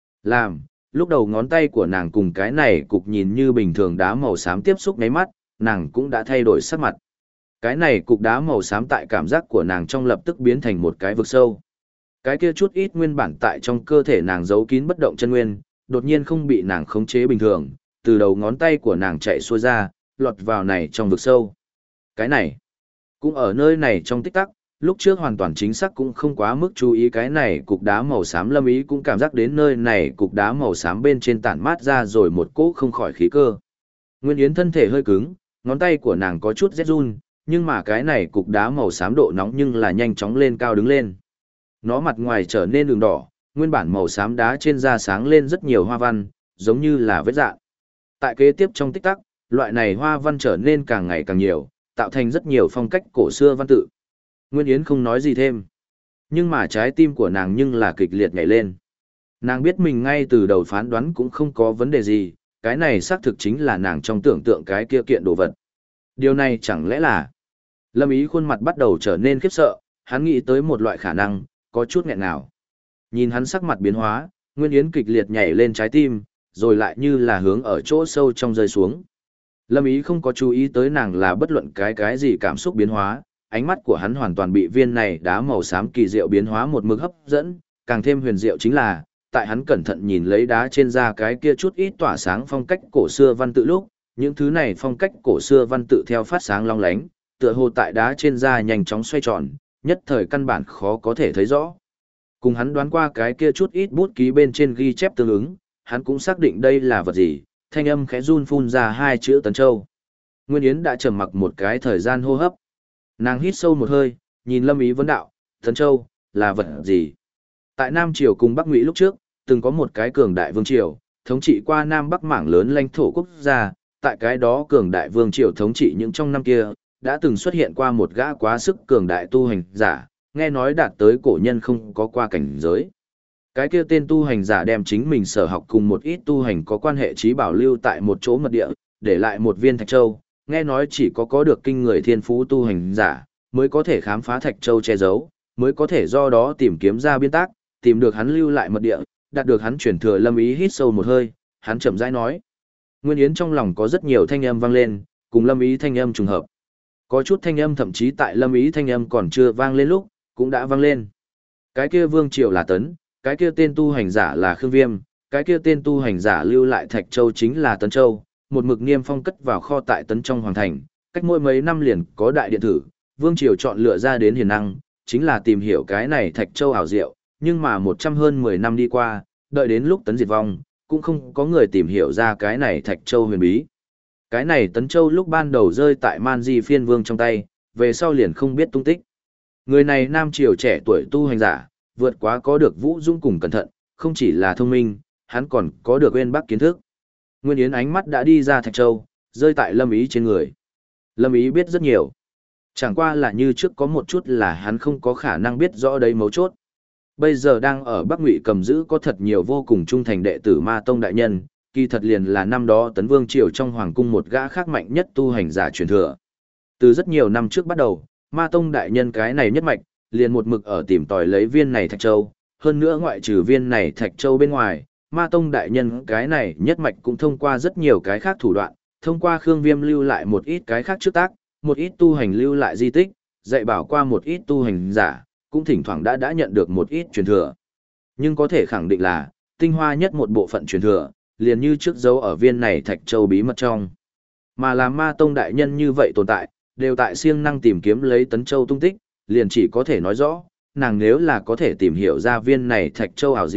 Lúc đầu ngón tay của nàng cùng cái này cục nhìn như bình thường đá màu xám tiếp xúc ngáy mắt, nàng cũng đã thay đổi sắc mặt. Cái này cục đá màu xám tại cảm giác của nàng trong lập tức biến thành một cái vực sâu. Cái kia chút ít nguyên bản tại trong cơ thể nàng giấu kín bất động chân nguyên, đột nhiên không bị nàng khống chế bình thường, từ đầu ngón tay của nàng chạy xuôi ra, lọt vào này trong vực sâu. Cái này, cũng ở nơi này trong tích tắc, lúc trước hoàn toàn chính xác cũng không quá mức chú ý cái này cục đá màu xám. Lâm Ý cũng cảm giác đến nơi này cục đá màu xám bên trên tản mát ra rồi một cỗ không khỏi khí cơ. Nguyên Yến thân thể hơi cứng, ngón tay của nàng có chút rét run, nhưng mà cái này cục đá màu xám độ nóng nhưng là nhanh chóng lên cao đứng lên. Nó mặt ngoài trở nên đường đỏ, nguyên bản màu xám đá trên da sáng lên rất nhiều hoa văn, giống như là vết dạn. Tại kế tiếp trong tích tắc, loại này hoa văn trở nên càng ngày càng nhiều, tạo thành rất nhiều phong cách cổ xưa văn tự. Nguyên Yến không nói gì thêm. Nhưng mà trái tim của nàng nhưng là kịch liệt nhảy lên. Nàng biết mình ngay từ đầu phán đoán cũng không có vấn đề gì, cái này xác thực chính là nàng trong tưởng tượng cái kia kiện đồ vật. Điều này chẳng lẽ là... Lâm Ý khuôn mặt bắt đầu trở nên khiếp sợ, hắn nghĩ tới một loại khả năng, có chút nghẹn nào. Nhìn hắn sắc mặt biến hóa, Nguyên Yến kịch liệt nhảy lên trái tim, rồi lại như là hướng ở chỗ sâu trong rơi xuống. Lâm Ý không có chú ý tới nàng là bất luận cái gì cảm xúc biến hóa, ánh mắt của hắn hoàn toàn bị viên này đá màu xám kỳ diệu biến hóa một mực hấp dẫn, càng thêm huyền diệu chính là, tại hắn cẩn thận nhìn lấy đá trên da cái kia chút ít tỏa sáng phong cách cổ xưa văn tự lúc, những thứ này phong cách cổ xưa văn tự theo phát sáng long lánh, tựa hồ tại đá trên da nhanh chóng xoay tròn, nhất thời căn bản khó có thể thấy rõ. Cùng hắn đoán qua cái kia chút ít bút ký bên trên ghi chép tương ứng, hắn cũng xác định đây là vật gì, thanh âm khẽ run phun ra hai chữ Tấn Châu. Nguyên Yến đã trầm mặc một cái thời gian hô hấp. Nàng hít sâu một hơi, nhìn Lâm Ý vấn đạo, Tấn Châu, là vật gì? Tại Nam Triều cùng Bắc Ngụy lúc trước, từng có một cái cường đại vương triều, thống trị qua Nam Bắc mảng lớn lãnh thổ quốc gia, tại cái đó cường đại vương triều thống trị những trong năm kia, đã từng xuất hiện qua một gã quá sức cường đại tu hành giả, nghe nói đạt tới cổ nhân không có qua cảnh giới. Cái kia tên tu hành giả đem chính mình sở học cùng một ít tu hành có quan hệ trí bảo lưu tại một chỗ mật địa, để lại một viên Thạch Châu, nghe nói chỉ có được kinh người thiên phú tu hành giả, mới có thể khám phá Thạch Châu che giấu, mới có thể do đó tìm kiếm ra biên tác, tìm được hắn lưu lại mật địa, đạt được hắn truyền thừa. Lâm Ý hít sâu một hơi, hắn chậm rãi nói. Nguyên Yến trong lòng có rất nhiều thanh âm vang lên, cùng Lâm Ý thanh âm trùng hợp. Có chút thanh âm thậm chí tại Lâm Ý thanh âm còn chưa vang lên lúc, cũng đã vang lên. Cái kia vương triều là Tấn, cái kia tên tu hành giả là Khương Viêm, cái kia tên tu hành giả lưu lại Thạch Châu chính là Tấn Châu, một mực niêm phong cất vào kho tại Tấn trong hoàng thành, cách mỗi mấy năm liền có đại điện thử, vương triều chọn lựa ra đến hiền năng, chính là tìm hiểu cái này Thạch Châu ảo diệu, nhưng mà 110 năm đi qua, đợi đến lúc Tấn diệt vong, cũng không có người tìm hiểu ra cái này Thạch Châu huyền bí. Cái này Tấn Châu lúc ban đầu rơi tại Man Di Phiên Vương trong tay, về sau liền không biết tung tích. Người này Nam Triều trẻ tuổi tu hành giả, vượt quá có được vũ dung cùng cẩn thận, không chỉ là thông minh, hắn còn có được uyên bác kiến thức. Nguyên Yến ánh mắt đã đi ra Thạch Châu, rơi tại Lâm Ý trên người. Lâm Ý biết rất nhiều. Chẳng qua là như trước có một chút là hắn không có khả năng biết rõ đấy mấu chốt. Bây giờ đang ở Bắc Ngụy cầm giữ có thật nhiều vô cùng trung thành đệ tử Ma Tông đại nhân, kỳ thật liền là năm đó Tấn Vương Triều trong hoàng cung một gã khác mạnh nhất tu hành giả truyền thừa. Từ rất nhiều năm trước bắt đầu, Ma Tông đại nhân cái này nhất mạch, liền một mực ở tìm tòi lấy viên này Thạch Châu, hơn nữa ngoại trừ viên này Thạch Châu bên ngoài, Ma Tông đại nhân cái này nhất mạch cũng thông qua rất nhiều cái khác thủ đoạn, thông qua Khương Viêm lưu lại một ít cái khác trước tác, một ít tu hành lưu lại di tích, dạy bảo qua một ít tu hành giả, cũng thỉnh thoảng đã nhận được một ít truyền thừa. Nhưng có thể khẳng định là, tinh hoa nhất một bộ phận truyền thừa, liền như trước dấu ở viên này Thạch Châu bí mật trong. Mà làm Ma Tông đại nhân như vậy tồn tại, đều tại siêng năng tìm kiếm lấy Tấn Châu tung tích, liền chỉ có thể nói rõ, nàng nếu là có thể tìm hiểu ra viên này Thạch Châu ảo diệu,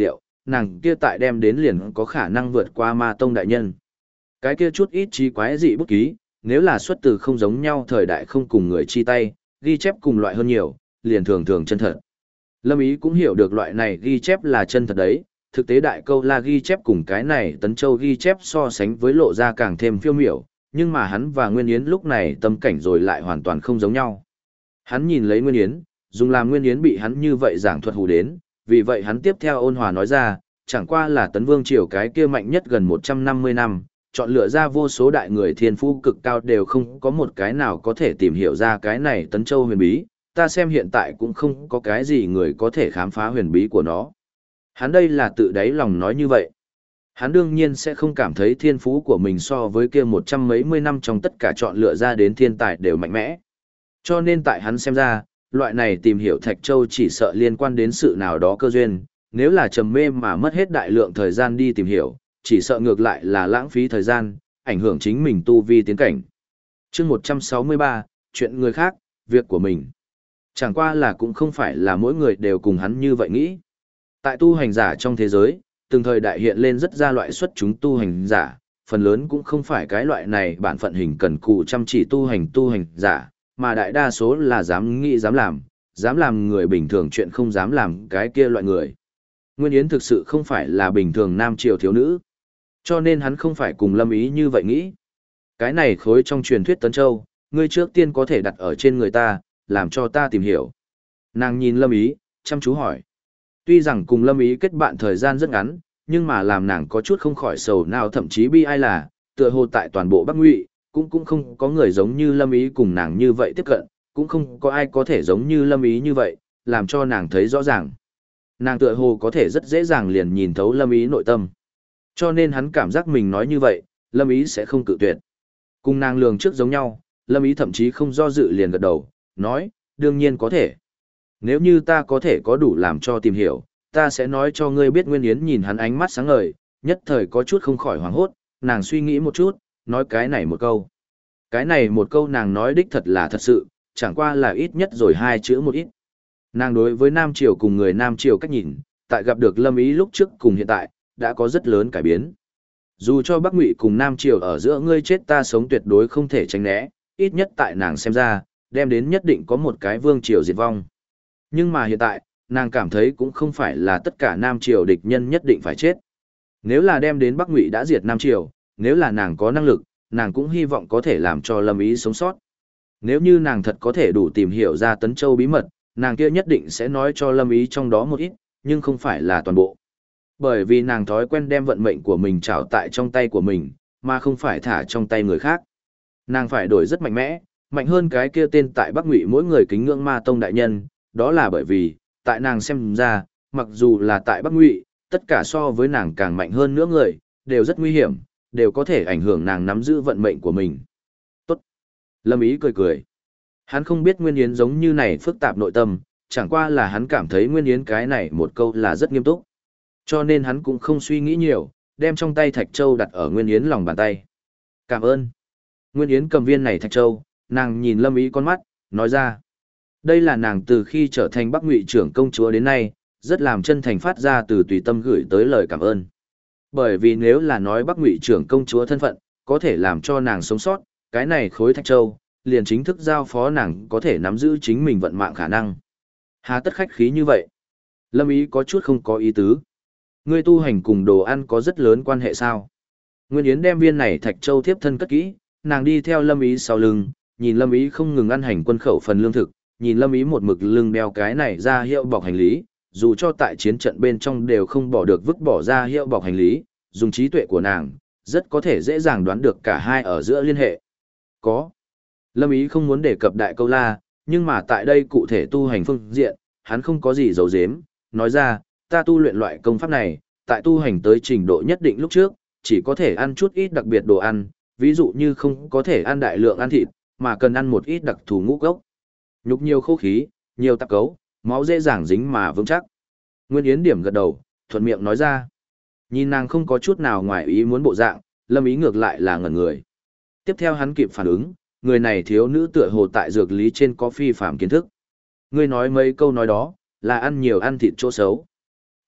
nàng kia tại đem đến liền có khả năng vượt qua ma tông đại nhân. Cái kia chút ít trí quái dị bút ký, nếu là xuất từ không giống nhau thời đại không cùng người chi tay, ghi chép cùng loại hơn nhiều, liền thường thường chân thật. Lâm Ý cũng hiểu được loại này ghi chép là chân thật đấy, thực tế đại câu la ghi chép cùng cái này Tấn Châu ghi chép so sánh với lộ ra càng thêm phiêu miểu, nhưng mà hắn và Nguyên Yến lúc này tâm cảnh rồi lại hoàn toàn không giống nhau. Hắn nhìn lấy Nguyên Yến, dùng làm Nguyên Yến bị hắn như vậy giảng thuật hù đến, vì vậy hắn tiếp theo ôn hòa nói ra, chẳng qua là Tấn Vương triều cái kia mạnh nhất gần 150 năm, chọn lựa ra vô số đại người thiên phú cực cao đều không có một cái nào có thể tìm hiểu ra cái này Tấn Châu huyền bí, ta xem hiện tại cũng không có cái gì người có thể khám phá huyền bí của nó. Hắn đây là tự đáy lòng nói như vậy. Hắn đương nhiên sẽ không cảm thấy thiên phú của mình so với kia 100 mấy mươi năm trong tất cả chọn lựa ra đến thiên tài đều mạnh mẽ. Cho nên tại hắn xem ra, loại này tìm hiểu Thạch Châu chỉ sợ liên quan đến sự nào đó cơ duyên, nếu là trầm mê mà mất hết đại lượng thời gian đi tìm hiểu, chỉ sợ ngược lại là lãng phí thời gian, ảnh hưởng chính mình tu vi tiến cảnh. Chương 163, chuyện người khác, việc của mình. Chẳng qua là cũng không phải là mỗi người đều cùng hắn như vậy nghĩ. Tại tu hành giả trong thế giới, từng thời đại hiện lên rất ra loại xuất chúng tu hành giả, phần lớn cũng không phải cái loại này bản phận hình cần cù chăm chỉ tu hành giả, mà đại đa số là dám nghĩ dám làm người bình thường chuyện không dám làm cái kia loại người. Nguyên Yến thực sự không phải là bình thường nam triều thiếu nữ, cho nên hắn không phải cùng Lâm Ý như vậy nghĩ. Cái này khối trong truyền thuyết Tấn Châu, ngươi trước tiên có thể đặt ở trên người ta, làm cho ta tìm hiểu. Nàng nhìn Lâm Ý, chăm chú hỏi. Tuy rằng cùng Lâm Ý kết bạn thời gian rất ngắn, nhưng mà làm nàng có chút không khỏi sầu nào thậm chí bi ai là, tựa hồ tại toàn bộ Bắc Ngụy, cũng không có người giống như Lâm Ý cùng nàng như vậy tiếp cận, cũng không có ai có thể giống như Lâm Ý như vậy, làm cho nàng thấy rõ ràng. Nàng tựa hồ có thể rất dễ dàng liền nhìn thấu Lâm Ý nội tâm. Cho nên hắn cảm giác mình nói như vậy, Lâm Ý sẽ không cự tuyệt. Cùng nàng lường trước giống nhau, Lâm Ý thậm chí không do dự liền gật đầu, nói, đương nhiên có thể. Nếu như ta có thể có đủ làm cho tìm hiểu, ta sẽ nói cho ngươi biết. Nguyên Yến nhìn hắn ánh mắt sáng ngời, nhất thời có chút không khỏi hoảng hốt, nàng suy nghĩ một chút, nói cái này một câu. Cái này một câu nàng nói đích thật là thật sự, chẳng qua là ít nhất rồi hai chữ một ít. Nàng đối với Nam Triều cùng người Nam Triều cách nhìn, tại gặp được Lâm Ý lúc trước cùng hiện tại, đã có rất lớn cải biến. Dù cho Bắc Ngụy cùng Nam Triều ở giữa ngươi chết ta sống tuyệt đối không thể tránh né, ít nhất tại nàng xem ra, đem đến nhất định có một cái vương triều diệt vong. Nhưng mà hiện tại, nàng cảm thấy cũng không phải là tất cả Nam Triều địch nhân nhất định phải chết. Nếu là đem đến Bắc Ngụy đã diệt Nam Triều, nếu là nàng có năng lực, nàng cũng hy vọng có thể làm cho Lâm Ý sống sót. Nếu như nàng thật có thể đủ tìm hiểu ra Tấn Châu bí mật, nàng kia nhất định sẽ nói cho Lâm Ý trong đó một ít, nhưng không phải là toàn bộ. Bởi vì nàng thói quen đem vận mệnh của mình trảo tại trong tay của mình, mà không phải thả trong tay người khác. Nàng phải đổi rất mạnh mẽ, mạnh hơn cái kia tên tại Bắc Ngụy mỗi người kính ngưỡng Ma Tông đại nhân, đó là bởi vì, tại nàng xem ra, mặc dù là tại Bắc Ngụy, tất cả so với nàng càng mạnh hơn nữa người, đều rất nguy hiểm, đều có thể ảnh hưởng nàng nắm giữ vận mệnh của mình. Tốt. Lâm Ý cười cười. Hắn không biết Nguyên Yến giống như này phức tạp nội tâm, chẳng qua là hắn cảm thấy Nguyên Yến cái này một câu là rất nghiêm túc. Cho nên hắn cũng không suy nghĩ nhiều, đem trong tay Thạch Châu đặt ở Nguyên Yến lòng bàn tay. Cảm ơn. Nguyên Yến cầm viên này Thạch Châu, nàng nhìn Lâm Ý con mắt, nói ra. Đây là nàng từ khi trở thành Bắc Ngụy trưởng công chúa đến nay, rất làm chân thành phát ra từ tùy tâm gửi tới lời cảm ơn. Bởi vì nếu là nói Bắc Ngụy trưởng công chúa thân phận, có thể làm cho nàng sống sót, cái này khối Thạch Châu, liền chính thức giao phó nàng có thể nắm giữ chính mình vận mạng khả năng. Hà tất khách khí như vậy? Lâm Ý có chút không có ý tứ. Ngươi tu hành cùng đồ ăn có rất lớn quan hệ sao? Nguyên Yến đem viên này Thạch Châu tiếp thân cất kỹ, nàng đi theo Lâm Ý sau lưng, nhìn Lâm Ý không ngừng ăn hành quân khẩu phần lương thực, nhìn Lâm Ý một mực lưng đeo cái này ra hiệu bọc hành lý, dù cho tại chiến trận bên trong đều không bỏ được vứt bỏ ra hiệu bọc hành lý, dùng trí tuệ của nàng, rất có thể dễ dàng đoán được cả hai ở giữa liên hệ. Có. Lâm Ý không muốn đề cập đại câu la, nhưng mà tại đây cụ thể tu hành phương diện, hắn không có gì giấu giếm, nói ra, ta tu luyện loại công pháp này, tại tu hành tới trình độ nhất định lúc trước, chỉ có thể ăn chút ít đặc biệt đồ ăn, ví dụ như không có thể ăn đại lượng ăn thịt, mà cần ăn một ít đặc thù ngũ cốc. Nhục nhiều khô khí, nhiều tạp cấu, máu dễ dàng dính mà vững chắc. Nguyên Yến điểm gật đầu, thuận miệng nói ra. Nhìn nàng không có chút nào ngoài ý muốn bộ dạng, Lâm Ý ngược lại là ngẩn người. Tiếp theo hắn kịp phản ứng, người này thiếu nữ tựa hồ tại dược lý trên có phi phạm kiến thức. Ngươi nói mấy câu nói đó, là ăn nhiều ăn thịt chỗ xấu.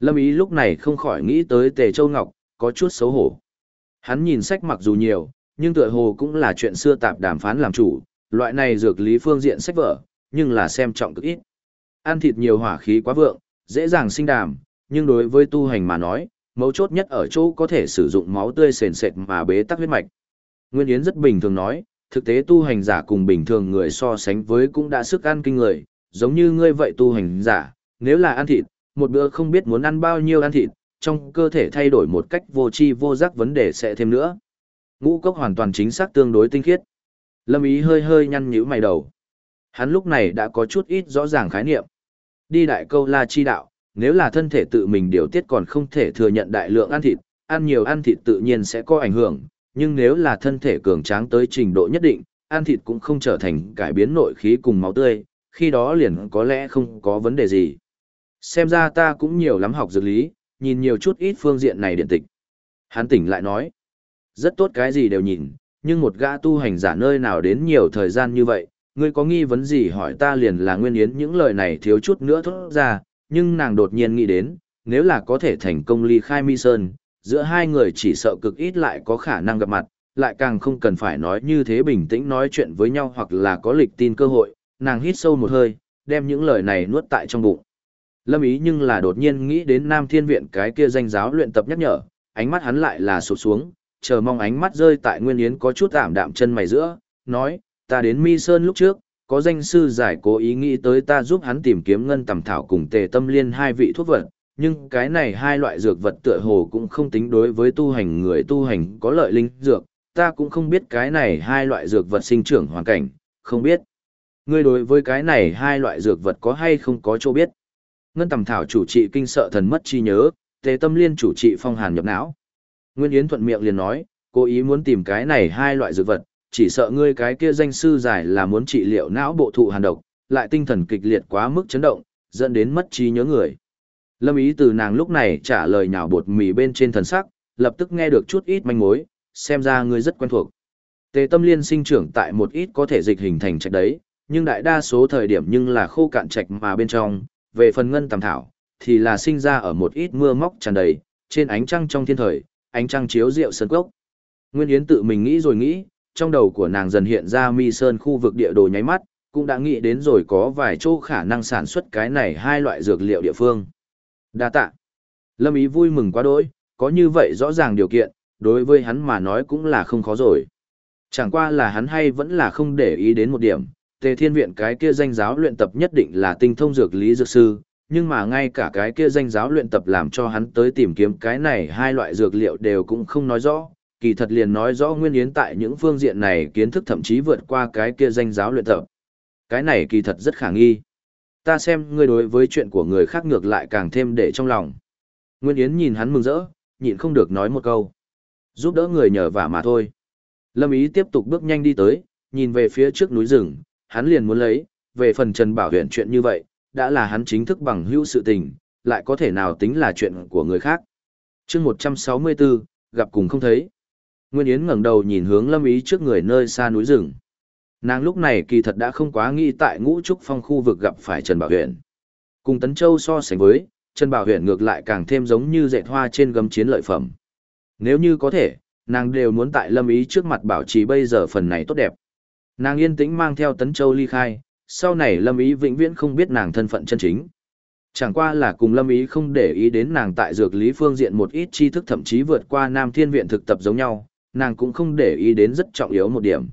Lâm Ý lúc này không khỏi nghĩ tới Tề Châu Ngọc, có chút xấu hổ. Hắn nhìn sách mặc dù nhiều, nhưng tựa hồ cũng là chuyện xưa tạp đàm phán làm chủ, loại này dược lý phương diện sách vở, nhưng là xem trọng cực ít. Ăn thịt nhiều hỏa khí quá vượng, dễ dàng sinh đàm, nhưng đối với tu hành mà nói, mấu chốt nhất ở chỗ có thể sử dụng máu tươi sền sệt mà bế tắc huyết mạch. Nguyên Yến rất bình thường nói, thực tế tu hành giả cùng bình thường người so sánh với cũng đã sức ăn kinh người, giống như ngươi vậy tu hành giả, nếu là ăn thịt, một bữa không biết muốn ăn bao nhiêu ăn thịt, trong cơ thể thay đổi một cách vô tri vô giác vấn đề sẽ thêm nữa. Ngũ cốc hoàn toàn chính xác tương đối tinh khiết. Lâm Ý hơi hơi nhăn nhíu mày đầu. Hắn lúc này đã có chút ít rõ ràng khái niệm. Đi đại câu la chi đạo, nếu là thân thể tự mình điều tiết còn không thể thừa nhận đại lượng ăn thịt, ăn nhiều ăn thịt tự nhiên sẽ có ảnh hưởng, nhưng nếu là thân thể cường tráng tới trình độ nhất định, ăn thịt cũng không trở thành cải biến nội khí cùng máu tươi, khi đó liền có lẽ không có vấn đề gì. Xem ra ta cũng nhiều lắm học dược lý, nhìn nhiều chút ít phương diện này điện tịch. Hắn tỉnh lại nói, rất tốt cái gì đều nhìn, nhưng một gã tu hành giả nơi nào đến nhiều thời gian như vậy, ngươi có nghi vấn gì hỏi ta liền là Nguyên Yến những lời này thiếu chút nữa thốt ra, nhưng nàng đột nhiên nghĩ đến, nếu là có thể thành công ly khai Mi Sơn, giữa hai người chỉ sợ cực ít lại có khả năng gặp mặt, lại càng không cần phải nói như thế bình tĩnh nói chuyện với nhau hoặc là có lịch tin cơ hội, nàng hít sâu một hơi, đem những lời này nuốt tại trong bụng. Lâm Ý nhưng là đột nhiên nghĩ đến Nam Thiên Viện cái kia danh giáo luyện tập nhắc nhở, ánh mắt hắn lại là sụp xuống, chờ mong ánh mắt rơi tại Nguyên Yến có chút ảm đạm chân mày giữa, nói, ta đến Mi Sơn lúc trước, có danh sư giải cố ý nghĩ tới ta giúp hắn tìm kiếm ngân tầm thảo cùng tề tâm liên hai vị thuốc vật, nhưng cái này hai loại dược vật tựa hồ cũng không tính đối với tu hành người tu hành có lợi linh dược, ta cũng không biết cái này hai loại dược vật sinh trưởng hoàn cảnh, không biết. Ngươi đối với cái này hai loại dược vật có hay không có chỗ biết. Ngân tầm thảo chủ trị kinh sợ thần mất trí nhớ, tề tâm liên chủ trị phong hàn nhập não. Nguyên Yến thuận miệng liền nói, cố ý muốn tìm cái này hai loại dược vật, chỉ sợ ngươi cái kia danh sư giải là muốn trị liệu não bộ thụ hàn độc, lại tinh thần kịch liệt quá mức chấn động, dẫn đến mất trí nhớ người. Lâm Ý từ nàng lúc này trả lời nhào bột mì bên trên thần sắc, lập tức nghe được chút ít manh mối, xem ra ngươi rất quen thuộc. Tề tâm liên sinh trưởng tại một ít có thể dịch hình thành trạch đấy, nhưng đại đa số thời điểm nhưng là khô cạn trạch mà bên trong, về phần ngân tầm thảo, thì là sinh ra ở một ít mưa móc tràn đầy, trên ánh trăng trong thiên thời, ánh trăng chiếu rượu sơn cốc. Nguyên Yến tự mình nghĩ rồi nghĩ, trong đầu của nàng dần hiện ra Mi Sơn khu vực địa đồ nháy mắt, cũng đã nghĩ đến rồi có vài chỗ khả năng sản xuất cái này hai loại dược liệu địa phương. Đa tạ. Lâm Ý vui mừng quá đỗi, có như vậy rõ ràng điều kiện, đối với hắn mà nói cũng là không khó rồi. Chẳng qua là hắn hay vẫn là không để ý đến một điểm, Tề Thiên Viện cái kia danh giáo luyện tập nhất định là tinh thông dược lý dược sư, nhưng mà ngay cả cái kia danh giáo luyện tập làm cho hắn tới tìm kiếm cái này hai loại dược liệu đều cũng không nói rõ, kỳ thật liền nói rõ Nguyên Yến tại những phương diện này kiến thức thậm chí vượt qua cái kia danh giáo luyện tập. Cái này kỳ thật rất khả nghi. Ta xem ngươi đối với chuyện của người khác ngược lại càng thêm để trong lòng. Nguyên Yến nhìn hắn mừng rỡ, nhịn không được nói một câu. Giúp đỡ người nhờ vả mà thôi. Lâm Ý tiếp tục bước nhanh đi tới, nhìn về phía trước núi rừng, hắn liền muốn lấy, về phần Trần Bảo Huyền chuyện như vậy, đã là hắn chính thức bằng hữu sự tình, lại có thể nào tính là chuyện của người khác. chương 164, gặp cùng không thấy. Nguyên Yến ngẩng đầu nhìn hướng Lâm Ý trước người nơi xa núi rừng. Nàng lúc này kỳ thật đã không quá nghĩ tại Ngũ Trúc Phong khu vực gặp phải Trần Bảo Huyền. Cùng Tấn Châu so sánh với, Trần Bảo Huyền ngược lại càng thêm giống như dệt hoa trên gấm chiến lợi phẩm. Nếu như có thể, nàng đều muốn tại Lâm Ý trước mặt bảo trì bây giờ phần này tốt đẹp. Nàng yên tĩnh mang theo Tấn Châu ly khai, sau này Lâm Ý vĩnh viễn không biết nàng thân phận chân chính. Chẳng qua là cùng Lâm Ý không để ý đến nàng tại dược lý phương diện một ít tri thức thậm chí vượt qua Nam Thiên Viện thực tập giống nhau, nàng cũng không để ý đến rất trọng yếu một điểm.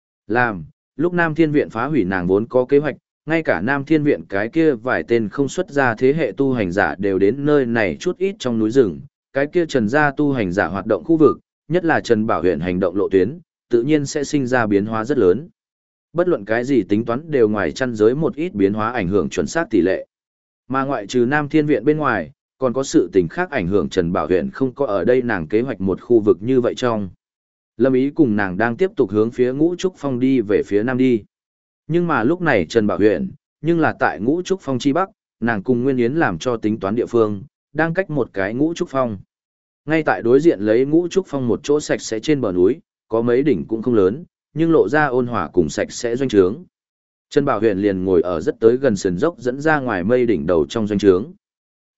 Lúc Nam Thiên Viện phá hủy nàng vốn có kế hoạch, ngay cả Nam Thiên Viện cái kia vài tên không xuất ra thế hệ tu hành giả đều đến nơi này chút ít trong núi rừng, cái kia Trần gia tu hành giả hoạt động khu vực, nhất là Trần Bảo Huyền hành động lộ tuyến, tự nhiên sẽ sinh ra biến hóa rất lớn. Bất luận cái gì tính toán đều ngoài chăn giới một ít biến hóa ảnh hưởng chuẩn xác tỷ lệ. Mà ngoại trừ Nam Thiên Viện bên ngoài, còn có sự tình khác ảnh hưởng Trần Bảo Huyền không có ở đây nàng kế hoạch một khu vực như vậy trong. Lâm Ý cùng nàng đang tiếp tục hướng phía Ngũ Trúc Phong đi về phía nam đi. Nhưng mà lúc này Trần Bảo Huyền, nhưng là tại Ngũ Trúc Phong chi bắc, nàng cùng Nguyên Yến làm cho tính toán địa phương, đang cách một cái Ngũ Trúc Phong. Ngay tại đối diện lấy Ngũ Trúc Phong một chỗ sạch sẽ trên bờ núi, có mấy đỉnh cũng không lớn, nhưng lộ ra ôn hòa cùng sạch sẽ doanh trướng. Trần Bảo Huyền liền ngồi ở rất tới gần sườn dốc dẫn ra ngoài mây đỉnh đầu trong doanh trướng.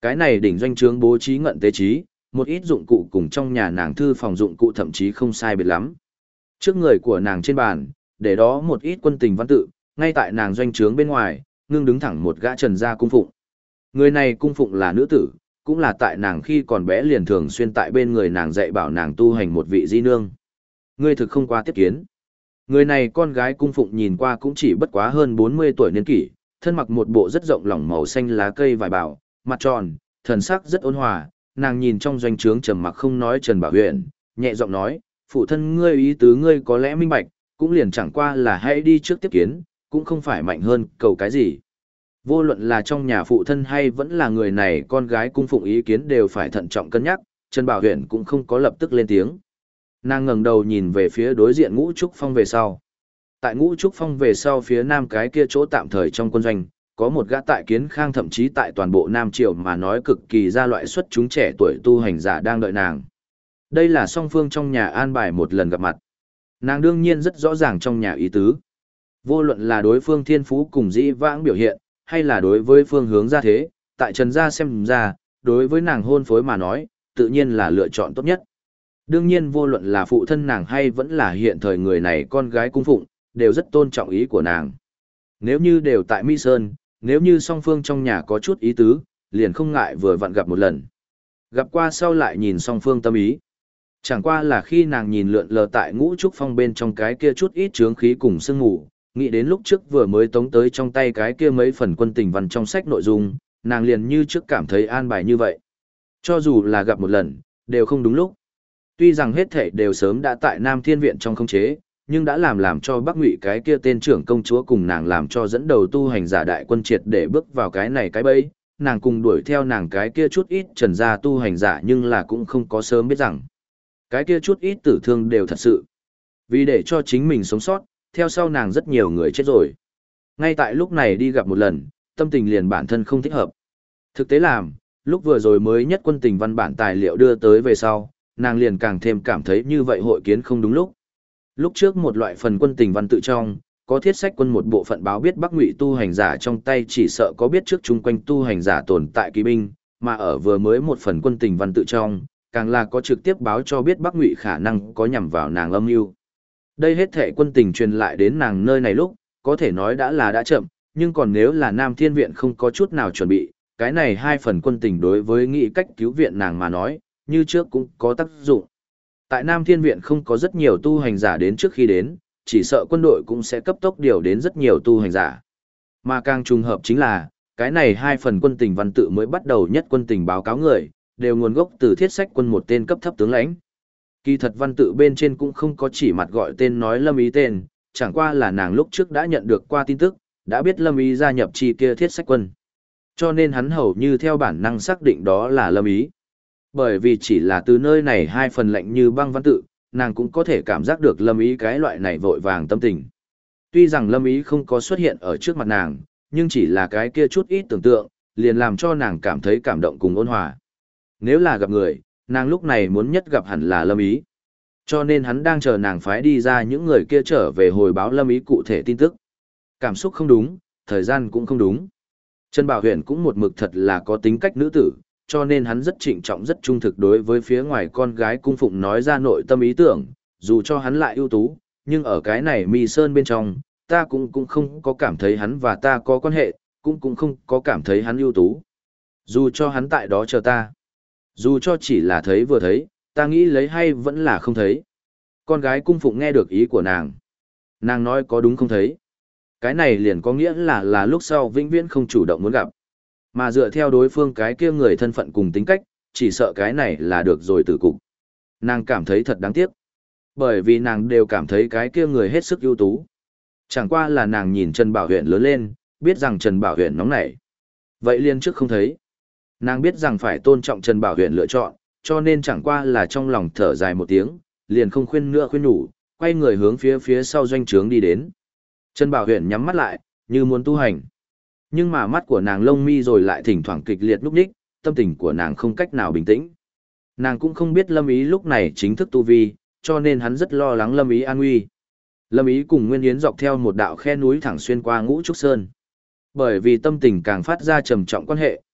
Cái này đỉnh doanh trướng bố trí ngận tế trí, một ít dụng cụ cùng trong nhà nàng thư phòng dụng cụ thậm chí không sai biệt lắm. Trước người của nàng trên bàn, để đó một ít quân tình văn tự, ngay tại nàng doanh trướng bên ngoài, ngưng đứng thẳng một gã trần gia cung phụng. Người này cung phụng là nữ tử, cũng là tại nàng khi còn bé liền thường xuyên tại bên người nàng dạy bảo nàng tu hành một vị di nương. Ngươi thực không qua tiếp kiến. Người này con gái cung phụng nhìn qua cũng chỉ bất quá hơn 40 tuổi niên kỷ, thân mặc một bộ rất rộng lỏng màu xanh lá cây vải bảo, mặt tròn, thần sắc rất ôn hòa, nàng nhìn trong doanh trướng trầm mặc không nói Trần Bảo Huyền, nhẹ giọng nói, phụ thân ngươi ý tứ ngươi có lẽ minh bạch, cũng liền chẳng qua là hãy đi trước tiếp kiến, cũng không phải mạnh hơn cầu cái gì. Vô luận là trong nhà phụ thân hay vẫn là người này con gái cung phụng ý kiến đều phải thận trọng cân nhắc, Trần Bảo Huyền cũng không có lập tức lên tiếng. Nàng ngẩng đầu nhìn về phía đối diện Ngũ Trúc Phong về sau. Tại Ngũ Trúc Phong về sau phía nam cái kia chỗ tạm thời trong quân doanh, có một gã tại Kiến Khang thậm chí tại toàn bộ Nam Triều mà nói cực kỳ ra loại xuất chúng trẻ tuổi tu hành giả đang đợi nàng. Đây là song phương trong nhà an bài một lần gặp mặt. Nàng đương nhiên rất rõ ràng trong nhà ý tứ. Vô luận là đối phương thiên phú cùng dĩ vãng biểu hiện, hay là đối với phương hướng ra thế, tại Trần gia xem ra, đối với nàng hôn phối mà nói, tự nhiên là lựa chọn tốt nhất. Đương nhiên vô luận là phụ thân nàng hay vẫn là hiện thời người này con gái cung phụng, đều rất tôn trọng ý của nàng. Nếu như đều tại Mi Sơn, nếu như song phương trong nhà có chút ý tứ, liền không ngại vừa vặn gặp một lần. Gặp qua sau lại nhìn song phương tâm ý. Chẳng qua là khi nàng nhìn lượn lờ tại Ngũ Trúc Phong bên trong cái kia chút ít chướng khí cùng sương mù, nghĩ đến lúc trước vừa mới tống tới trong tay cái kia mấy phần quân tình văn trong sách nội dung, nàng liền như trước cảm thấy an bài như vậy. Cho dù là gặp một lần, đều không đúng lúc. Tuy rằng hết thảy đều sớm đã tại Nam Thiên Viện trong khống chế, nhưng đã làm cho Bắc Ngụy cái kia tên trưởng công chúa cùng nàng làm cho dẫn đầu tu hành giả đại quân triệt để bước vào cái này cái bẫy, nàng cùng đuổi theo nàng cái kia chút ít trần gia tu hành giả nhưng là cũng không có sớm biết rằng cái kia chút ít tử thương đều thật sự. Vì để cho chính mình sống sót, theo sau nàng rất nhiều người chết rồi. Ngay tại lúc này đi gặp một lần, tâm tình liền bản thân không thích hợp. Thực tế làm, lúc vừa rồi mới nhất quân tình văn bản tài liệu đưa tới về sau, nàng liền càng thêm cảm thấy như vậy hội kiến không đúng lúc. Lúc trước một loại phần quân tình văn tự trong, có thiết sách quân một bộ phận báo biết Bắc Ngụy tu hành giả trong tay chỉ sợ có biết trước chung quanh tu hành giả tồn tại kỵ binh, mà ở vừa mới một phần quân tình văn tự trong, càng là có trực tiếp báo cho biết Bắc Ngụy khả năng có nhằm vào nàng âm mưu. Đây hết thệ quân tình truyền lại đến nàng nơi này lúc, có thể nói đã chậm, nhưng còn nếu là Nam Thiên Viện không có chút nào chuẩn bị, cái này hai phần quân tình đối với nghị cách cứu viện nàng mà nói, như trước cũng có tác dụng. Tại Nam Thiên Viện không có rất nhiều tu hành giả đến trước khi đến, chỉ sợ quân đội cũng sẽ cấp tốc điều đến rất nhiều tu hành giả. Mà càng trùng hợp chính là, cái này hai phần quân tình văn tự mới bắt đầu nhất quân tình báo cáo người, đều nguồn gốc từ thiết sách quân một tên cấp thấp tướng lãnh. Kỳ thật văn tự bên trên cũng không có chỉ mặt gọi tên nói Lâm Ý tên, chẳng qua là nàng lúc trước đã nhận được qua tin tức, đã biết Lâm Ý gia nhập chi kia thiết sách quân. Cho nên hắn hầu như theo bản năng xác định đó là Lâm Ý. Bởi vì chỉ là từ nơi này hai phần lệnh như băng văn tự, nàng cũng có thể cảm giác được Lâm Ý cái loại này vội vàng tâm tình. Tuy rằng Lâm Ý không có xuất hiện ở trước mặt nàng, nhưng chỉ là cái kia chút ít tưởng tượng, liền làm cho nàng cảm thấy cảm động cùng ôn hòa. Nếu là gặp người, nàng lúc này muốn nhất gặp hẳn là Lâm Ý. Cho nên hắn đang chờ nàng phái đi ra những người kia trở về hồi báo Lâm Ý cụ thể tin tức. Cảm xúc không đúng, thời gian cũng không đúng. Trần Bảo Huyền cũng một mực thật là có tính cách nữ tử, cho nên hắn rất trịnh trọng rất trung thực đối với phía ngoài con gái cung phụng nói ra nội tâm ý tưởng, dù cho hắn lại ưu tú, nhưng ở cái này Mi Sơn bên trong, ta cũng không có cảm thấy hắn và ta có quan hệ, cũng không có cảm thấy hắn ưu tú. Dù cho hắn tại đó chờ ta, dù cho chỉ là thấy vừa thấy, ta nghĩ lấy hay vẫn là không thấy. Con gái cung phụng nghe được ý của nàng. Nàng nói có đúng không thấy. Cái này liền có nghĩa là lúc sau vĩnh viễn không chủ động muốn gặp. Mà dựa theo đối phương cái kia người thân phận cùng tính cách, chỉ sợ cái này là được rồi tử cục. Nàng cảm thấy thật đáng tiếc. Bởi vì nàng đều cảm thấy cái kia người hết sức ưu tú. Chẳng qua là nàng nhìn Trần Bảo Huyền lớn lên, biết rằng Trần Bảo Huyền nóng nảy. Vậy liên trước không thấy. Nàng biết rằng phải tôn trọng Trần Bảo Huyền lựa chọn, cho nên chẳng qua là trong lòng thở dài một tiếng, liền không khuyên nữa khuyên nhủ, quay người hướng phía sau doanh trướng đi đến. Trần Bảo Huyền nhắm mắt lại, như muốn tu hành. Nhưng mà mắt của nàng lông mi rồi lại thỉnh thoảng kịch liệt lúc nhích, tâm tình của nàng không cách nào bình tĩnh. Nàng cũng không biết Lâm Ý lúc này chính thức tu vi, cho nên hắn rất lo lắng Lâm Ý an nguy. Lâm Ý cùng Nguyên Yến dọc theo một đạo khe núi thẳng xuyên qua Ngũ Trúc Sơn. Bởi vì tâm tình càng phát ra trầm trọng quan hệ,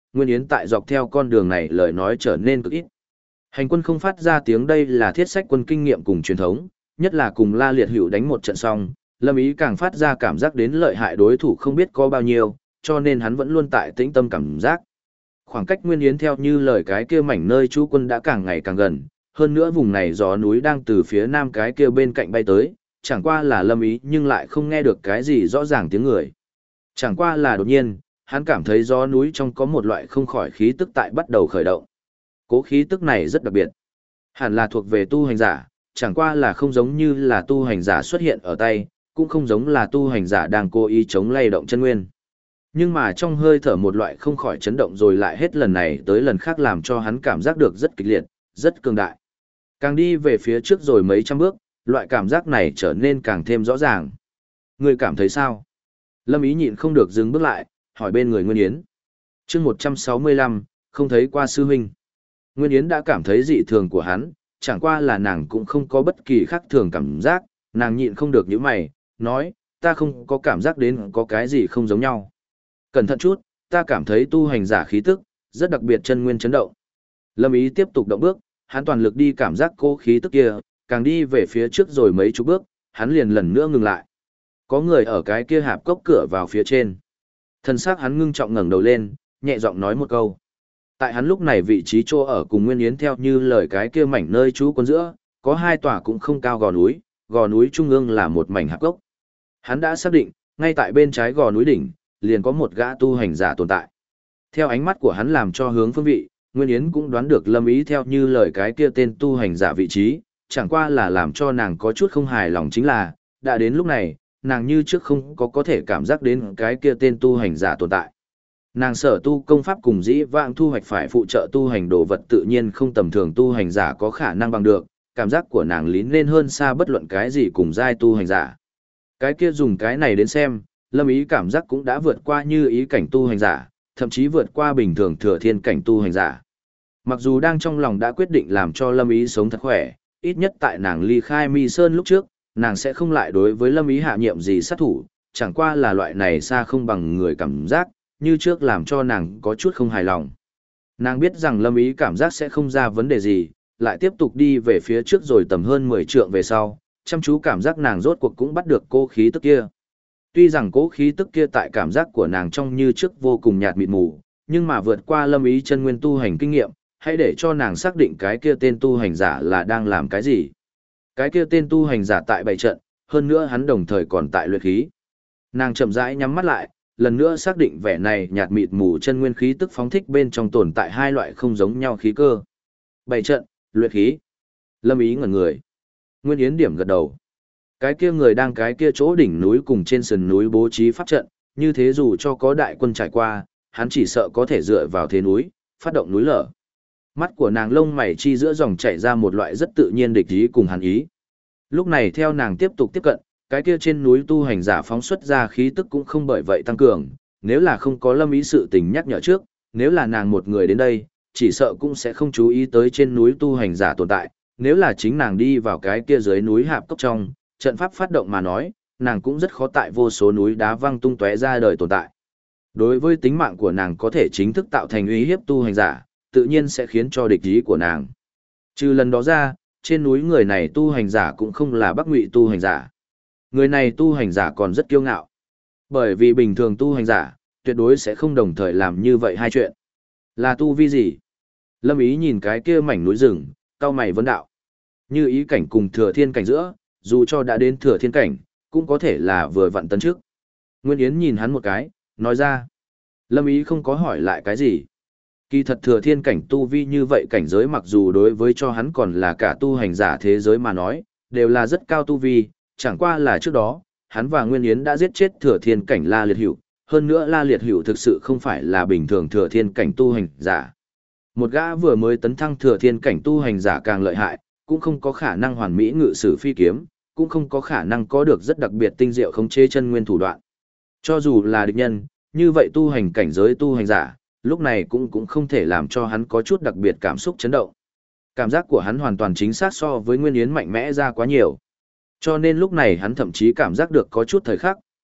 Nguyên Yến tại dọc theo con đường này lời nói trở nên cực ít. Hành quân không phát ra tiếng đây là thiết sách quân kinh nghiệm cùng truyền thống, nhất là cùng La Liệt Hữu đánh một trận xong, Lâm Ý càng phát ra cảm giác đến lợi hại đối thủ không biết có bao nhiêu, cho nên hắn vẫn luôn tại tĩnh tâm cảm giác. Khoảng cách Nguyên Yến theo như lời cái kia mảnh nơi trú quân đã càng ngày càng gần, hơn nữa vùng này gió núi đang từ phía nam cái kia bên cạnh bay tới, chẳng qua là Lâm Ý nhưng lại không nghe được cái gì rõ ràng tiếng người. Chẳng qua là đột nhiên, hắn cảm thấy gió núi trong có một loại không khỏi khí tức tại bắt đầu khởi động. Cố khí tức này rất đặc biệt. Hẳn là thuộc về tu hành giả, chẳng qua là không giống như là tu hành giả xuất hiện ở tay, cũng không giống là tu hành giả đang cố ý chống lay động chân nguyên. Nhưng mà trong hơi thở một loại không khỏi chấn động rồi lại hết lần này tới lần khác làm cho hắn cảm giác được rất kịch liệt, rất cường đại. Càng đi về phía trước rồi mấy trăm bước, loại cảm giác này trở nên càng thêm rõ ràng. Người cảm thấy sao? Lâm Ý nhịn không được dừng bước lại, hỏi bên người Nguyên Yến. Chương 165, không thấy qua sư huynh. Nguyên Yến đã cảm thấy dị thường của hắn, chẳng qua là nàng cũng không có bất kỳ khác thường cảm giác, nàng nhịn không được những mày, nói, ta không có cảm giác đến có cái gì không giống nhau. Cẩn thận chút, ta cảm thấy tu hành giả khí tức, rất đặc biệt chân nguyên chấn động. Lâm Ý tiếp tục động bước, hắn toàn lực đi cảm giác cô khí tức kia, càng đi về phía trước rồi mấy chục bước, hắn liền lần nữa ngừng lại. Có người ở cái kia hạp cốc cửa vào phía trên. Thân xác hắn ngưng trọng ngẩng đầu lên, nhẹ giọng nói một câu. Tại hắn lúc này vị trí chỗ ở cùng Nguyên Yến theo như lời cái kia mảnh nơi trú quân giữa, có hai tòa cũng không cao gò núi trung ương là một mảnh hạp cốc. Hắn đã xác định, ngay tại bên trái gò núi đỉnh, liền có một gã tu hành giả tồn tại. Theo ánh mắt của hắn làm cho hướng phương vị, Nguyên Yến cũng đoán được Lâm Ý theo như lời cái kia tên tu hành giả vị trí, chẳng qua là làm cho nàng có chút không hài lòng chính là, đã đến lúc này, nàng như trước không có thể cảm giác đến cái kia tên tu hành giả tồn tại. Nàng sở tu công pháp cùng dĩ vãng thu hoạch phải phụ trợ tu hành đồ vật tự nhiên không tầm thường tu hành giả có khả năng bằng được, cảm giác của nàng lín lên hơn xa bất luận cái gì cùng giai tu hành giả. Cái kia dùng cái này đến xem, Lâm Ý cảm giác cũng đã vượt qua như ý cảnh tu hành giả, thậm chí vượt qua bình thường thừa thiên cảnh tu hành giả. Mặc dù đang trong lòng đã quyết định làm cho Lâm Ý sống thật khỏe, ít nhất tại nàng ly khai Mi Sơn lúc trước, nàng sẽ không lại đối với Lâm Ý hạ nhiệm gì sát thủ, chẳng qua là loại này xa không bằng người cảm giác, như trước làm cho nàng có chút không hài lòng. Nàng biết rằng Lâm Ý cảm giác sẽ không ra vấn đề gì, lại tiếp tục đi về phía trước rồi tầm hơn 10 trượng về sau, chăm chú cảm giác nàng rốt cuộc cũng bắt được cô khí tức kia. Tuy rằng cố khí tức kia tại cảm giác của nàng trong như trước vô cùng nhạt mịt mù, nhưng mà vượt qua Lâm Ý chân nguyên tu hành kinh nghiệm, hãy để cho nàng xác định cái kia tên tu hành giả là đang làm cái gì. Cái kia tên tu hành giả tại bày trận, hơn nữa hắn đồng thời còn tại luyện khí. Nàng chậm rãi nhắm mắt lại, lần nữa xác định vẻ này nhạt mịt mù chân nguyên khí tức phóng thích bên trong tồn tại hai loại không giống nhau khí cơ. Bày trận, luyện khí. Lâm Ý ngẩn người. Nguyên Yến điểm gật đầu. Cái kia người đang cái kia chỗ đỉnh núi cùng trên sườn núi bố trí pháp trận, như thế dù cho có đại quân trải qua, hắn chỉ sợ có thể dựa vào thế núi, phát động núi lở. Mắt của nàng lông mày chi giữa dòng chảy ra một loại rất tự nhiên địch ý cùng hàn ý. Lúc này theo nàng tiếp tục tiếp cận, cái kia trên núi tu hành giả phóng xuất ra khí tức cũng không bởi vậy tăng cường, nếu là không có Lâm Ý sự tình nhắc nhở trước, nếu là nàng một người đến đây, chỉ sợ cũng sẽ không chú ý tới trên núi tu hành giả tồn tại, nếu là chính nàng đi vào cái kia dưới núi hạp cốc trong, trận pháp phát động mà nói, nàng cũng rất khó tại vô số núi đá văng tung tóe ra đời tồn tại. Đối với tính mạng của nàng có thể chính thức tạo thành uy hiếp tu hành giả, tự nhiên sẽ khiến cho địch ý của nàng. Trừ lần đó ra, trên núi người này tu hành giả cũng không là Bắc Ngụy tu hành giả. Người này tu hành giả còn rất kiêu ngạo. Bởi vì bình thường tu hành giả, tuyệt đối sẽ không đồng thời làm như vậy hai chuyện. Là tu vi gì? Lâm Ý nhìn cái kia mảnh núi rừng, cau mày vấn đạo. Như ý cảnh cùng thừa thiên cảnh giữa, dù cho đã đến thừa thiên cảnh, cũng có thể là vừa vặn tấn trước. Nguyên Yến nhìn hắn một cái, nói ra. Lâm Ý không có hỏi lại cái gì. Kỳ thật thừa thiên cảnh tu vi như vậy cảnh giới mặc dù đối với cho hắn còn là cả tu hành giả thế giới mà nói, đều là rất cao tu vi, chẳng qua là trước đó, hắn và Nguyên Yến đã giết chết thừa thiên cảnh La Liệt Hữu, hơn nữa La Liệt Hữu thực sự không phải là bình thường thừa thiên cảnh tu hành giả. Một gã vừa mới tấn thăng thừa thiên cảnh tu hành giả càng lợi hại, cũng không có khả năng hoàn mỹ ngự sử phi kiếm, cũng không có khả năng có được rất đặc biệt tinh diệu khống chế chân nguyên thủ đoạn. Cho dù là địch nhân, như vậy tu hành cảnh giới tu hành giả, lúc này cũng không thể làm cho hắn có chút đặc biệt cảm xúc chấn động. Cảm giác của hắn hoàn toàn chính xác so với Nguyên Yến mạnh mẽ ra quá nhiều. Cho nên lúc này hắn thậm chí cảm giác được có chút thời khắc,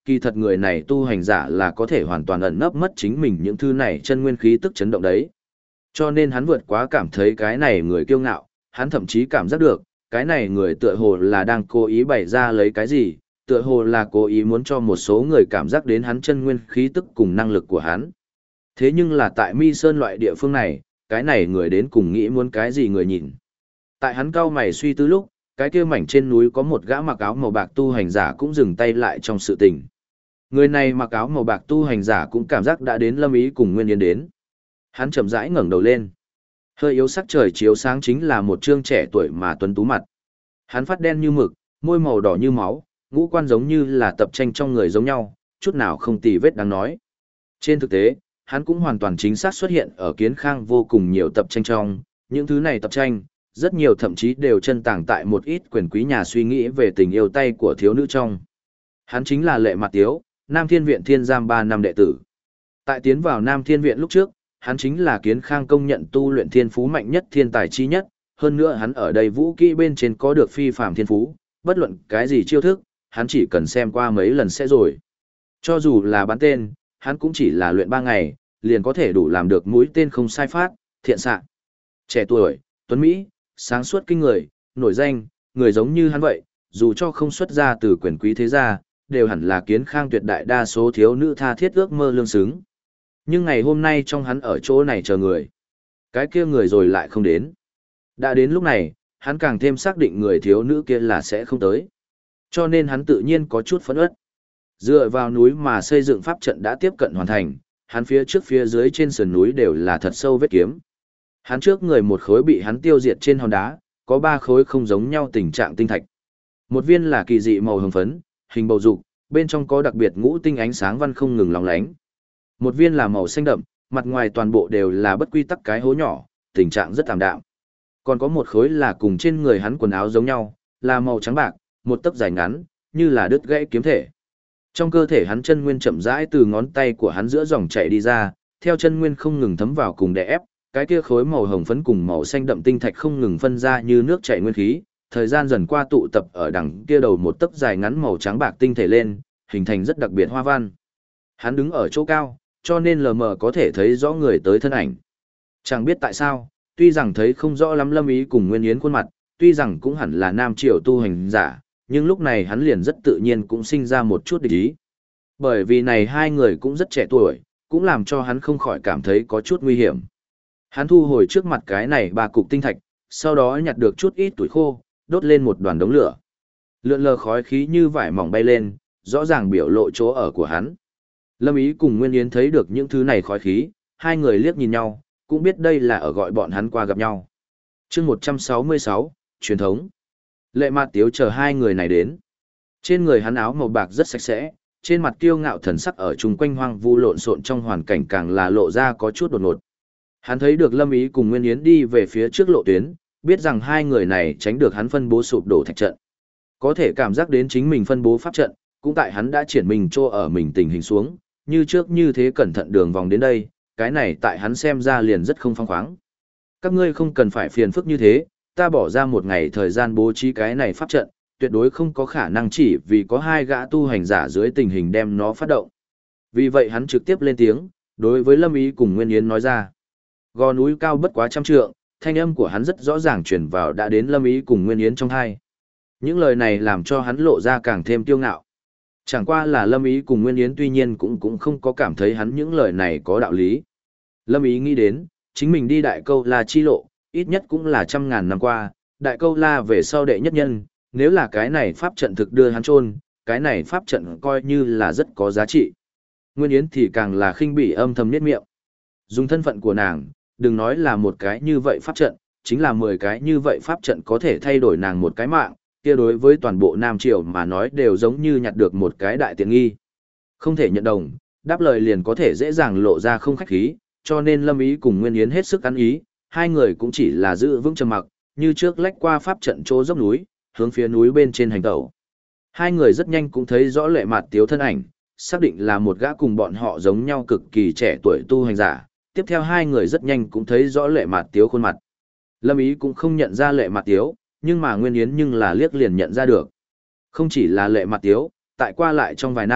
kỳ thật người này tu hành giả là có thể hoàn toàn ẩn nấp mất chính mình những thứ này chân nguyên khí tức chấn động đấy. Cho nên hắn vượt quá cảm thấy cái này người kiêu ngạo, hắn thậm chí cảm giác được, cái này người tựa hồ là đang cố ý bày ra lấy cái gì, tựa hồ là cố ý muốn cho một số người cảm giác đến hắn chân nguyên khí tức cùng năng lực của hắn. Thế nhưng là tại Mi Sơn loại địa phương này, cái này người đến cùng nghĩ muốn cái gì người nhìn. Tại hắn cau mày suy tư lúc, cái kia mảnh trên núi có một gã mặc áo màu bạc tu hành giả cũng dừng tay lại trong sự tình. Người này mặc áo màu bạc tu hành giả cũng cảm giác đã đến Lâm Ý cùng Nguyên Yến đến. Hắn chậm rãi ngẩng đầu lên. Hơi yếu sắc trời chiếu sáng chính là một trương trẻ tuổi mà tuấn tú mặt. Hắn phát đen như mực, môi màu đỏ như máu, ngũ quan giống như là tập tranh trong người giống nhau, chút nào không tì vết đáng nói. Trên thực tế, hắn cũng hoàn toàn chính xác xuất hiện ở Kiến Khang vô cùng nhiều tập tranh trong, những thứ này tập tranh, rất nhiều thậm chí đều chân tàng tại một ít quyền quý nhà suy nghĩ về tình yêu tay của thiếu nữ trong. Hắn chính là Lệ Mạt Tiếu, Nam Thiên Viện Thiên Giam 3 năm đệ tử. Tại tiến vào Nam Thiên Viện lúc trước, hắn chính là Kiến Khang công nhận tu luyện thiên phú mạnh nhất thiên tài chi nhất, hơn nữa hắn ở đây vũ kỹ bên trên có được phi phàm thiên phú, bất luận cái gì chiêu thức, hắn chỉ cần xem qua mấy lần sẽ rồi. Cho dù là bắn tên, hắn cũng chỉ là luyện 3 ngày, liền có thể đủ làm được mũi tên không sai phát, thiện xạ. Trẻ tuổi, tuấn Mỹ, sáng suốt kinh người, nổi danh, người giống như hắn vậy, dù cho không xuất ra từ quyền quý thế gia, đều hẳn là Kiến Khang tuyệt đại đa số thiếu nữ tha thiết ước mơ lương xứng. Nhưng ngày hôm nay trong hắn ở chỗ này chờ người. Cái kia người rồi lại không đến. Đã đến lúc này, hắn càng thêm xác định người thiếu nữ kia là sẽ không tới. Cho nên hắn tự nhiên có chút phẫn uất. Dựa vào núi mà xây dựng pháp trận đã tiếp cận hoàn thành, hắn phía trước phía dưới trên sườn núi đều là thật sâu vết kiếm. Hắn trước người một khối bị hắn tiêu diệt trên hòn đá, có 3 khối không giống nhau tình trạng tinh thạch. Một viên là kỳ dị màu hồng phấn, hình bầu dục, bên trong có đặc biệt ngũ tinh ánh sáng văn không ngừng lóng lánh. Một viên là màu xanh đậm, mặt ngoài toàn bộ đều là bất quy tắc cái hố nhỏ, tình trạng rất tạm đạm. Còn có một khối là cùng trên người hắn quần áo giống nhau, là màu trắng bạc, một tấc dài ngắn, như là đứt gãy kiếm thể. Trong cơ thể hắn chân nguyên chậm rãi từ ngón tay của hắn giữa dòng chảy đi ra, theo chân nguyên không ngừng thấm vào cùng đè ép, cái kia khối màu hồng phấn cùng màu xanh đậm tinh thạch không ngừng phân ra như nước chảy nguyên khí, thời gian dần qua tụ tập ở đằng kia đầu một tấc dài ngắn màu trắng bạc tinh thể lên, hình thành rất đặc biệt hoa văn. Hắn đứng ở chỗ cao, cho nên lờ mờ có thể thấy rõ người tới thân ảnh. Chẳng biết tại sao, tuy rằng thấy không rõ lắm Lâm Ý cùng Nguyên Yến khuôn mặt, tuy rằng cũng hẳn là nam triều tu hành giả, nhưng lúc này hắn liền rất tự nhiên cũng sinh ra một chút địch ý. Bởi vì này hai người cũng rất trẻ tuổi, cũng làm cho hắn không khỏi cảm thấy có chút nguy hiểm. Hắn thu hồi trước mặt cái này 3 cục tinh thạch, sau đó nhặt được chút ít tuổi khô, đốt lên một đoàn đống lửa. Lượn lờ khói khí như vải mỏng bay lên, rõ ràng biểu lộ chỗ ở của hắn. Lâm Ý cùng Nguyên Yến thấy được những thứ này khói khí, hai người liếc nhìn nhau, cũng biết đây là ở gọi bọn hắn qua gặp nhau. chương 166, truyền thống. Lệ Mạt Tiếu chờ hai người này đến. Trên người hắn áo màu bạc rất sạch sẽ, trên mặt kiêu ngạo thần sắc ở chung quanh hoang vu lộn xộn trong hoàn cảnh càng là lộ ra có chút đột ngột. Hắn thấy được Lâm Ý cùng Nguyên Yến đi về phía trước lộ tuyến, biết rằng hai người này tránh được hắn phân bố sụp đổ thạch trận. Có thể cảm giác đến chính mình phân bố pháp trận, cũng tại hắn đã triển mình trô ở mình tình hình xuống, như trước như thế cẩn thận đường vòng đến đây, cái này tại hắn xem ra liền rất không phóng khoáng. Các ngươi không cần phải phiền phức như thế, ta bỏ ra một ngày thời gian bố trí cái này pháp trận, tuyệt đối không có khả năng chỉ vì có 2 gã tu hành giả dưới tình hình đem nó phát động. Vì vậy hắn trực tiếp lên tiếng, đối với Lâm Ý cùng Nguyên Yến nói ra. Gò núi cao bất quá 100 trượng, thanh âm của hắn rất rõ ràng truyền vào đã đến Lâm Ý cùng Nguyên Yến trong tai. Những lời này làm cho hắn lộ ra càng thêm kiêu ngạo. Chẳng qua là Lâm Ý cùng Nguyên Yến tuy nhiên cũng không có cảm thấy hắn những lời này có đạo lý. Lâm Ý nghĩ đến, chính mình đi Đại Câu La chi lộ, ít nhất cũng là 100.000 năm qua, Đại Câu La về sau đệ nhất nhân, nếu là cái này pháp trận thực đưa hắn chôn, cái này pháp trận coi như là rất có giá trị. Nguyên Yến thì càng là khinh bỉ âm thầm niết miệng. Dùng thân phận của nàng, đừng nói là một cái như vậy pháp trận, chính là 10 cái như vậy pháp trận có thể thay đổi nàng một cái mạng, kia đối với toàn bộ Nam Triều mà nói đều giống như nhặt được một cái đại tiện nghi. Không thể nhận đồng, đáp lời liền có thể dễ dàng lộ ra không khách khí, cho nên Lâm Ý cùng Nguyên Yến hết sức ăn ý, hai người cũng chỉ là giữ vững trầm mặc, như trước lách qua pháp trận chỗ dốc núi, hướng phía núi bên trên hành tẩu. Hai người rất nhanh cũng thấy rõ Lệ Mạt Tiếu thân ảnh, xác định là một gã cùng bọn họ giống nhau cực kỳ trẻ tuổi tu hành giả. Tiếp theo hai người rất nhanh cũng thấy rõ Lệ Mạt Tiếu khuôn mặt. Lâm Ý cũng không nhận ra Lệ Mạt Tiếu, nhưng mà Nguyên Yến nhưng là liếc liền nhận ra được. Không chỉ là Lệ Mạt Tiếu, tại qua lại trong vài năm,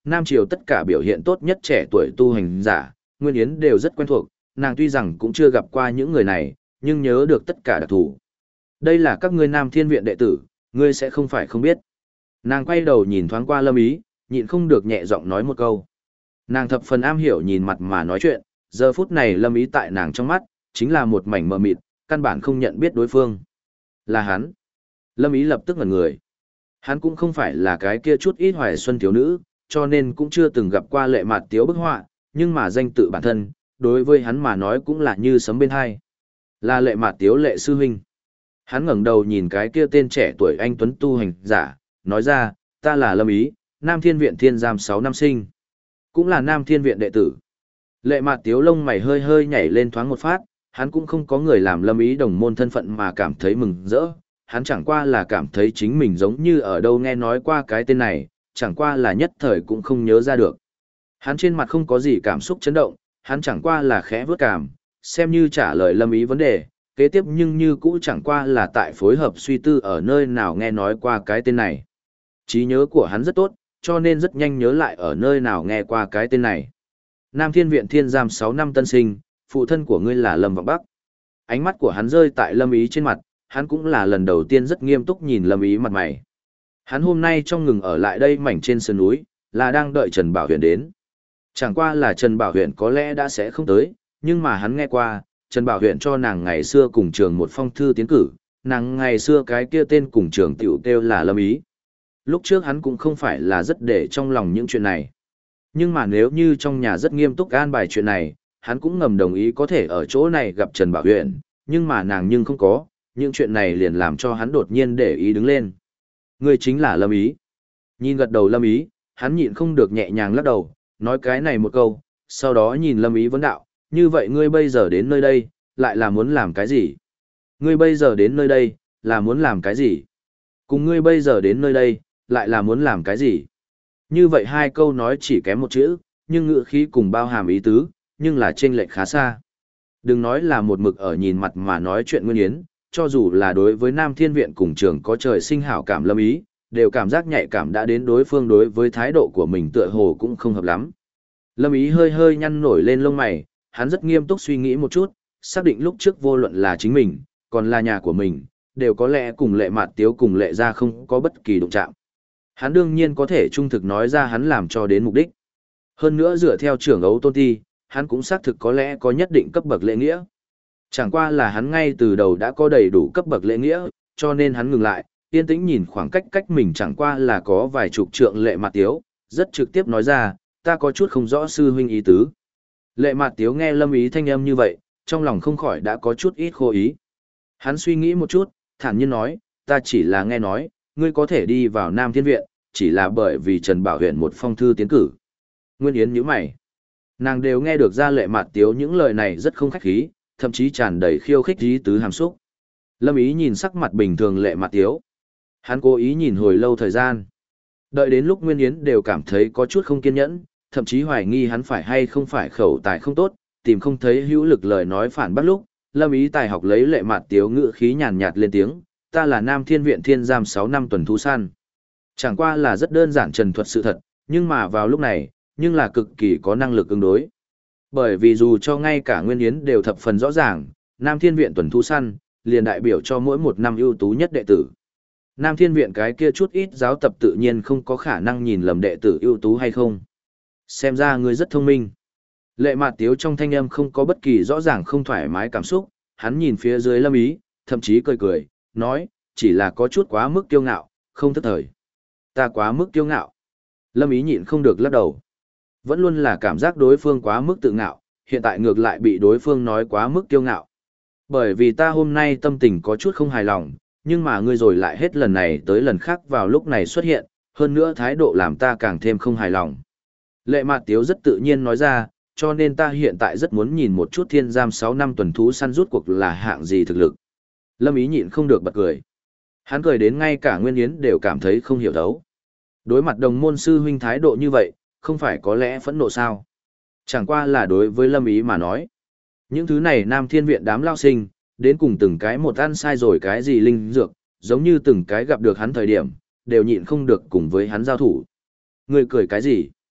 Nam Triều tất cả biểu hiện tốt nhất trẻ tuổi tu hành giả, Nguyên Yến đều rất quen thuộc, nàng tuy rằng cũng chưa gặp qua những người này, nhưng nhớ được tất cả đặc thù. Đây là các ngươi Nam Thiên Viện đệ tử, ngươi sẽ không phải không biết. Nàng quay đầu nhìn thoáng qua Lâm Ý, nhịn không được nhẹ giọng nói một câu. Nàng thập phần am hiểu nhìn mặt mà nói chuyện, giờ phút này Lâm Ý tại nàng trong mắt, chính là một mảnh mờ mịt, căn bản không nhận biết đối phương. Là hắn. Lâm Ý lập tức ngẩn người. Hắn cũng không phải là cái kia chút ít hoài xuân thiếu nữ, cho nên cũng chưa từng gặp qua Lệ Mạt Tiếu bức họa, nhưng mà danh tự bản thân, đối với hắn mà nói cũng là như sấm bên hai. Là Lệ Mạt Tiếu Lệ sư huynh. Hắn ngẩng đầu nhìn cái kia tên trẻ tuổi anh tuấn tu hành giả, nói ra, ta là Lâm Ý, Nam Thiên Viện Thiên Giam 6 năm sinh. Cũng là Nam Thiên Viện đệ tử. Lệ Mạt Tiếu lông mày hơi hơi nhảy lên thoáng một phát, hắn cũng không có người làm Lâm Ý đồng môn thân phận mà cảm thấy mừng rỡ, hắn chẳng qua là cảm thấy chính mình giống như ở đâu nghe nói qua cái tên này, chẳng qua là nhất thời cũng không nhớ ra được. Hắn trên mặt không có gì cảm xúc chấn động, hắn chẳng qua là khẽ vớt cảm, xem như trả lời Lâm Ý vấn đề, kế tiếp nhưng như cũ chẳng qua là tại phối hợp suy tư ở nơi nào nghe nói qua cái tên này. Trí nhớ của hắn rất tốt, cho nên rất nhanh nhớ lại ở nơi nào nghe qua cái tên này. Nam Thiên Viện Thiên Giam 6 năm tân sinh, phụ thân của ngươi là Lâm Vọng Bắc. Ánh mắt của hắn rơi tại Lâm Ý trên mặt, hắn cũng là lần đầu tiên rất nghiêm túc nhìn Lâm Ý mặt mày. Hắn hôm nay trong ngừng ở lại đây mảnh trên sườn núi, là đang đợi Trần Bảo Huyền đến. Chẳng qua là Trần Bảo Huyền có lẽ đã sẽ không tới, nhưng mà hắn nghe qua, Trần Bảo Huyền cho nàng ngày xưa cùng trường một phong thư tiến cử, nàng ngày xưa cái kia tên cùng trường tiểu kêu là Lâm Ý. Lúc trước hắn cũng không phải là rất để trong lòng những chuyện này. Nhưng mà nếu như trong nhà rất nghiêm túc an bài chuyện này, hắn cũng ngầm đồng ý có thể ở chỗ này gặp Trần Bảo Huyền, nhưng mà nàng nhưng không có, những chuyện này liền làm cho hắn đột nhiên để ý đứng lên. Ngươi chính là Lâm Ý. Nhìn gật đầu Lâm Ý, hắn nhịn không được nhẹ nhàng lắc đầu, nói cái này một câu, sau đó nhìn Lâm Ý vấn đạo, như vậy ngươi bây giờ đến nơi đây, lại là muốn làm cái gì? Ngươi bây giờ đến nơi đây, là muốn làm cái gì? Cùng ngươi bây giờ đến nơi đây, lại là muốn làm cái gì? Như vậy hai câu nói chỉ kém một chữ, nhưng ngữ khí cùng bao hàm ý tứ, nhưng là chênh lệch khá xa. Đừng nói là một mực ở nhìn mặt mà nói chuyện Nguyên Yến, cho dù là đối với Nam Thiên Viện cùng trường có trời sinh hảo cảm Lâm Ý, đều cảm giác nhạy cảm đã đến đối phương đối với thái độ của mình tựa hồ cũng không hợp lắm. Lâm Ý hơi hơi nhăn nổi lên lông mày, hắn rất nghiêm túc suy nghĩ một chút, xác định lúc trước vô luận là chính mình, còn là nhà của mình, đều có lẽ cùng Lệ Mạt Tiếu cùng Lệ gia không có bất kỳ đụng chạm. Hắn đương nhiên có thể trung thực nói ra hắn làm cho đến mục đích. Hơn nữa dựa theo trưởng ấu tôn ti, hắn cũng xác thực có lẽ có nhất định cấp bậc lễ nghĩa. Chẳng qua là hắn ngay từ đầu đã có đầy đủ cấp bậc lễ nghĩa, cho nên hắn ngừng lại, yên tĩnh nhìn khoảng cách cách mình chẳng qua là có vài chục trượng Lệ Mạt Tiếu, rất trực tiếp nói ra, ta có chút không rõ sư huynh ý tứ. Lệ Mạt Tiếu nghe Lâm Ý thanh âm như vậy, trong lòng không khỏi đã có chút ít khô ý. Hắn suy nghĩ một chút, thản nhiên nói, ta chỉ là nghe nói, ngươi có thể đi vào Nam Thiên Viện, chỉ là bởi vì Trần Bảo Huyền một phong thư tiến cử. Nguyên Yến nhíu mày. Nàng đều nghe được ra Lệ Mạt Tiếu những lời này rất không khách khí, thậm chí tràn đầy khiêu khích ý tứ hàm xúc. Lâm Ý nhìn sắc mặt bình thường Lệ Mạt Tiếu. Hắn cố ý nhìn hồi lâu thời gian. Đợi đến lúc Nguyên Yến đều cảm thấy có chút không kiên nhẫn, thậm chí hoài nghi hắn phải hay không phải khẩu tài không tốt, tìm không thấy hữu lực lời nói phản bác lúc, Lâm Ý tài học lấy Lệ Mạt Tiếu ngữ khí nhàn nhạt lên tiếng, ta là Nam Thiên Viện Thiên Giam 6 năm tuần thú săn. Chẳng qua là rất đơn giản trần thuật sự thật, nhưng mà vào lúc này, nhưng là cực kỳ có năng lực ứng đối. Bởi vì dù cho ngay cả Nguyên Yến đều thập phần rõ ràng, Nam Thiên Viện tuần thú săn, liền đại biểu cho mỗi một năm ưu tú nhất đệ tử. Nam Thiên Viện cái kia chút ít giáo tập tự nhiên không có khả năng nhìn lầm đệ tử ưu tú hay không. Xem ra ngươi rất thông minh. Lệ Mạt Tiếu trong thanh âm không có bất kỳ rõ ràng không thoải mái cảm xúc, hắn nhìn phía dưới Lâm Ý, thậm chí cười cười, nói, chỉ là có chút quá mức kiêu ngạo, không thức thời. Ta quá mức kiêu ngạo. Lâm Ý nhịn không được lắc đầu. Vẫn luôn là cảm giác đối phương quá mức tự ngạo, hiện tại ngược lại bị đối phương nói quá mức kiêu ngạo. Bởi vì ta hôm nay tâm tình có chút không hài lòng, nhưng mà ngươi rồi lại hết lần này tới lần khác vào lúc này xuất hiện, hơn nữa thái độ làm ta càng thêm không hài lòng. Lệ Mạt Tiếu rất tự nhiên nói ra, cho nên ta hiện tại rất muốn nhìn một chút Thiên Giam 6 năm tuần thú săn rút cuộc là hạng gì thực lực. Lâm Ý nhịn không được bật cười. Hắn cười đến ngay cả Nguyên Yến đều cảm thấy không hiểu thấu. Đối mặt đồng môn sư huynh thái độ như vậy, không phải có lẽ phẫn nộ sao? Chẳng qua là đối với Lâm Ý mà nói. Những thứ này Nam Thiên Viện đám lao sinh, đến cùng từng cái một ăn sai rồi cái gì linh dược, giống như từng cái gặp được hắn thời điểm, đều nhịn không được cùng với hắn giao thủ. Người cười cái gì?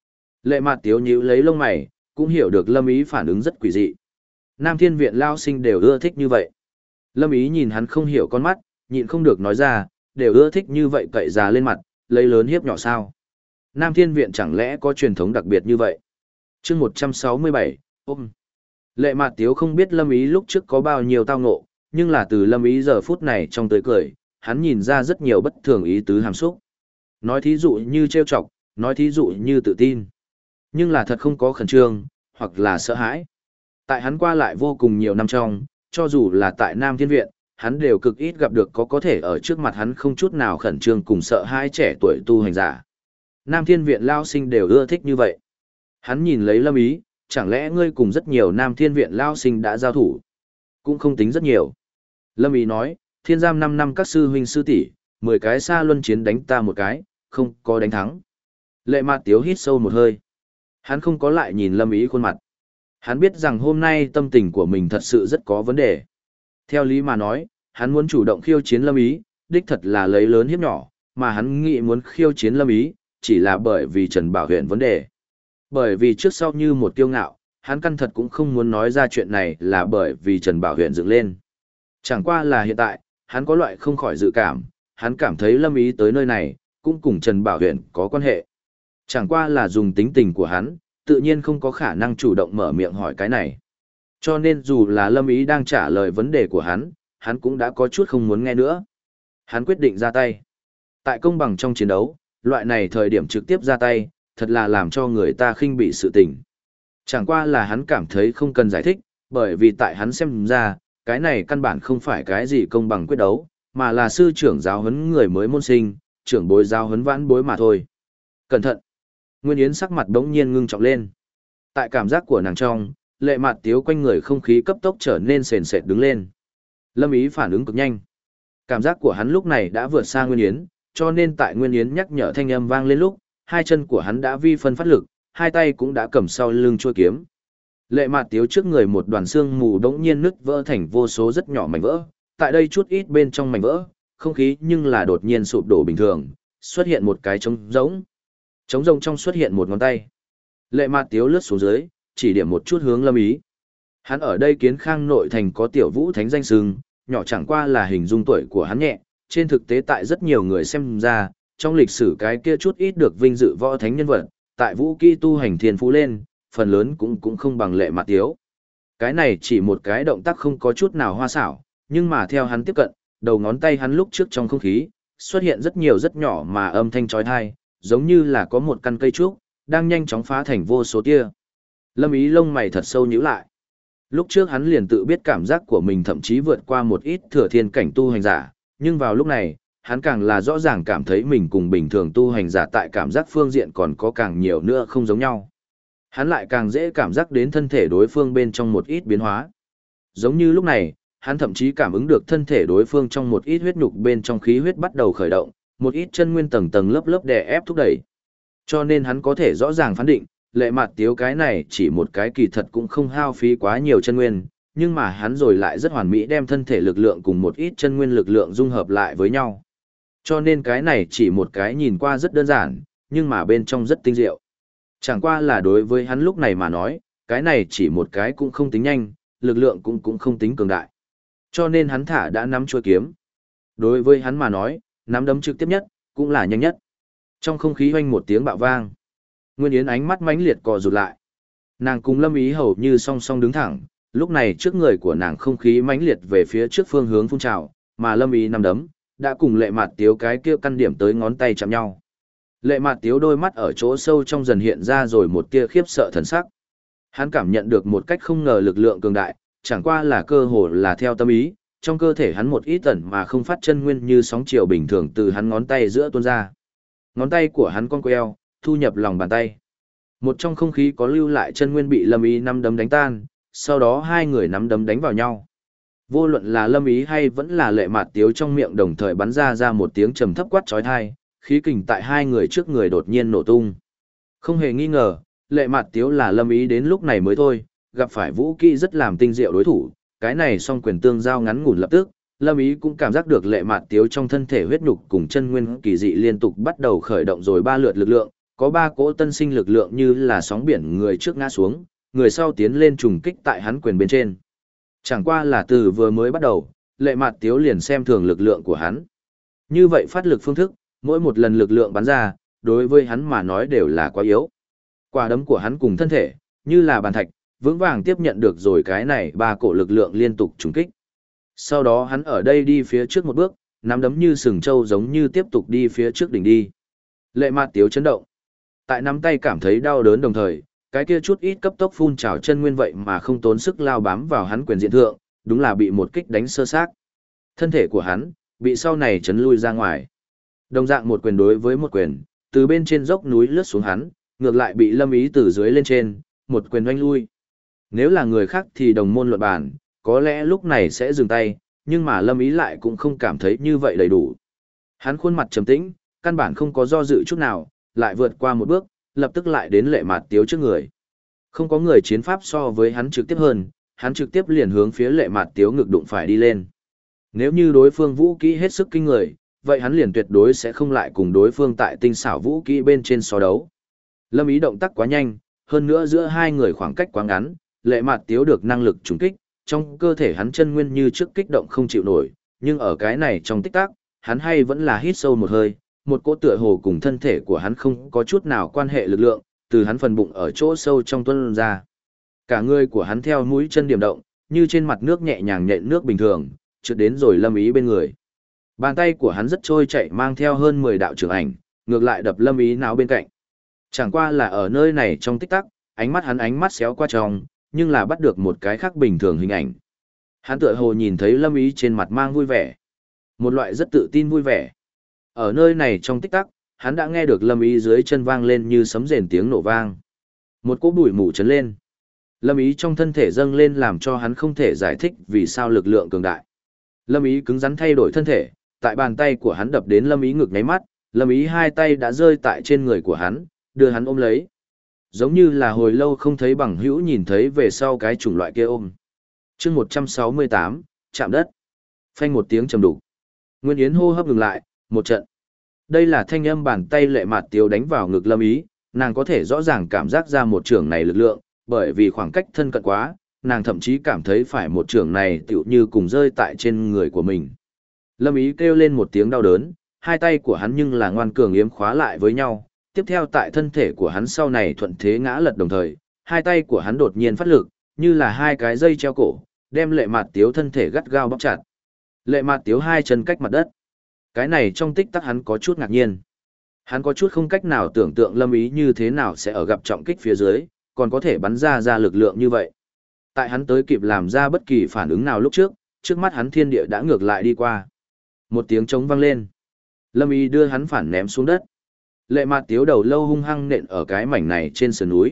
Lệ Mạt Tiếu nhíu lấy lông mày, cũng hiểu được Lâm Ý phản ứng rất quỷ dị. Nam Thiên Viện lao sinh đều ưa thích như vậy. Lâm Ý nhìn hắn không hiểu con mắt, nhịn không được nói ra, đều ưa thích như vậy cậy già lên mặt, lấy lớn hiếp nhỏ sao. Nam Thiên Viện chẳng lẽ có truyền thống đặc biệt như vậy? chương 167, ôm. Lệ Mạt Tiếu không biết Lâm Ý lúc trước có bao nhiêu tao ngộ, nhưng là từ Lâm Ý giờ phút này trong tới cười, hắn nhìn ra rất nhiều bất thường ý tứ hàm xúc. Nói thí dụ như trêu chọc, nói thí dụ như tự tin. Nhưng là thật không có khẩn trương, hoặc là sợ hãi. Tại hắn qua lại vô cùng nhiều năm trong, cho dù là tại Nam Thiên Viện, hắn đều cực ít gặp được có thể ở trước mặt hắn không chút nào khẩn trương cùng sợ hãi trẻ tuổi tu hành giả. Nam Thiên Viện lao sinh đều ưa thích như vậy. Hắn nhìn lấy Lâm Ý, chẳng lẽ ngươi cùng rất nhiều Nam Thiên Viện lao sinh đã giao thủ? Cũng không tính rất nhiều. Lâm Ý nói, thiên giam 5 năm các sư huynh sư tỷ 10 cái xa luân chiến đánh ta một cái, không có đánh thắng. Lệ Mạt Tiếu hít sâu một hơi. Hắn không có lại nhìn Lâm Ý khuôn mặt. Hắn biết rằng hôm nay tâm tình của mình thật sự rất có vấn đề. Theo lý mà nói, hắn muốn chủ động khiêu chiến Lâm Ý, đích thật là lấy lớn hiếp nhỏ, mà hắn nghĩ muốn khiêu chiến Lâm Ý, chỉ là bởi vì Trần Bảo Huyền vấn đề. Bởi vì trước sau như một kiêu ngạo, hắn căn thật cũng không muốn nói ra chuyện này là bởi vì Trần Bảo Huyền dựng lên. Chẳng qua là hiện tại, hắn có loại không khỏi dự cảm, hắn cảm thấy Lâm Ý tới nơi này, cũng cùng Trần Bảo Huyền có quan hệ. Chẳng qua là dùng tính tình của hắn, tự nhiên không có khả năng chủ động mở miệng hỏi cái này. Cho nên dù là Lâm Ý đang trả lời vấn đề của hắn cũng đã có chút không muốn nghe nữa. Hắn quyết định ra tay. Tại công bằng trong chiến đấu, loại này thời điểm trực tiếp ra tay, thật là làm cho người ta khinh bị sự tình. Chẳng qua là hắn cảm thấy không cần giải thích, bởi vì tại hắn xem ra, cái này căn bản không phải cái gì công bằng quyết đấu, mà là sư trưởng giáo huấn người mới môn sinh, trưởng bối giáo huấn vãn bối mà thôi. Cẩn thận! Nguyên Yến sắc mặt đống nhiên ngưng trọng lên. Tại cảm giác của nàng trong, Lệ Mạt Tiếu quanh người không khí cấp tốc trở nên sền sệt đứng lên. Lâm Ý phản ứng cực nhanh. Cảm giác của hắn lúc này đã vượt xa Nguyên Yến, cho nên tại Nguyên Yến nhắc nhở thanh âm vang lên lúc, hai chân của hắn đã vi phân phát lực, hai tay cũng đã cầm sau lưng chuôi kiếm. Lệ Mạt Tiếu trước người một đoàn xương mù đống nhiên nứt vỡ thành vô số rất nhỏ mảnh vỡ, tại đây chút ít bên trong mảnh vỡ, không khí nhưng là đột nhiên sụp đổ bình thường, xuất hiện một cái trống rỗng. Trống rỗng trong xuất hiện một ngón tay. Lệ Mạt Tiếu lướt xuống dưới, chỉ điểm một chút hướng Lâm Ý. Hắn ở đây Kiến Khang nội thành có tiểu vũ thánh danh sừng, nhỏ chẳng qua là hình dung tuổi của hắn nhẹ, trên thực tế tại rất nhiều người xem ra, trong lịch sử cái kia chút ít được vinh dự võ thánh nhân vật, tại vũ kỹ tu hành thiên phú lên, phần lớn cũng không bằng Lệ Mạt Tiếu. Cái này chỉ một cái động tác không có chút nào hoa xảo, nhưng mà theo hắn tiếp cận, đầu ngón tay hắn lúc trước trong không khí, xuất hiện rất nhiều rất nhỏ mà âm thanh chói tai, giống như là có một căn cây trúc, đang nhanh chóng phá thành vô số tia. Lâm Ý lông mày thật sâu nhíu lại. Lúc trước hắn liền tự biết cảm giác của mình thậm chí vượt qua một ít thừa thiên cảnh tu hành giả, nhưng vào lúc này, hắn càng là rõ ràng cảm thấy mình cùng bình thường tu hành giả tại cảm giác phương diện còn có càng nhiều nữa không giống nhau. Hắn lại càng dễ cảm giác đến thân thể đối phương bên trong một ít biến hóa. Giống như lúc này, hắn thậm chí cảm ứng được thân thể đối phương trong một ít huyết nhục bên trong khí huyết bắt đầu khởi động, một ít chân nguyên tầng tầng lớp lớp đè ép thúc đẩy. Cho nên hắn có thể rõ ràng phán định, Lệ Mạt Tiếu cái này chỉ một cái kỳ thật cũng không hao phí quá nhiều chân nguyên, nhưng mà hắn rồi lại rất hoàn mỹ đem thân thể lực lượng cùng một ít chân nguyên lực lượng dung hợp lại với nhau. Cho nên cái này chỉ một cái nhìn qua rất đơn giản, nhưng mà bên trong rất tinh diệu. Chẳng qua là đối với hắn lúc này mà nói, cái này chỉ một cái cũng không tính nhanh, lực lượng cũng không tính cường đại. Cho nên hắn thả đã nắm chuôi kiếm. Đối với hắn mà nói, nắm đấm trực tiếp nhất, cũng là nhanh nhất. Trong không khí hoanh một tiếng bạo vang. Nguyên Yến ánh mắt mãnh liệt co rụt lại. Nàng cùng Lâm Ý hầu như song song đứng thẳng, lúc này trước người của nàng không khí mãnh liệt về phía trước phương hướng phun trào, mà Lâm Ý nắm đấm đã cùng Lệ Mạt Tiếu cái kia căn điểm tới ngón tay chạm nhau. Lệ Mạt Tiếu đôi mắt ở chỗ sâu trong dần hiện ra rồi một tia khiếp sợ thần sắc. Hắn cảm nhận được một cách không ngờ lực lượng cường đại, chẳng qua là cơ hồ là theo tâm ý, trong cơ thể hắn một ít tẩn mà không phát chân nguyên như sóng chiều bình thường từ hắn ngón tay giữa tuôn ra. Ngón tay của hắn cong queo, thu nhập lòng bàn tay. Một trong không khí có lưu lại chân nguyên bị Lâm Ý nắm đấm đánh tan, sau đó hai người nắm đấm đánh vào nhau. Vô luận là Lâm Ý hay vẫn là Lệ Mạt Tiếu trong miệng đồng thời bắn ra một tiếng trầm thấp quát chói tai, khí kình tại hai người trước người đột nhiên nổ tung. Không hề nghi ngờ, Lệ Mạt Tiếu là Lâm Ý đến lúc này mới thôi, gặp phải vũ kỹ rất làm tinh diệu đối thủ, cái này song quyền tương giao ngắn ngủn lập tức, Lâm Ý cũng cảm giác được Lệ Mạt Tiếu trong thân thể huyết nhục cùng chân nguyên kỳ dị liên tục bắt đầu khởi động rồi ba lượt lực lượng, Có ba cỗ tân sinh lực lượng như là sóng biển, người trước ngã xuống, người sau tiến lên trùng kích tại hắn quyền bên trên. Chẳng qua là từ vừa mới bắt đầu, Lệ Mạt Tiếu liền xem thường lực lượng của hắn. Như vậy phát lực phương thức, mỗi một lần lực lượng bắn ra, đối với hắn mà nói đều là quá yếu. Quả đấm của hắn cùng thân thể, như là bàn thạch, vững vàng tiếp nhận được rồi cái này ba cổ lực lượng liên tục trùng kích. Sau đó hắn ở đây đi phía trước một bước, nắm đấm như sừng trâu giống như tiếp tục đi phía trước đỉnh đi. Lệ Mạt Tiếu chấn động. Tại nắm tay cảm thấy đau đớn đồng thời, cái kia chút ít cấp tốc phun trào chân nguyên vậy mà không tốn sức lao bám vào hắn quyền diện thượng, đúng là bị một kích đánh sơ xác. Thân thể của hắn bị sau này chấn lui ra ngoài. Đồng dạng một quyền đối với một quyền, từ bên trên dốc núi lướt xuống hắn, ngược lại bị Lâm Ý từ dưới lên trên, một quyền oanh lui. Nếu là người khác thì đồng môn luận bàn, có lẽ lúc này sẽ dừng tay, nhưng mà Lâm Ý lại cũng không cảm thấy như vậy đầy đủ. Hắn khuôn mặt trầm tĩnh, căn bản không có do dự chút nào, lại vượt qua một bước, lập tức lại đến Lệ Mạt Tiếu trước người. Không có người chiến pháp so với hắn trực tiếp hơn, hắn trực tiếp liền hướng phía Lệ Mạt Tiếu ngực đụng phải đi lên. Nếu như đối phương vũ kỹ hết sức kinh người, vậy hắn liền tuyệt đối sẽ không lại cùng đối phương tại tinh xảo vũ kỹ bên trên so đấu. Lâm Ý động tác quá nhanh, hơn nữa giữa hai người khoảng cách quá ngắn, Lệ Mạt Tiếu được năng lực trùng kích, trong cơ thể hắn chân nguyên như trước kích động không chịu nổi, nhưng ở cái này trong tích tắc, hắn hay vẫn là hít sâu một hơi, một cỗ tựa hồ cùng thân thể của hắn không có chút nào quan hệ lực lượng, từ hắn phần bụng ở chỗ sâu trong tuôn ra. Cả người của hắn theo mũi chân điểm động, như trên mặt nước nhẹ nhàng nhện nước bình thường, trượt đến rồi Lâm Ý bên người. Bàn tay của hắn rất trôi chạy mang theo hơn 10 đạo trưởng ảnh, ngược lại đập Lâm Ý não bên cạnh. Chẳng qua là ở nơi này trong tích tắc, ánh mắt xéo qua trong, nhưng là bắt được một cái khác bình thường hình ảnh. Hắn tựa hồ nhìn thấy Lâm Ý trên mặt mang vui vẻ. Một loại rất tự tin vui vẻ. Ở nơi này trong tích tắc, hắn đã nghe được Lâm Ý dưới chân vang lên như sấm rền tiếng nổ vang. Một cỗ bụi mù chấn lên. Lâm Ý trong thân thể dâng lên làm cho hắn không thể giải thích vì sao lực lượng cường đại. Lâm Ý cứng rắn thay đổi thân thể, tại bàn tay của hắn đập đến Lâm Ý ngực nháy mắt, Lâm Ý hai tay đã rơi tại trên người của hắn, đưa hắn ôm lấy. Giống như là hồi lâu không thấy bằng hữu nhìn thấy về sau cái chủng loại kia ôm. Chương 168, chạm đất. Phanh một tiếng trầm đục. Nguyên Yến hô hấp ngừng lại, một trận. Đây là thanh âm bàn tay Lệ Mạt Tiếu đánh vào ngực Lâm Ý, nàng có thể rõ ràng cảm giác ra một trường này lực lượng, bởi vì khoảng cách thân cận quá, nàng thậm chí cảm thấy phải một trường này tựu như cùng rơi tại trên người của mình. Lâm Ý kêu lên một tiếng đau đớn, hai tay của hắn nhưng là ngoan cường yếm khóa lại với nhau, tiếp theo tại thân thể của hắn sau này thuận thế ngã lật đồng thời, hai tay của hắn đột nhiên phát lực, như là hai cái dây treo cổ, đem Lệ Mạt Tiếu thân thể gắt gao bóp chặt. Lệ Mạt Tiếu hai chân cách mặt đất. Cái này trong tích tắc hắn có chút ngạc nhiên. Hắn có chút không cách nào tưởng tượng Lâm Ý như thế nào sẽ ở gặp trọng kích phía dưới, còn có thể bắn ra lực lượng như vậy. Tại hắn tới kịp làm ra bất kỳ phản ứng nào lúc trước, trước mắt hắn thiên địa đã ngược lại đi qua. Một tiếng trống vang lên. Lâm Ý đưa hắn phản ném xuống đất. Lệ Mạt Tiếu đầu lâu hung hăng nện ở cái mảnh này trên sườn núi.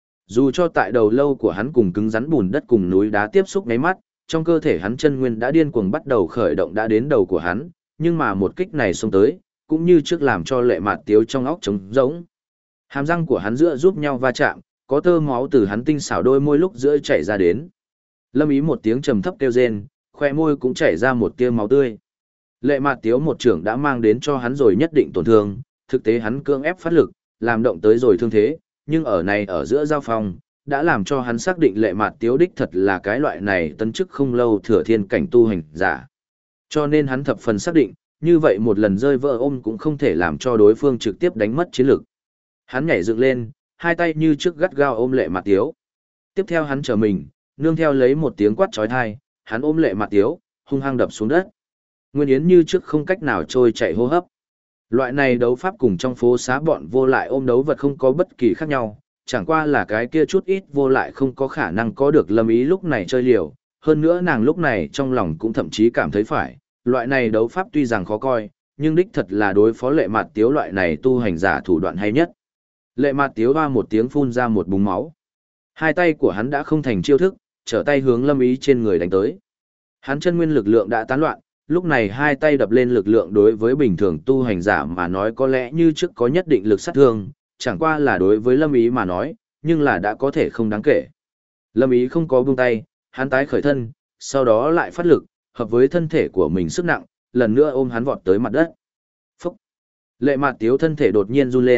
Dù cho tại đầu lâu của hắn cùng cứng rắn bùn đất cùng núi đá tiếp xúc nháy mắt, trong cơ thể hắn chân nguyên đã điên cuồng bắt đầu khởi động đã đến đầu của hắn, nhưng mà một kích này xông tới, cũng như trước làm cho Lệ Mạt Tiếu trong óc trống rỗng. Hàm răng của hắn giữa giúp nhau va chạm, có tơ máu từ hắn tinh xảo đôi môi lúc giữa chảy ra đến. Lâm Ý một tiếng trầm thấp kêu rên, khoe môi cũng chảy ra một tia máu tươi. Lệ Mạt Tiếu một trưởng đã mang đến cho hắn rồi nhất định tổn thương, thực tế hắn cưỡng ép phát lực, làm động tới rồi thương thế, nhưng ở này ở giữa giao phong, đã làm cho hắn xác định Lệ Mạt Tiếu đích thật là cái loại này tấn chức không lâu thừa thiên cảnh tu hành giả. Cho nên hắn thập phần xác định, như vậy một lần rơi vỡ ôm cũng không thể làm cho đối phương trực tiếp đánh mất chiến lực. Hắn nhảy dựng lên, hai tay như trước gắt gao ôm Lệ Mạt Tiếu. Tiếp theo hắn trở mình, nương theo lấy một tiếng quát chói tai, hắn ôm Lệ Mạt Tiếu, hung hăng đập xuống đất. Nguyên Yến như trước không cách nào trôi chạy hô hấp. Loại này đấu pháp cùng trong phố xá bọn vô lại ôm đấu vật không có bất kỳ khác nhau, chẳng qua là cái kia chút ít vô lại không có khả năng có được Lâm Ý lúc này chơi liều, hơn nữa nàng lúc này trong lòng cũng thậm chí cảm thấy phải, loại này đấu pháp tuy rằng khó coi, nhưng đích thật là đối phó Lệ Mạt Tiếu loại này tu hành giả thủ đoạn hay nhất. Lệ Mạt Tiếu hoa một tiếng phun ra một búng máu. Hai tay của hắn đã không thành chiêu thức, trở tay hướng Lâm Ý trên người đánh tới. Hắn chân nguyên lực lượng đã tán loạn, lúc này hai tay đập lên lực lượng đối với bình thường tu hành giả mà nói có lẽ như trước có nhất định lực sát thương, chẳng qua là đối với Lâm Ý mà nói, nhưng là đã có thể không đáng kể. Lâm Ý không có buông tay, hắn tái khởi thân, sau đó lại phát lực, hợp với thân thể của mình sức nặng, lần nữa ôm hắn vọt tới mặt đất. Phúc! Lệ Mạt Tiếu thân thể đột nhiên run lên,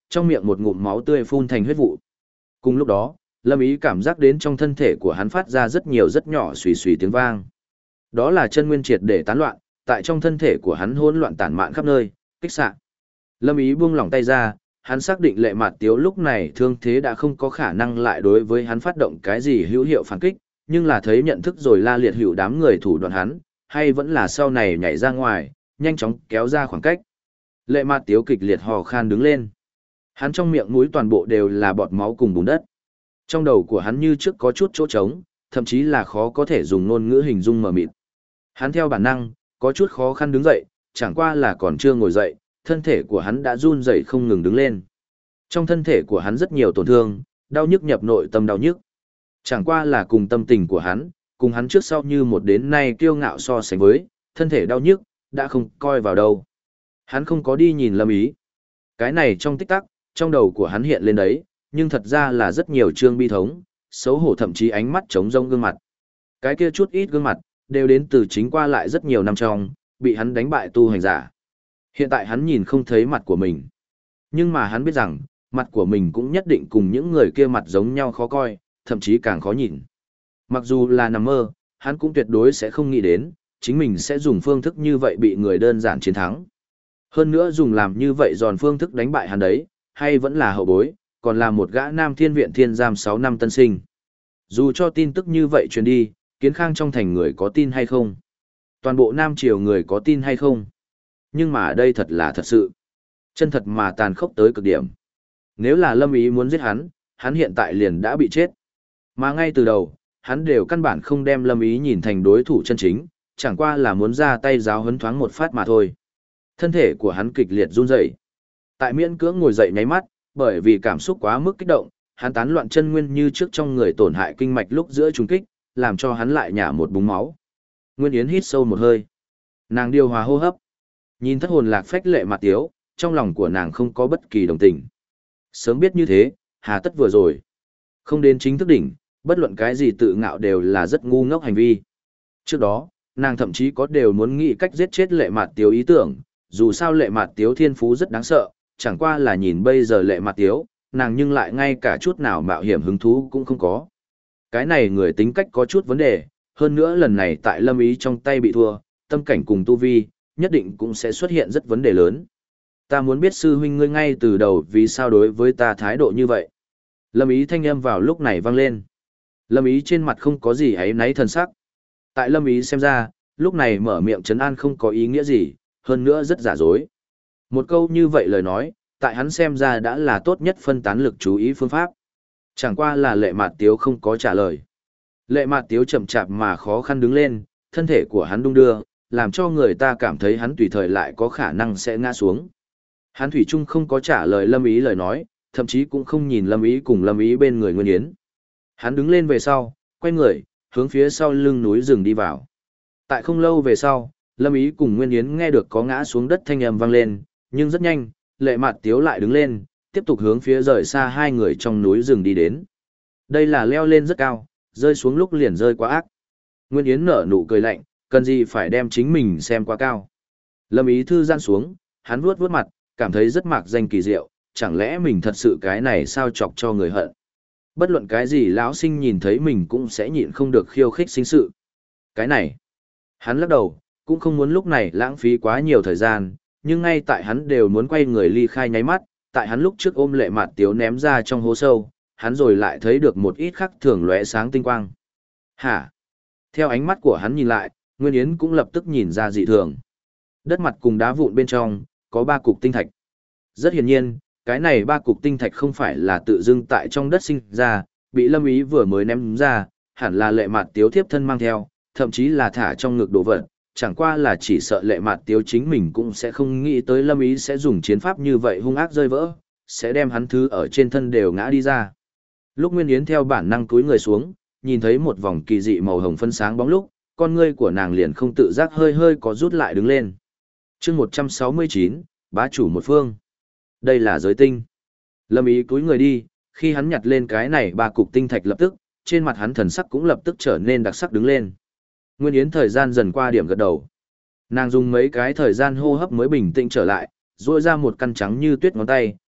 trong miệng một ngụm máu tươi phun thành huyết vụ. Cùng lúc đó, Lâm Ý cảm giác đến trong thân thể của hắn phát ra rất nhiều rất nhỏ xùy xùy tiếng vang. Đó là chân nguyên triệt để tán loạn, tại trong thân thể của hắn hỗn loạn tản mạn khắp nơi, kích xạ. Lâm Ý buông lỏng tay ra, hắn xác định Lệ Mạt Tiếu lúc này thương thế đã không có khả năng lại đối với hắn phát động cái gì hữu hiệu phản kích, nhưng là thấy nhận thức rồi la liệt hữu đám người thủ đoạn hắn, hay vẫn là sau này nhảy ra ngoài, nhanh chóng kéo ra khoảng cách. Lệ Mạt Tiếu kịch liệt hò khan đứng lên. Hắn trong miệng mũi toàn bộ đều là bọt máu cùng bùn đất. Trong đầu của hắn như trước có chút chỗ trống, thậm chí là khó có thể dùng ngôn ngữ hình dung mờ mịt. Hắn theo bản năng, có chút khó khăn đứng dậy, chẳng qua là còn chưa ngồi dậy, thân thể của hắn đã run rẩy không ngừng đứng lên. Trong thân thể của hắn rất nhiều tổn thương, đau nhức nhập nội tâm đau nhức. Chẳng qua là cùng tâm tình của hắn, cùng hắn trước sau như một đến nay kiêu ngạo so sánh với, thân thể đau nhức, đã không coi vào đâu. Hắn không có đi nhìn Lâm Ý. Cái này trong tích tắc, trong đầu của hắn hiện lên đấy, nhưng thật ra là rất nhiều trương bi thống, xấu hổ thậm chí ánh mắt trống rỗng gương mặt. Cái kia chút ít gương mặt, đều đến từ chính qua lại rất nhiều năm trong, bị hắn đánh bại tu hành giả. Hiện tại hắn nhìn không thấy mặt của mình. Nhưng mà hắn biết rằng, mặt của mình cũng nhất định cùng những người kia mặt giống nhau khó coi, thậm chí càng khó nhìn. Mặc dù là nằm mơ, hắn cũng tuyệt đối sẽ không nghĩ đến, chính mình sẽ dùng phương thức như vậy bị người đơn giản chiến thắng. Hơn nữa dùng làm như vậy giòn phương thức đánh bại hắn đấy, hay vẫn là hậu bối, còn là một gã nam thiên viện thiên giam 6 năm tân sinh. Dù cho tin tức như vậy truyền đi, Kiến Khang trong thành người có tin hay không? Toàn bộ Nam Triều người có tin hay không? Nhưng mà đây thật là thật sự. Chân thật mà tàn khốc tới cực điểm. Nếu là Lâm Ý muốn giết hắn, hắn hiện tại liền đã bị chết. Mà ngay từ đầu, hắn đều căn bản không đem Lâm Ý nhìn thành đối thủ chân chính, chẳng qua là muốn ra tay giáo huấn thoáng một phát mà thôi. Thân thể của hắn kịch liệt run rẩy. Tại miễn cưỡng ngồi dậy nháy mắt, bởi vì cảm xúc quá mức kích động, hắn tán loạn chân nguyên như trước trong người tổn hại kinh mạch lúc giữa trùng kích, làm cho hắn lại nhả một búng máu. Nguyên Yến hít sâu một hơi. Nàng điều hòa hô hấp. Nhìn thất hồn lạc phách Lệ Mạt Tiếu, trong lòng của nàng không có bất kỳ đồng tình. Sớm biết như thế, hà tất vừa rồi. Không đến chính thức đỉnh, bất luận cái gì tự ngạo đều là rất ngu ngốc hành vi. Trước đó, nàng thậm chí có đều muốn nghĩ cách giết chết Lệ Mạt Tiếu ý tưởng, dù sao Lệ Mạt Tiếu thiên phú rất đáng sợ, chẳng qua là nhìn bây giờ Lệ Mạt Tiếu, nàng nhưng lại ngay cả chút nào mạo hiểm hứng thú cũng không có. Cái này người tính cách có chút vấn đề, hơn nữa lần này tại Lâm Ý trong tay bị thua, tâm cảnh cùng tu vi, nhất định cũng sẽ xuất hiện rất vấn đề lớn. Ta muốn biết sư huynh ngươi ngay từ đầu vì sao đối với ta thái độ như vậy. Lâm Ý thanh âm vào lúc này vang lên. Lâm Ý trên mặt không có gì áy náy thần sắc. Tại Lâm Ý xem ra, lúc này mở miệng trấn an không có ý nghĩa gì, hơn nữa rất giả dối. Một câu như vậy lời nói, tại hắn xem ra đã là tốt nhất phân tán lực chú ý phương pháp. Chẳng qua là Lệ Mạt Tiếu không có trả lời. Lệ Mạt Tiếu chậm chạp mà khó khăn đứng lên, thân thể của hắn đung đưa, làm cho người ta cảm thấy hắn tùy thời lại có khả năng sẽ ngã xuống. Hắn thủy chung không có trả lời Lâm Ý lời nói, thậm chí cũng không nhìn Lâm Ý cùng Lâm Ý bên người Nguyên Yến. Hắn đứng lên về sau, quay người, hướng phía sau lưng núi rừng đi vào. Tại không lâu về sau, Lâm Ý cùng Nguyên Yến nghe được có ngã xuống đất thanh âm vang lên, nhưng rất nhanh, Lệ Mạt Tiếu lại đứng lên, tiếp tục hướng phía rời xa hai người trong núi rừng đi đến. Đây là leo lên rất cao, rơi xuống lúc liền rơi quá ác. Nguyên Yến nở nụ cười lạnh, cần gì phải đem chính mình xem quá cao. Lâm Ý thư giãn xuống, hắn vuốt vuốt mặt, cảm thấy rất mạc danh kỳ diệu, chẳng lẽ mình thật sự cái này sao chọc cho người hận. Bất luận cái gì lão sinh nhìn thấy mình cũng sẽ nhịn không được khiêu khích sinh sự. Cái này, hắn lắc đầu, cũng không muốn lúc này lãng phí quá nhiều thời gian, nhưng ngay tại hắn đều muốn quay người ly khai nháy mắt, tại hắn lúc trước ôm Lệ Mạt Tiếu ném ra trong hố sâu, hắn rồi lại thấy được một ít khắc thường lóe sáng tinh quang. Hả? Theo ánh mắt của hắn nhìn lại, Nguyên Yến cũng lập tức nhìn ra dị thường. Đất mặt cùng đá vụn bên trong, có 3 cục tinh thạch. Rất hiển nhiên, cái này 3 cục tinh thạch không phải là tự dưng tại trong đất sinh ra, bị Lâm Ý vừa mới ném ra, hẳn là Lệ Mạt Tiếu thiếp thân mang theo, thậm chí là thả trong ngực đồ vật, chẳng qua là chỉ sợ Lệ Mạt Tiếu chính mình cũng sẽ không nghĩ tới Lâm Ý sẽ dùng chiến pháp như vậy hung ác rơi vỡ, sẽ đem hắn thứ ở trên thân đều ngã đi ra. Lúc Nguyên Yến theo bản năng cúi người xuống, nhìn thấy một vòng kỳ dị màu hồng phân sáng bóng lúc, con ngươi của nàng liền không tự giác hơi hơi có rút lại đứng lên. Chương 169, bá chủ một phương. Đây là giới tinh. Lâm Ý cúi người đi, khi hắn nhặt lên cái này 3 cục tinh thạch lập tức, trên mặt hắn thần sắc cũng lập tức trở nên đặc sắc đứng lên. Nguyên Yến thời gian dần qua điểm gật đầu. Nàng dùng mấy cái thời gian hô hấp mới bình tĩnh trở lại, duỗi ra một căn trắng như tuyết ngón tay,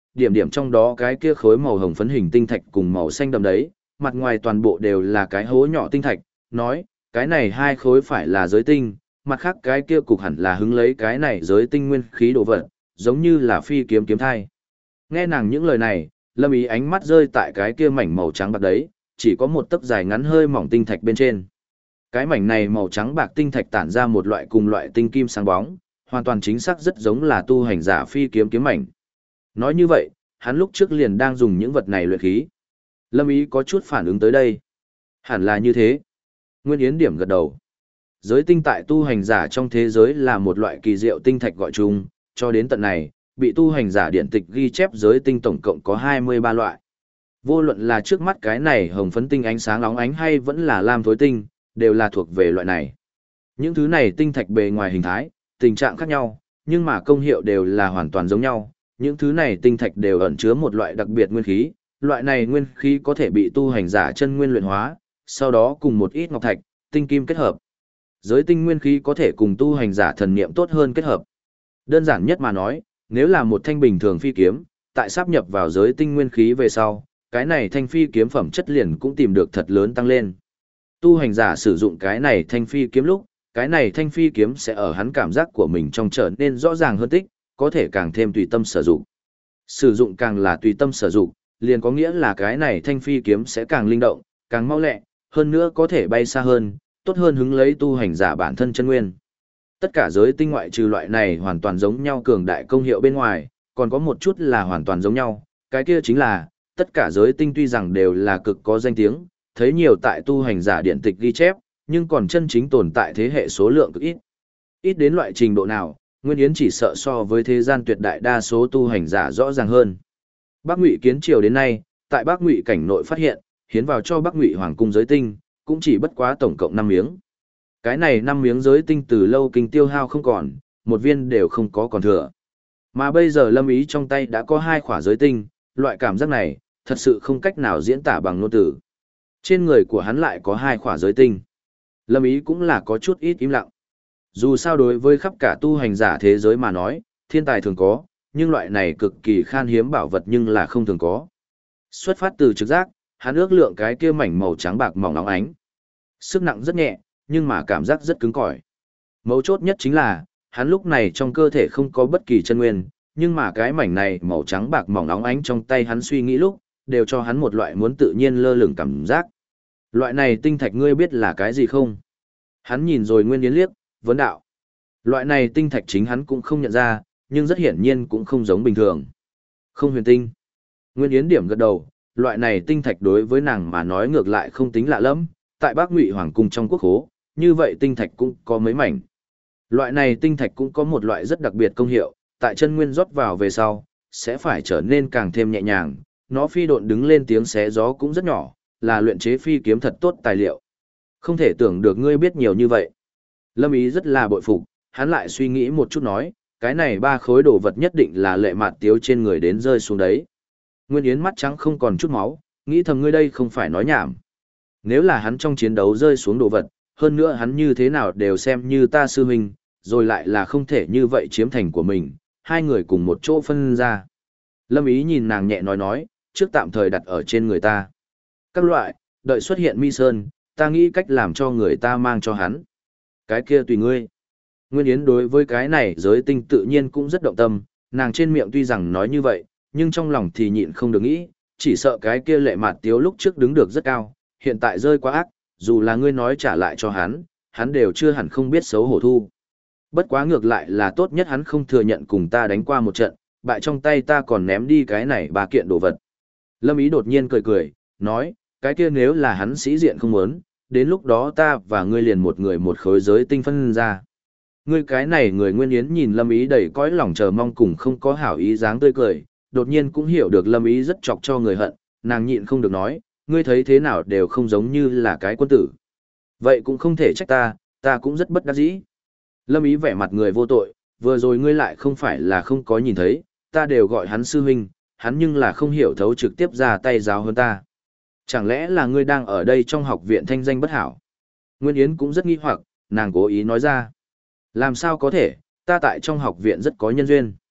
điểm điểm trong đó cái kia khối màu hồng phấn hình tinh thạch cùng màu xanh đậm đấy, mặt ngoài toàn bộ đều là cái hố nhỏ tinh thạch, nói, cái này hai khối phải là giới tinh, mặt khác cái kia cục hẳn là hứng lấy cái này giới tinh nguyên khí đồ vật, giống như là phi kiếm kiếm thai. Nghe nàng những lời này, Lâm Ý ánh mắt rơi tại cái kia mảnh màu trắng bạc đấy, chỉ có một tấc dài ngắn hơi mỏng tinh thạch bên trên. Cái mảnh này màu trắng bạc tinh thạch tản ra một loại cùng loại tinh kim sáng bóng, hoàn toàn chính xác rất giống là tu hành giả phi kiếm kiếm mảnh. Nói như vậy, hắn lúc trước liền đang dùng những vật này luyện khí. Lâm Ý có chút phản ứng tới đây. Hẳn là như thế. Nguyên Yến điểm gật đầu. Giới tinh tại tu hành giả trong thế giới là một loại kỳ diệu tinh thạch gọi chung, cho đến tận này, bị tu hành giả điện tịch ghi chép giới tinh tổng cộng có 23 loại. Vô luận là trước mắt cái này hồng phấn tinh ánh sáng óng ánh hay vẫn là lam thối tinh, đều là thuộc về loại này. Những thứ này tinh thạch bề ngoài hình thái, tình trạng khác nhau, nhưng mà công hiệu đều là hoàn toàn giống nhau. Những thứ này tinh thạch đều ẩn chứa một loại đặc biệt nguyên khí, loại này nguyên khí có thể bị tu hành giả chân nguyên luyện hóa, sau đó cùng một ít ngọc thạch, tinh kim kết hợp. Giới tinh nguyên khí có thể cùng tu hành giả thần niệm tốt hơn kết hợp. Đơn giản nhất mà nói, nếu là một thanh bình thường phi kiếm, tại sáp nhập vào giới tinh nguyên khí về sau, cái này thanh phi kiếm phẩm chất liền cũng tìm được thật lớn tăng lên. Tu hành giả sử dụng cái này thanh phi kiếm lúc, cái này thanh phi kiếm sẽ ở hắn cảm giác của mình trong trở nên rõ ràng hơn tích, có thể càng thêm tùy tâm sử dụng. Sử dụng càng là tùy tâm sử dụng, liền có nghĩa là cái này thanh phi kiếm sẽ càng linh động, càng mau lẹ, hơn nữa có thể bay xa hơn, tốt hơn hứng lấy tu hành giả bản thân chân nguyên. Tất cả giới tinh ngoại trừ loại này hoàn toàn giống nhau cường đại công hiệu bên ngoài, còn có một chút là hoàn toàn giống nhau, cái kia chính là, tất cả giới tinh tuy rằng đều là cực có danh tiếng, thấy nhiều tại tu hành giả điện tịch ghi chép, nhưng còn chân chính tồn tại thế hệ số lượng cực ít. Ít đến loại trình độ nào, Nguyên Yến chỉ sợ so với thế gian tuyệt đại đa số tu hành giả rõ ràng hơn. Bắc Ngụy Kiến Triều đến nay, tại Bắc Ngụy cảnh nội phát hiện, hiến vào cho Bắc Ngụy Hoàng cung giới tinh, cũng chỉ bất quá tổng cộng 5 miếng. Cái này 5 miếng giới tinh từ lâu kinh tiêu hao không còn, một viên đều không có còn thừa. Mà bây giờ Lâm Ý trong tay đã có 2 khỏa giới tinh, loại cảm giác này, thật sự không cách nào diễn tả bằng ngôn từ. Trên người của hắn lại có 2 khỏa giới tinh. Lâm Ý cũng là có chút ít im lặng. Dù sao đối với khắp cả tu hành giả thế giới mà nói, thiên tài thường có, nhưng loại này cực kỳ khan hiếm bảo vật nhưng là không thường có. Xuất phát từ trực giác, hắn ước lượng cái kia mảnh màu trắng bạc mỏng óng ánh. Sức nặng rất nhẹ, nhưng mà cảm giác rất cứng cỏi. Mấu chốt nhất chính là, hắn lúc này trong cơ thể không có bất kỳ chân nguyên, nhưng mà cái mảnh này màu trắng bạc mỏng óng ánh trong tay hắn suy nghĩ lúc, đều cho hắn một loại muốn tự nhiên lơ lửng cảm giác. Loại này tinh thạch ngươi biết là cái gì không? Hắn nhìn rồi Nguyên Yến liếc, vấn đạo. Loại này tinh thạch chính hắn cũng không nhận ra, nhưng rất hiển nhiên cũng không giống bình thường. Không huyền tinh. Nguyên Yến điểm gật đầu, loại này tinh thạch đối với nàng mà nói ngược lại không tính lạ lắm, tại Bắc Ngụy Hoàng cung trong quốc khố, như vậy tinh thạch cũng có mấy mảnh. Loại này tinh thạch cũng có một loại rất đặc biệt công hiệu, tại chân nguyên rót vào về sau, sẽ phải trở nên càng thêm nhẹ nhàng, nó phi độn đứng lên tiếng xé gió cũng rất nhỏ, là luyện chế phi kiếm thật tốt tài liệu. Không thể tưởng được ngươi biết nhiều như vậy. Lâm Ý rất là bội phục, hắn lại suy nghĩ một chút nói, cái này 3 khối đồ vật nhất định là lệ mạt tiếu trên người đến rơi xuống đấy. Nguyên Yến mắt trắng không còn chút máu, nghĩ thầm ngươi đây không phải nói nhảm. Nếu là hắn trong chiến đấu rơi xuống đồ vật, hơn nữa hắn như thế nào đều xem như ta sư huynh, rồi lại là không thể như vậy chiếm thành của mình, hai người cùng một chỗ phân ra. Lâm Ý nhìn nàng nhẹ nói, trước tạm thời đặt ở trên người ta. Các loại, đợi xuất hiện Mi Sơn, ta nghĩ cách làm cho người ta mang cho hắn. Cái kia tùy ngươi. Nguyên Yến đối với cái này giới tinh tự nhiên cũng rất động tâm, nàng trên miệng tuy rằng nói như vậy, nhưng trong lòng thì nhịn không được nghĩ, chỉ sợ cái kia lệ mạt tiếu lúc trước đứng được rất cao, hiện tại rơi quá ác, dù là ngươi nói trả lại cho hắn đều chưa hẳn không biết xấu hổ thu. Bất quá ngược lại là tốt nhất hắn không thừa nhận cùng ta đánh qua một trận, bại trong tay ta còn ném đi cái này 3 kiện đồ vật. Lâm Ý đột nhiên cười, nói, cái kia nếu là hắn sĩ diện không muốn, đến lúc đó ta và ngươi liền một người một khối giới tinh phân ra. Ngươi cái này người Nguyên Yến nhìn Lâm Ý đầy cõi lòng chờ mong cùng không có hảo ý dáng tươi cười, đột nhiên cũng hiểu được Lâm Ý rất chọc cho người hận, nàng nhịn không được nói, ngươi thấy thế nào đều không giống như là cái quân tử. Vậy cũng không thể trách ta cũng rất bất đắc dĩ. Lâm Ý vẻ mặt người vô tội, vừa rồi ngươi lại không phải là không có nhìn thấy, ta đều gọi hắn sư huynh, hắn nhưng là không hiểu thấu trực tiếp ra tay giáo hơn ta. Chẳng lẽ là ngươi đang ở đây trong học viện thanh danh bất hảo? Nguyên Yến cũng rất nghi hoặc, nàng cố ý nói ra. Làm sao có thể, ta tại trong học viện rất có nhân duyên.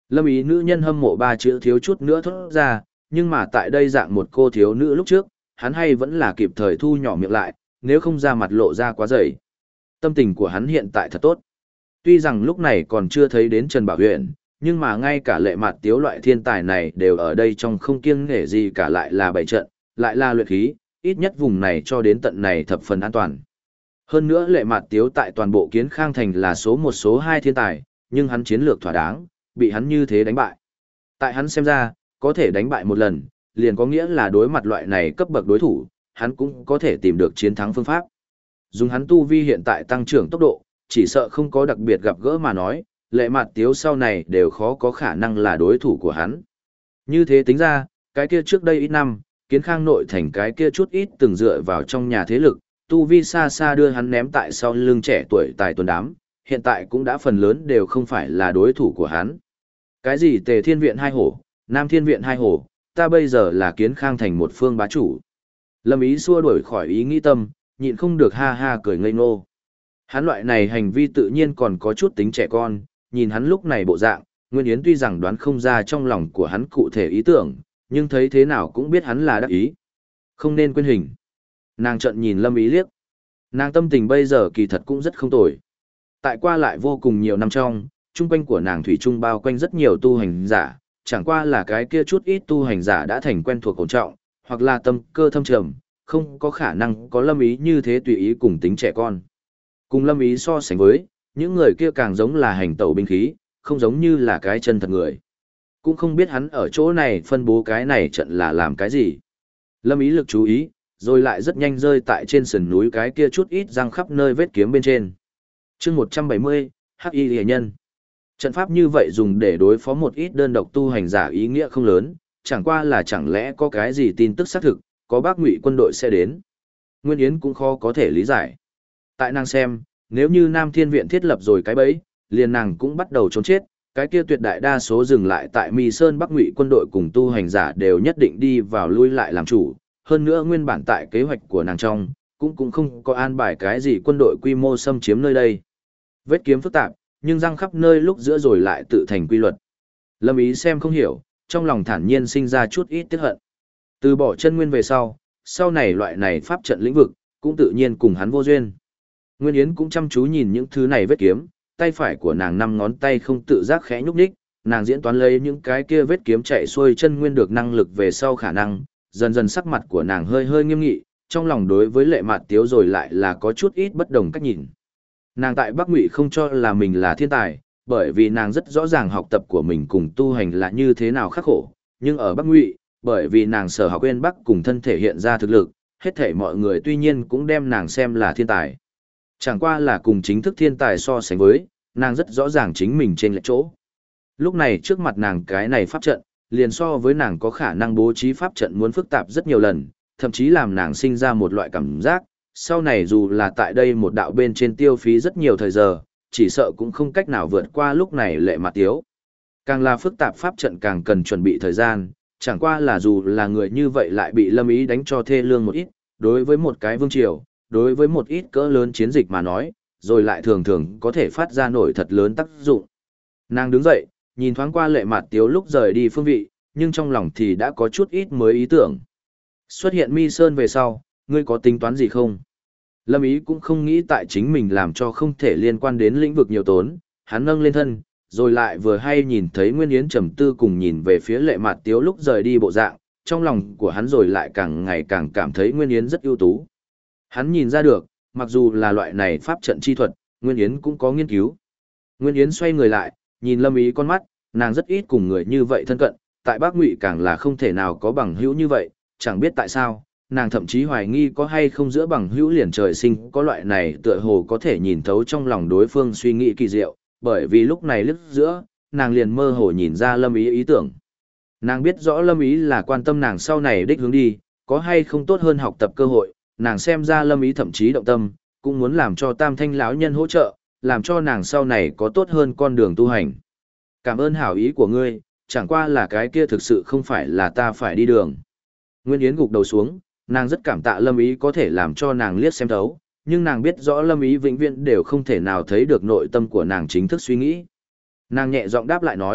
Lâm Ý nữ nhân hâm mộ ba chữ thiếu chút nữa thốt ra, nhưng mà tại đây dạng một cô thiếu nữ lúc trước, hắn hay vẫn là kịp thời thu nhỏ miệng lại, nếu không ra mặt lộ ra quá dày. Tâm tình của hắn hiện tại thật tốt. Tuy rằng lúc này còn chưa thấy đến Trần Bảo Huyền, nhưng mà ngay cả Lệ Mạt Tiếu loại thiên tài này đều ở đây trong không kiêng nể gì cả, lại là bảy trận, lại là luyện khí, ít nhất vùng này cho đến tận này thập phần an toàn. Hơn nữa Lệ Mạt Tiếu tại toàn bộ Kiến Khang Thành là số một số hai thiên tài, nhưng hắn chiến lược thỏa đáng, bị hắn như thế đánh bại. Tại hắn xem ra, có thể đánh bại một lần, liền có nghĩa là đối mặt loại này cấp bậc đối thủ, hắn cũng có thể tìm được chiến thắng phương pháp. Dùng hắn tu vi hiện tại tăng trưởng tốc độ, chỉ sợ không có đặc biệt gặp gỡ mà nói, Lệ Mạt Tiếu sau này đều khó có khả năng là đối thủ của hắn. Như thế tính ra, cái kia trước đây ít năm, Kiến Khang nội thành cái kia chút ít từng dựa vào trong nhà thế lực, tu vi xa xa đưa hắn ném tại sau lưng trẻ tuổi tài tuần đám, hiện tại cũng đã phần lớn đều không phải là đối thủ của hắn. Cái gì Tề Thiên Viện hai hổ, Nam Thiên Viện hai hổ, ta bây giờ là Kiến Khang Thành một phương bá chủ. Lâm Ý xua đuổi khỏi ý nghĩ tâm, nhịn không được ha ha cười ngây ngô. Hắn loại này hành vi tự nhiên còn có chút tính trẻ con, nhìn hắn lúc này bộ dạng, Nguyên Yến tuy rằng đoán không ra trong lòng của hắn cụ thể ý tưởng, nhưng thấy thế nào cũng biết hắn là đắc ý. Không nên quên hình. Nàng trận nhìn Lâm Ý liếc. Nàng tâm tình bây giờ kỳ thật cũng rất không tồi. Tại qua lại vô cùng nhiều năm trong, chung quanh của nàng thủy chung bao quanh rất nhiều tu hành giả, chẳng qua là cái kia chút ít tu hành giả đã thành quen thuộc ổn trọng, hoặc là tâm cơ thâm trầm, không có khả năng có Lâm Ý như thế tùy ý cùng tính trẻ con. Cùng Lâm Ý so sánh với, những người kia càng giống là hành tẩu binh khí, không giống như là cái chân thật người. Cũng không biết hắn ở chỗ này phân bố cái này trận là làm cái gì. Lâm Ý lực chú ý, rồi lại rất nhanh rơi tại trên sườn núi cái kia chút ít răng khắp nơi vết kiếm bên trên. Chương 170, Hắc Y Liễu Nhân. Trận pháp như vậy dùng để đối phó một ít đơn độc tu hành giả ý nghĩa không lớn, chẳng qua là chẳng lẽ có cái gì tin tức xác thực, có Bác Ngụy quân đội sẽ đến. Nguyên Yến cũng khó có thể lý giải. Tại nàng xem, nếu như Nam Thiên Viện thiết lập rồi cái bẫy, liền nàng cũng bắt đầu trốn chết, cái kia tuyệt đại đa số dừng lại tại Mi Sơn Bắc Ngụy quân đội cùng tu hành giả đều nhất định đi vào lui lại làm chủ, hơn nữa nguyên bản tại kế hoạch của nàng trong, cũng không có an bài cái gì quân đội quy mô xâm chiếm nơi đây. Vết kiếm phức tạp, nhưng răng khắp nơi lúc giữa rồi lại tự thành quy luật. Lâm Ý xem không hiểu, trong lòng thản nhiên sinh ra chút ít tiếc hận. Từ bỏ chân nguyên về sau này loại này pháp trận lĩnh vực, cũng tự nhiên cùng hắn vô duyên. Nguyên Yến cũng chăm chú nhìn những thứ này vết kiếm, tay phải của nàng 5 ngón tay không tự giác khẽ nhúc nhích, nàng diễn toán lấy những cái kia vết kiếm chạy xuôi chân nguyên được năng lực về sau khả năng, dần dần sắc mặt của nàng hơi hơi nghiêm nghị, trong lòng đối với Lệ Mạt Tiếu rồi lại là có chút ít bất đồng cách nhìn. Nàng tại Bắc Ngụy không cho là mình là thiên tài, bởi vì nàng rất rõ ràng học tập của mình cùng tu hành là như thế nào khắc khổ, nhưng ở Bắc Ngụy, bởi vì nàng sở học bên Bắc cùng thân thể hiện ra thực lực, hết thảy mọi người tuy nhiên cũng đem nàng xem là thiên tài. Chẳng qua là cùng chính thức thiên tài so sánh với, nàng rất rõ ràng chính mình trên lệch chỗ. Lúc này trước mặt nàng cái này pháp trận, liền so với nàng có khả năng bố trí pháp trận muốn phức tạp rất nhiều lần, thậm chí làm nàng sinh ra một loại cảm giác, sau này dù là tại đây một đạo bên trên tiêu phí rất nhiều thời giờ, chỉ sợ cũng không cách nào vượt qua lúc này Lệ Mạt Tiếu. Càng là phức tạp pháp trận càng cần chuẩn bị thời gian, chẳng qua là dù là người như vậy lại bị Lâm Ý đánh cho thê lương một ít, đối với một cái vương triều, đối với một ít cỡ lớn chiến dịch mà nói, rồi lại thường thường có thể phát ra nổi thật lớn tác dụng. Nàng đứng dậy, nhìn thoáng qua Lệ Mạt Tiếu lúc rời đi phương vị, nhưng trong lòng thì đã có chút ít mới ý tưởng. Xuất hiện Mi Sơn về sau, ngươi có tính toán gì không? Lâm Ý cũng không nghĩ tại chính mình làm cho không thể liên quan đến lĩnh vực nhiều tốn, hắn nâng lên thân, rồi lại vừa hay nhìn thấy Nguyên Yến trầm tư cùng nhìn về phía Lệ Mạt Tiếu lúc rời đi bộ dạng, trong lòng của hắn rồi lại càng ngày càng cảm thấy Nguyên Yến rất ưu tú. Hắn nhìn ra được, mặc dù là loại này pháp trận chi thuật, Nguyên Yến cũng có nghiên cứu. Nguyên Yến xoay người lại, nhìn Lâm Ý con mắt, nàng rất ít cùng người như vậy thân cận, tại Bắc Ngụy càng là không thể nào có bằng hữu như vậy, chẳng biết tại sao, nàng thậm chí hoài nghi có hay không giữa bằng hữu liền trời sinh có loại này tựa hồ có thể nhìn thấu trong lòng đối phương suy nghĩ kỳ diệu, bởi vì lúc này lướt giữa, nàng liền mơ hồ nhìn ra Lâm Ý ý tưởng. Nàng biết rõ Lâm Ý là quan tâm nàng sau này đích hướng đi, có hay không tốt hơn học tập cơ hội, nàng xem ra Lâm Ý thậm chí động tâm, cũng muốn làm cho Tam Thanh lão nhân hỗ trợ, làm cho nàng sau này có tốt hơn con đường tu hành. Cảm ơn hảo ý của ngươi, chẳng qua là cái kia thực sự không phải là ta phải đi đường. Nguyên Yến gục đầu xuống, nàng rất cảm tạ Lâm Ý có thể làm cho nàng liếc xem thấu, nhưng nàng biết rõ Lâm Ý vĩnh viễn đều không thể nào thấy được nội tâm của nàng chính thức suy nghĩ. Nàng nhẹ giọng đáp lại nói,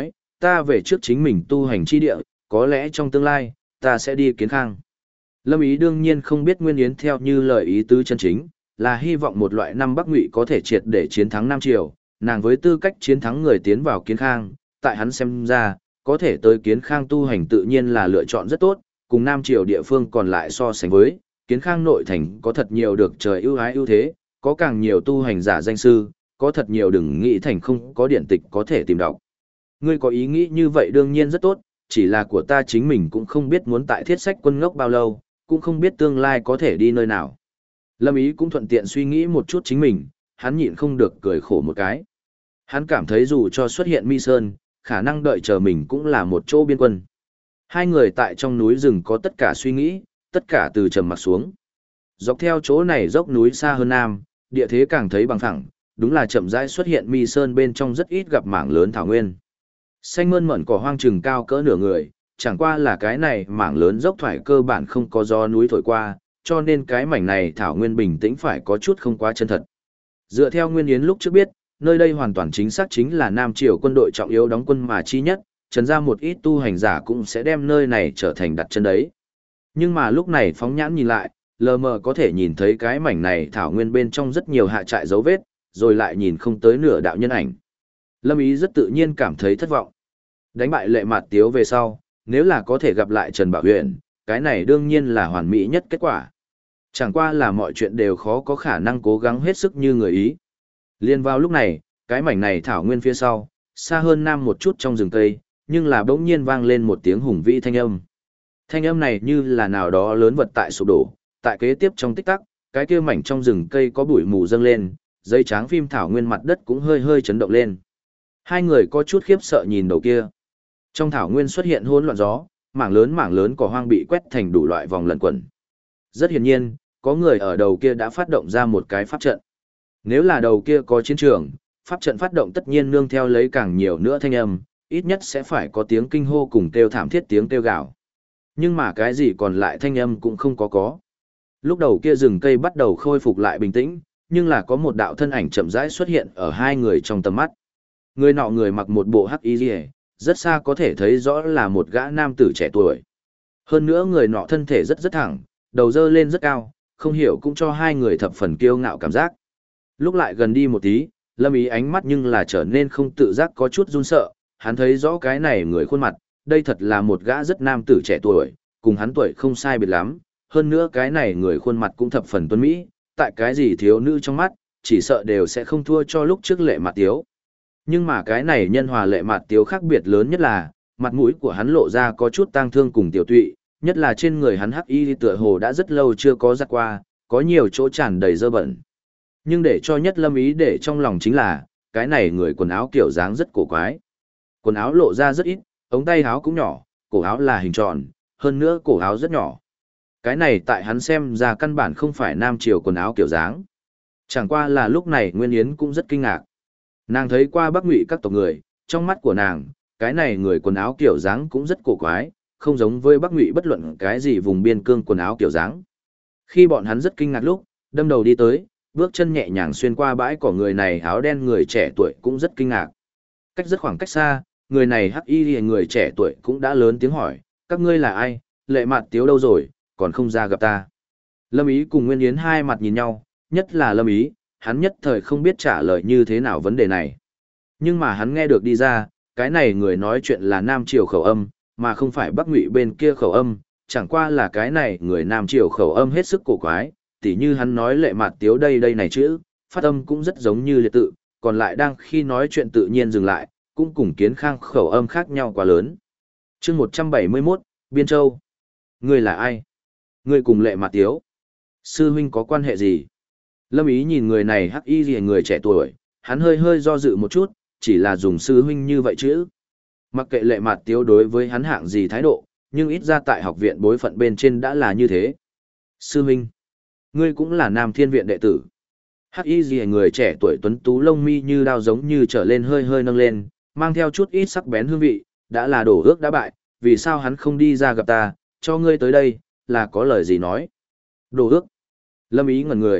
ta về trước chính mình tu hành chi địa, có lẽ trong tương lai, ta sẽ đi Kiến Khang. Lâm Ý đương nhiên không biết Nguyên Yến theo như lời ý tứ chân chính, là hy vọng một loại năm Bắc Ngụy có thể triệt để chiến thắng Nam Triều, nàng với tư cách chiến thắng người tiến vào Kiến Khang, tại hắn xem ra, có thể tới Kiến Khang tu hành tự nhiên là lựa chọn rất tốt, cùng Nam Triều địa phương còn lại so sánh với, Kiến Khang nội thành có thật nhiều được trời ưu ái ưu thế, có càng nhiều tu hành giả danh sư, có thật nhiều đừng nghĩ thành không có điển tịch có thể tìm đọc. Ngươi có ý nghĩ như vậy đương nhiên rất tốt, chỉ là của ta chính mình cũng không biết muốn tại Thiết Sách Quân ngốc bao lâu, cũng không biết tương lai có thể đi nơi nào. Lâm Ý cũng thuận tiện suy nghĩ một chút chính mình, hắn nhịn không được cười khổ một cái. Hắn cảm thấy dù cho xuất hiện Mi Sơn, khả năng đợi chờ mình cũng là một chỗ biên quân. Hai người tại trong núi rừng có tất cả suy nghĩ, tất cả từ trầm mặc xuống. Dọc theo chỗ này dốc núi xa hơn nam, địa thế càng thấy bằng phẳng, đúng là chậm rãi xuất hiện Mi Sơn bên trong rất ít gặp mảng lớn thảo nguyên. Xanh mơn mởn cỏ hoang chừng cao cỡ nửa người, chẳng qua là cái này mảng lớn dốc thoải cơ bản không có gió núi thổi qua, cho nên cái mảnh này thảo nguyên bình tĩnh phải có chút không quá chân thật. Dựa theo Nguyên Yến lúc trước biết, nơi đây hoàn toàn chính xác chính là Nam Triều quân đội trọng yếu đóng quân mà chi nhất, trần ra một ít tu hành giả cũng sẽ đem nơi này trở thành đặt chân đấy. Nhưng mà lúc này phóng nhãn nhìn lại, lờ mờ có thể nhìn thấy cái mảnh này thảo nguyên bên trong rất nhiều hạ trại dấu vết, rồi lại nhìn không tới nửa đạo nhân ảnh. Lâm Ý rất tự nhiên cảm thấy thất vọng. Đánh bại Lệ Mạt Tiếu về sau, nếu là có thể gặp lại Trần Bảo Huyền, cái này đương nhiên là hoàn mỹ nhất kết quả. Chẳng qua là mọi chuyện đều khó có khả năng cố gắng hết sức như người ý. Liên vào lúc này, cái mảnh này thảo nguyên phía sau, xa hơn nam một chút trong rừng cây, nhưng là bỗng nhiên vang lên một tiếng hùng vĩ thanh âm. Thanh âm này như là nào đó lớn vật tại sụp đổ, tại kế tiếp trong tích tắc, cái kia mảnh trong rừng cây có bụi mù dâng lên, dây tráng phim thảo nguyên mặt đất cũng hơi hơi chấn động lên. Hai người có chút khiếp sợ nhìn đầu kia. Trong thảo nguyên xuất hiện hỗn loạn gió, mảng lớn cỏ hoang bị quét thành đủ loại vòng lẩn quẩn. Rất hiển nhiên, có người ở đầu kia đã phát động ra một cái pháp trận. Nếu là đầu kia có chiến trường, pháp trận phát động tất nhiên nương theo lấy càng nhiều nữa thanh âm, ít nhất sẽ phải có tiếng kinh hô cùng kêu thảm thiết tiếng kêu gào. Nhưng mà cái gì còn lại thanh âm cũng không có. Lúc đầu kia rừng cây bắt đầu khôi phục lại bình tĩnh, nhưng là có một đạo thân ảnh chậm rãi xuất hiện ở hai người trong tầm mắt. Người nọ người mặc một bộ hắc y liễu, rất xa có thể thấy rõ là một gã nam tử trẻ tuổi. Hơn nữa người nọ thân thể rất thẳng, đầu dơ lên rất cao, không hiểu cũng cho hai người thập phần kiêu ngạo cảm giác. Lúc lại gần đi một tí, Lâm Ý ánh mắt nhưng là trở nên không tự giác có chút run sợ, hắn thấy rõ cái này người khuôn mặt, đây thật là một gã rất nam tử trẻ tuổi, cùng hắn tuổi không sai biệt lắm, hơn nữa cái này người khuôn mặt cũng thập phần tuấn mỹ, tại cái gì thiếu nữ trong mắt, chỉ sợ đều sẽ không thua cho lúc trước Lệ Mạt Tiếu. Nhưng mà cái này nhân hòa Lệ Mạt Tiếu khác biệt lớn nhất là, mặt mũi của hắn lộ ra có chút tang thương cùng tiểu tụy, nhất là trên người hắn hắc y tựa hồ đã rất lâu chưa có giặt qua, có nhiều chỗ tràn đầy dơ bẩn. Nhưng để cho nhất Lâm Ý để trong lòng chính là, cái này người quần áo kiểu dáng rất cổ quái. Quần áo lộ ra rất ít, ống tay áo cũng nhỏ, cổ áo là hình tròn, hơn nữa cổ áo rất nhỏ. Cái này tại hắn xem ra căn bản không phải nam triều quần áo kiểu dáng. Chẳng qua là lúc này Nguyên Yến cũng rất kinh ngạc. Nàng thấy qua Bắc Ngụy các tộc người, trong mắt của nàng, cái này người quần áo kiểu dáng cũng rất cổ quái, không giống với Bắc Ngụy bất luận cái gì vùng biên cương quần áo kiểu dáng. Khi bọn hắn rất kinh ngạc lúc, đâm đầu đi tới, bước chân nhẹ nhàng xuyên qua bãi cỏ, người này áo đen người trẻ tuổi cũng rất kinh ngạc. Cách rất khoảng cách xa, người này hắc y người trẻ tuổi cũng đã lớn tiếng hỏi, các ngươi là ai, Lệ Mạt Tiếu đâu rồi, còn không ra gặp ta. Lâm Ý cùng Nguyên Yến hai mặt nhìn nhau, nhất là Lâm Ý, hắn nhất thời không biết trả lời như thế nào vấn đề này. Nhưng mà hắn nghe được đi ra, cái này người nói chuyện là Nam Triều khẩu âm, mà không phải Bắc Ngụy bên kia khẩu âm, chẳng qua là cái này người Nam Triều khẩu âm hết sức cổ quái, tỉ như hắn nói Lệ Mạt Tiếu đây này chữ, phát âm cũng rất giống như liệt tự, còn lại đang khi nói chuyện tự nhiên dừng lại, cũng cùng Kiến Khang khẩu âm khác nhau quá lớn. Chương 171, Biên Châu. Ngươi là ai? Ngươi cùng Lệ Mạt Tiếu. Sư huynh có quan hệ gì? Lâm Ý nhìn người này hắc y gì người trẻ tuổi, hắn hơi hơi do dự một chút, chỉ là dùng sư huynh như vậy chứ. Mặc kệ Lệ Mạt Tiếu đối với hắn hạng gì thái độ, nhưng ít ra tại học viện bối phận bên trên đã là như thế. Sư huynh, ngươi cũng là Nam Thiên viện đệ tử. Hắc y gì người trẻ tuổi tuấn tú lông mi như đao giống như trở lên hơi hơi nâng lên, mang theo chút ít sắc bén hương vị, đã là đổ ước đã bại, vì sao hắn không đi ra gặp ta, cho ngươi tới đây, là có lời gì nói. Đổ ước. Lâm Ý ngẩn người,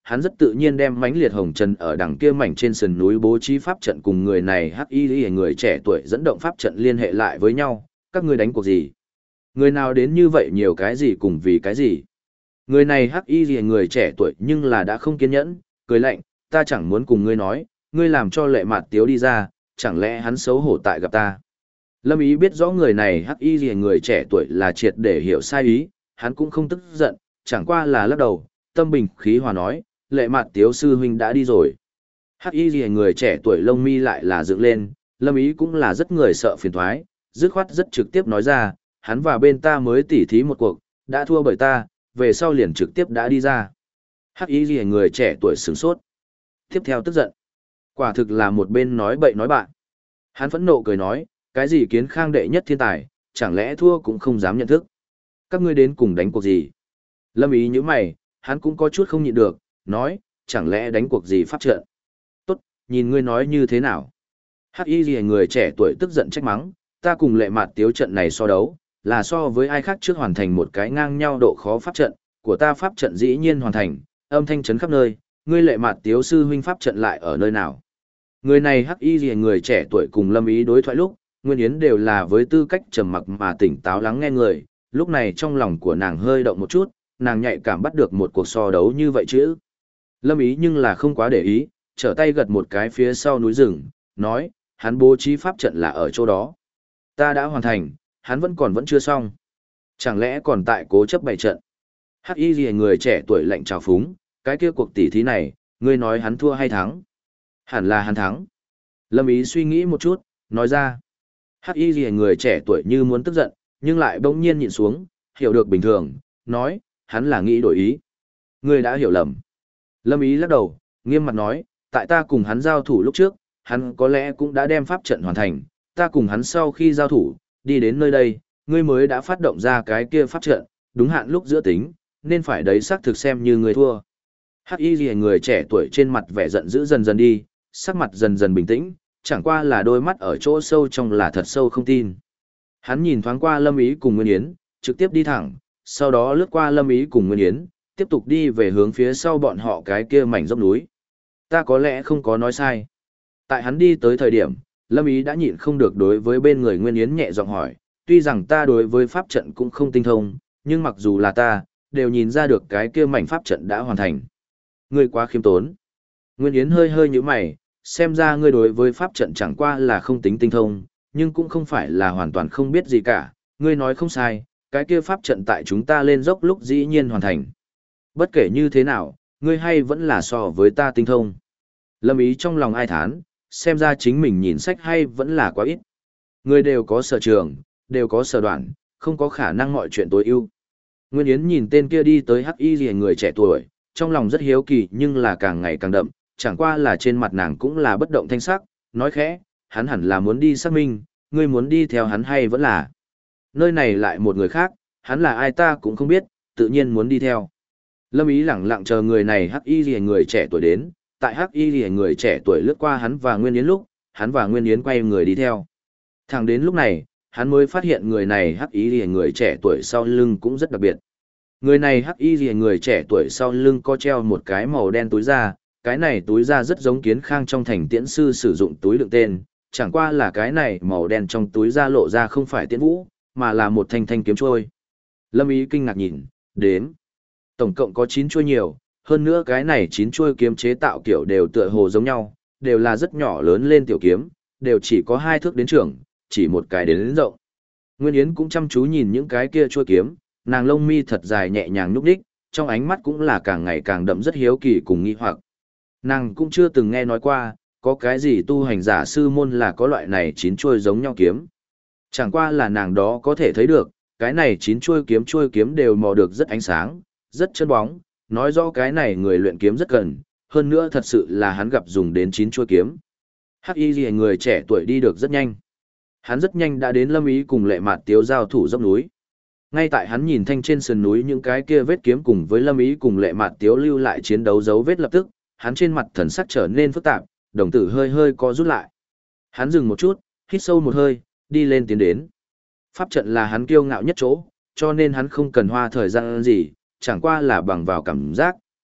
hắn rất tự nhiên đem mãnh liệt hồng trần ở đằng kia mảnh trên sườn núi bố trí pháp trận cùng người này hắc y người trẻ tuổi dẫn động pháp trận liên hệ lại với nhau, các ngươi đánh cuộc gì? Người nào đến như vậy nhiều cái gì cùng vì cái gì? Người này hắc y người trẻ tuổi nhưng là đã không kiên nhẫn, cười lạnh, ta chẳng muốn cùng ngươi nói, ngươi làm cho Lệ Mạt Tiếu đi ra, chẳng lẽ hắn xấu hổ tại gặp ta? Lâm Ý biết rõ người này hắc y người trẻ tuổi là triệt để hiểu sai ý, hắn cũng không tức giận, chẳng qua là lắc đầu, tâm bình khí hòa nói, Lệ Mạt Tiếu sư huynh đã đi rồi. Hắc y người trẻ tuổi lông mi lại là dựng lên, Lâm Ý cũng là rất người sợ phiền thoái, dứt khoát rất trực tiếp nói ra, hắn và bên ta mới tỉ thí một cuộc, đã thua bởi ta, về sau liền trực tiếp đã đi ra. Hắc y người trẻ tuổi sửng sốt. Tiếp theo tức giận. Quả thực là một bên nói bậy nói bạn. Hắn phẫn nộ cười nói, cái gì Kiến Khang đệ nhất thiên tài, chẳng lẽ thua cũng không dám nhận thức. Các ngươi đến cùng đánh cuộc gì? Lâm Ý như mày, hắn cũng có chút không nhịn được, nói, chẳng lẽ đánh cuộc gì pháp trận? Tốt, nhìn ngươi nói như thế nào? Hắc y gì người trẻ tuổi tức giận trách mắng, ta cùng Lệ Mạt Tiếu trận này so đấu, là so với ai khác trước hoàn thành một cái ngang nhau độ khó pháp trận, của ta pháp trận dĩ nhiên hoàn thành, âm thanh chấn khắp nơi, ngươi Lệ Mạt Tiếu sư huynh pháp trận lại ở nơi nào? Người này hắc y gì người trẻ tuổi cùng Lâm Ý đối thoại lúc, Nguyên Yến đều là với tư cách trầm mặc mà tỉnh táo lắng nghe người, lúc này trong lòng của nàng hơi động một chút, nàng nhạy cảm bắt được một cuộc so đấu như vậy chứ. Lâm Ý nhưng là không quá để ý, trở tay gật một cái phía sau núi rừng, nói, hắn bố trí pháp trận là ở chỗ đó. Ta đã hoàn thành, hắn vẫn chưa xong. Chẳng lẽ còn tại cố chấp bày trận? Hắc y gì người trẻ tuổi lạnh trào phúng, cái kia cuộc tỉ thí này, ngươi nói hắn thua hay thắng? Hẳn là hắn thắng. Lâm Ý suy nghĩ một chút, nói ra. Hắc y gì người trẻ tuổi như muốn tức giận, nhưng lại bỗng nhiên nhịn xuống, hiểu được bình thường, nói, hắn là nghĩ đổi ý. Ngươi đã hiểu lầm. Lâm Ý lắc đầu, nghiêm mặt nói, tại ta cùng hắn giao thủ lúc trước, hắn có lẽ cũng đã đem pháp trận hoàn thành, ta cùng hắn sau khi giao thủ, đi đến nơi đây, ngươi mới đã phát động ra cái kia pháp trận, đúng hạn lúc giữa tính, nên phải đấy xác thực xem như ngươi thua. Hắc y gì người trẻ tuổi trên mặt vẻ giận dữ dần dần đi, sắc mặt dần dần bình tĩnh, chẳng qua là đôi mắt ở chỗ sâu trong là thật sâu không tin. Hắn nhìn thoáng qua Lâm Ý cùng Nguyên Yến, trực tiếp đi thẳng, sau đó lướt qua Lâm Ý cùng Nguyên Yến, tiếp tục đi về hướng phía sau bọn họ cái kia mảnh dốc núi. Ta có lẽ không có nói sai. Tại hắn đi tới thời điểm, Lâm Ý đã nhịn không được đối với bên người Nguyên Yến nhẹ giọng hỏi, tuy rằng ta đối với pháp trận cũng không tinh thông, nhưng mặc dù là ta, đều nhìn ra được cái kia mảnh pháp trận đã hoàn thành. Ngươi quá khiêm tốn. Nguyên Yến hơi hơi nhíu mày, xem ra ngươi đối với pháp trận chẳng qua là không tính tinh thông, nhưng cũng không phải là hoàn toàn không biết gì cả, ngươi nói không sai, cái kia pháp trận tại chúng ta lên dốc lúc dĩ nhiên hoàn thành. Bất kể như thế nào, ngươi hay vẫn là so với ta tinh thông. Lâm Ý trong lòng ai thán, xem ra chính mình nhìn sách hay vẫn là quá ít. Ngươi đều có sở trường, đều có sở đoạn, không có khả năng mọi chuyện tối ưu. Nguyên Yến nhìn tên kia đi tới hắc y rìa người trẻ tuổi, trong lòng rất hiếu kỳ nhưng là càng ngày càng đậm, chẳng qua là trên mặt nàng cũng là bất động thanh sắc, nói khẽ, hắn hẳn là muốn đi xác minh, ngươi muốn đi theo hắn hay vẫn là. Nơi này lại một người khác, hắn là ai ta cũng không biết, tự nhiên muốn đi theo. Lâm Ý lẳng lặng chờ người này hắc y rìa người trẻ tuổi đến, tại hắc y rìa người trẻ tuổi lướt qua hắn và Nguyên Yến lúc, hắn và Nguyên Yến quay người đi theo. Thẳng đến lúc này, hắn mới phát hiện người này hắc y rìa người trẻ tuổi sau lưng cũng rất đặc biệt. Người này hắc y rìa người trẻ tuổi sau lưng có treo một cái màu đen túi da, cái này túi da rất giống Kiến Khang trong thành tiễn sư sử dụng túi đựng tên, chẳng qua là cái này màu đen trong túi da lộ ra không phải tiễn vũ, mà là một thanh thanh kiếm trôi. Lâm Ý kinh ngạc nhìn, đếm. Tổng cộng có 9 chuôi nhiều, hơn nữa cái này 9 chuôi kiếm chế tạo kiểu đều tựa hồ giống nhau, đều là rất nhỏ lớn lên tiểu kiếm, đều chỉ có 2 thước đến trưởng, chỉ một cái đến rộng. Nguyên Yến cũng chăm chú nhìn những cái kia chuôi kiếm, nàng lông mi thật dài nhẹ nhàng nhúc nhích, trong ánh mắt cũng là càng ngày càng đậm rất hiếu kỳ cùng nghi hoặc. Nàng cũng chưa từng nghe nói qua, có cái gì tu hành giả sư môn là có loại này 9 chuôi giống nhau kiếm. Chẳng qua là nàng đó có thể thấy được, cái này 9 chuôi kiếm đều mò được rất ánh sáng, rất chân bóng, nói rõ cái này người luyện kiếm rất gần, hơn nữa thật sự là hắn gặp dùng đến 9 chuôi kiếm. Hắc y gì người trẻ tuổi đi được rất nhanh. Hắn rất nhanh đã đến Lâm Ý cùng Lệ Mạt Tiếu giao thủ dốc núi. Ngay tại hắn nhìn thanh trên sườn núi những cái kia vết kiếm cùng với Lâm Ý cùng Lệ Mạt Tiếu lưu lại chiến đấu dấu vết lập tức, hắn trên mặt thần sắc trở nên phức tạp, đồng tử hơi hơi co rút lại. Hắn dừng một chút, hít sâu một hơi, đi lên tiến đến. Pháp trận là hắn kiêu ngạo nhất chỗ, cho nên hắn không cần hoa thời gian gì, chẳng qua là bằng vào cảm giác,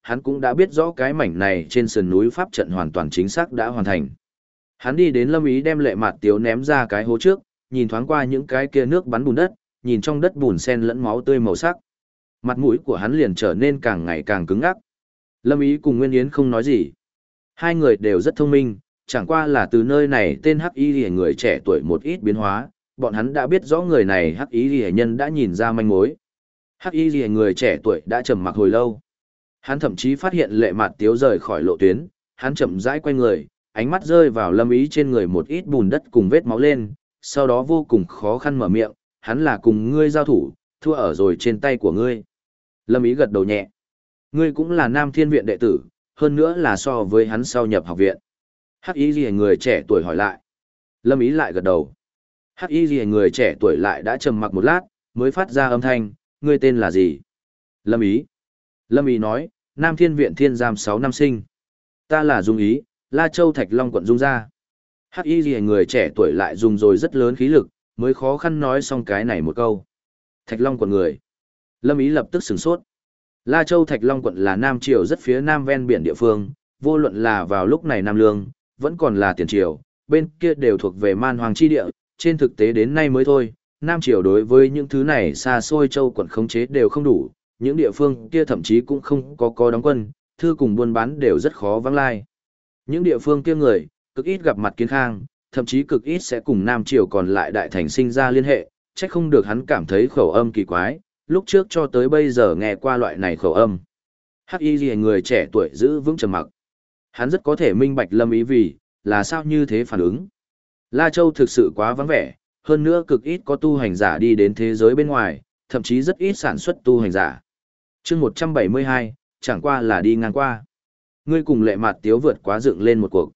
hắn cũng đã biết rõ cái mảnh này trên sườn núi pháp trận hoàn toàn chính xác đã hoàn thành. Hắn đi đến Lâm Ý đem Lệ Mạt Tiếu ném ra cái hố trước, nhìn thoáng qua những cái kia nước bắn bùn đất, nhìn trong đất bùn sen lẫn máu tươi màu sắc. Mặt mũi của hắn liền trở nên càng ngày càng cứng ngắc. Lâm Ý cùng Nguyên Yến không nói gì. Hai người đều rất thông minh, chẳng qua là từ nơi này tên Hắc Y Liễu người trẻ tuổi một ít biến hóa, bọn hắn đã biết rõ người này Hắc Y Liễu nhân đã nhìn ra manh mối. Hắc Y Liễu người trẻ tuổi đã trầm mặc hồi lâu. Hắn thậm chí phát hiện Lệ Mạt Tiếu rời khỏi lộ tuyến, hắn chậm rãi quay người, ánh mắt rơi vào Lâm Ý trên người một ít bùn đất cùng vết máu lên, sau đó vô cùng khó khăn mở miệng, hắn là cùng ngươi giao thủ, thua ở rồi trên tay của ngươi. Lâm Ý gật đầu nhẹ. Ngươi cũng là Nam Thiên Viện đệ tử, hơn nữa là so với hắn sau nhập học viện. Hắc Y Liễu người trẻ tuổi hỏi lại. Lâm Ý lại gật đầu. Hắc Y Liễu người trẻ tuổi lại đã trầm mặc một lát, mới phát ra âm thanh, ngươi tên là gì? Lâm Ý. Lâm Ý nói, Nam Thiên Viện Thiên Giam 6 năm sinh. Ta là Dung Ý, La Châu Thạch Long quận Dung gia. Hắc Y Liễu người trẻ tuổi lại dùng rồi rất lớn khí lực, mới khó khăn nói xong cái này một câu. Thạch Long quận người. Lâm Ý lập tức sửng sốt. La Châu Thạch Long quận là Nam Triều rất phía nam ven biển địa phương, vô luận là vào lúc này Nam Lương, vẫn còn là Tiền Triều, bên kia đều thuộc về man hoàng chi địa, trên thực tế đến nay mới thôi, Nam Triều đối với những thứ này xa xôi châu quận khống chế đều không đủ, những địa phương kia thậm chí cũng không có đóng quân, thư cùng buôn bán đều rất khó vắng lai. Những địa phương kia người, cực ít gặp mặt kiến khang, thậm chí cực ít sẽ cùng Nam Triều còn lại đại thành sinh ra liên hệ, chắc không được hắn cảm thấy khẩu âm kỳ quái, lúc trước cho tới bây giờ nghe qua loại này khẩu âm. Hắc Y Liễu người trẻ tuổi giữ vững trầm mặc. Hắn rất có thể minh bạch Lâm Ý vì, là sao như thế phản ứng. La Châu thực sự quá vắng vẻ, hơn nữa cực ít có tu hành giả đi đến thế giới bên ngoài, thậm chí rất ít sản xuất tu hành giả. Chương 172, chẳng qua là đi ngang qua. Ngươi cùng Lệ Mạt Tiếu vượt quá dựng lên một cuộc.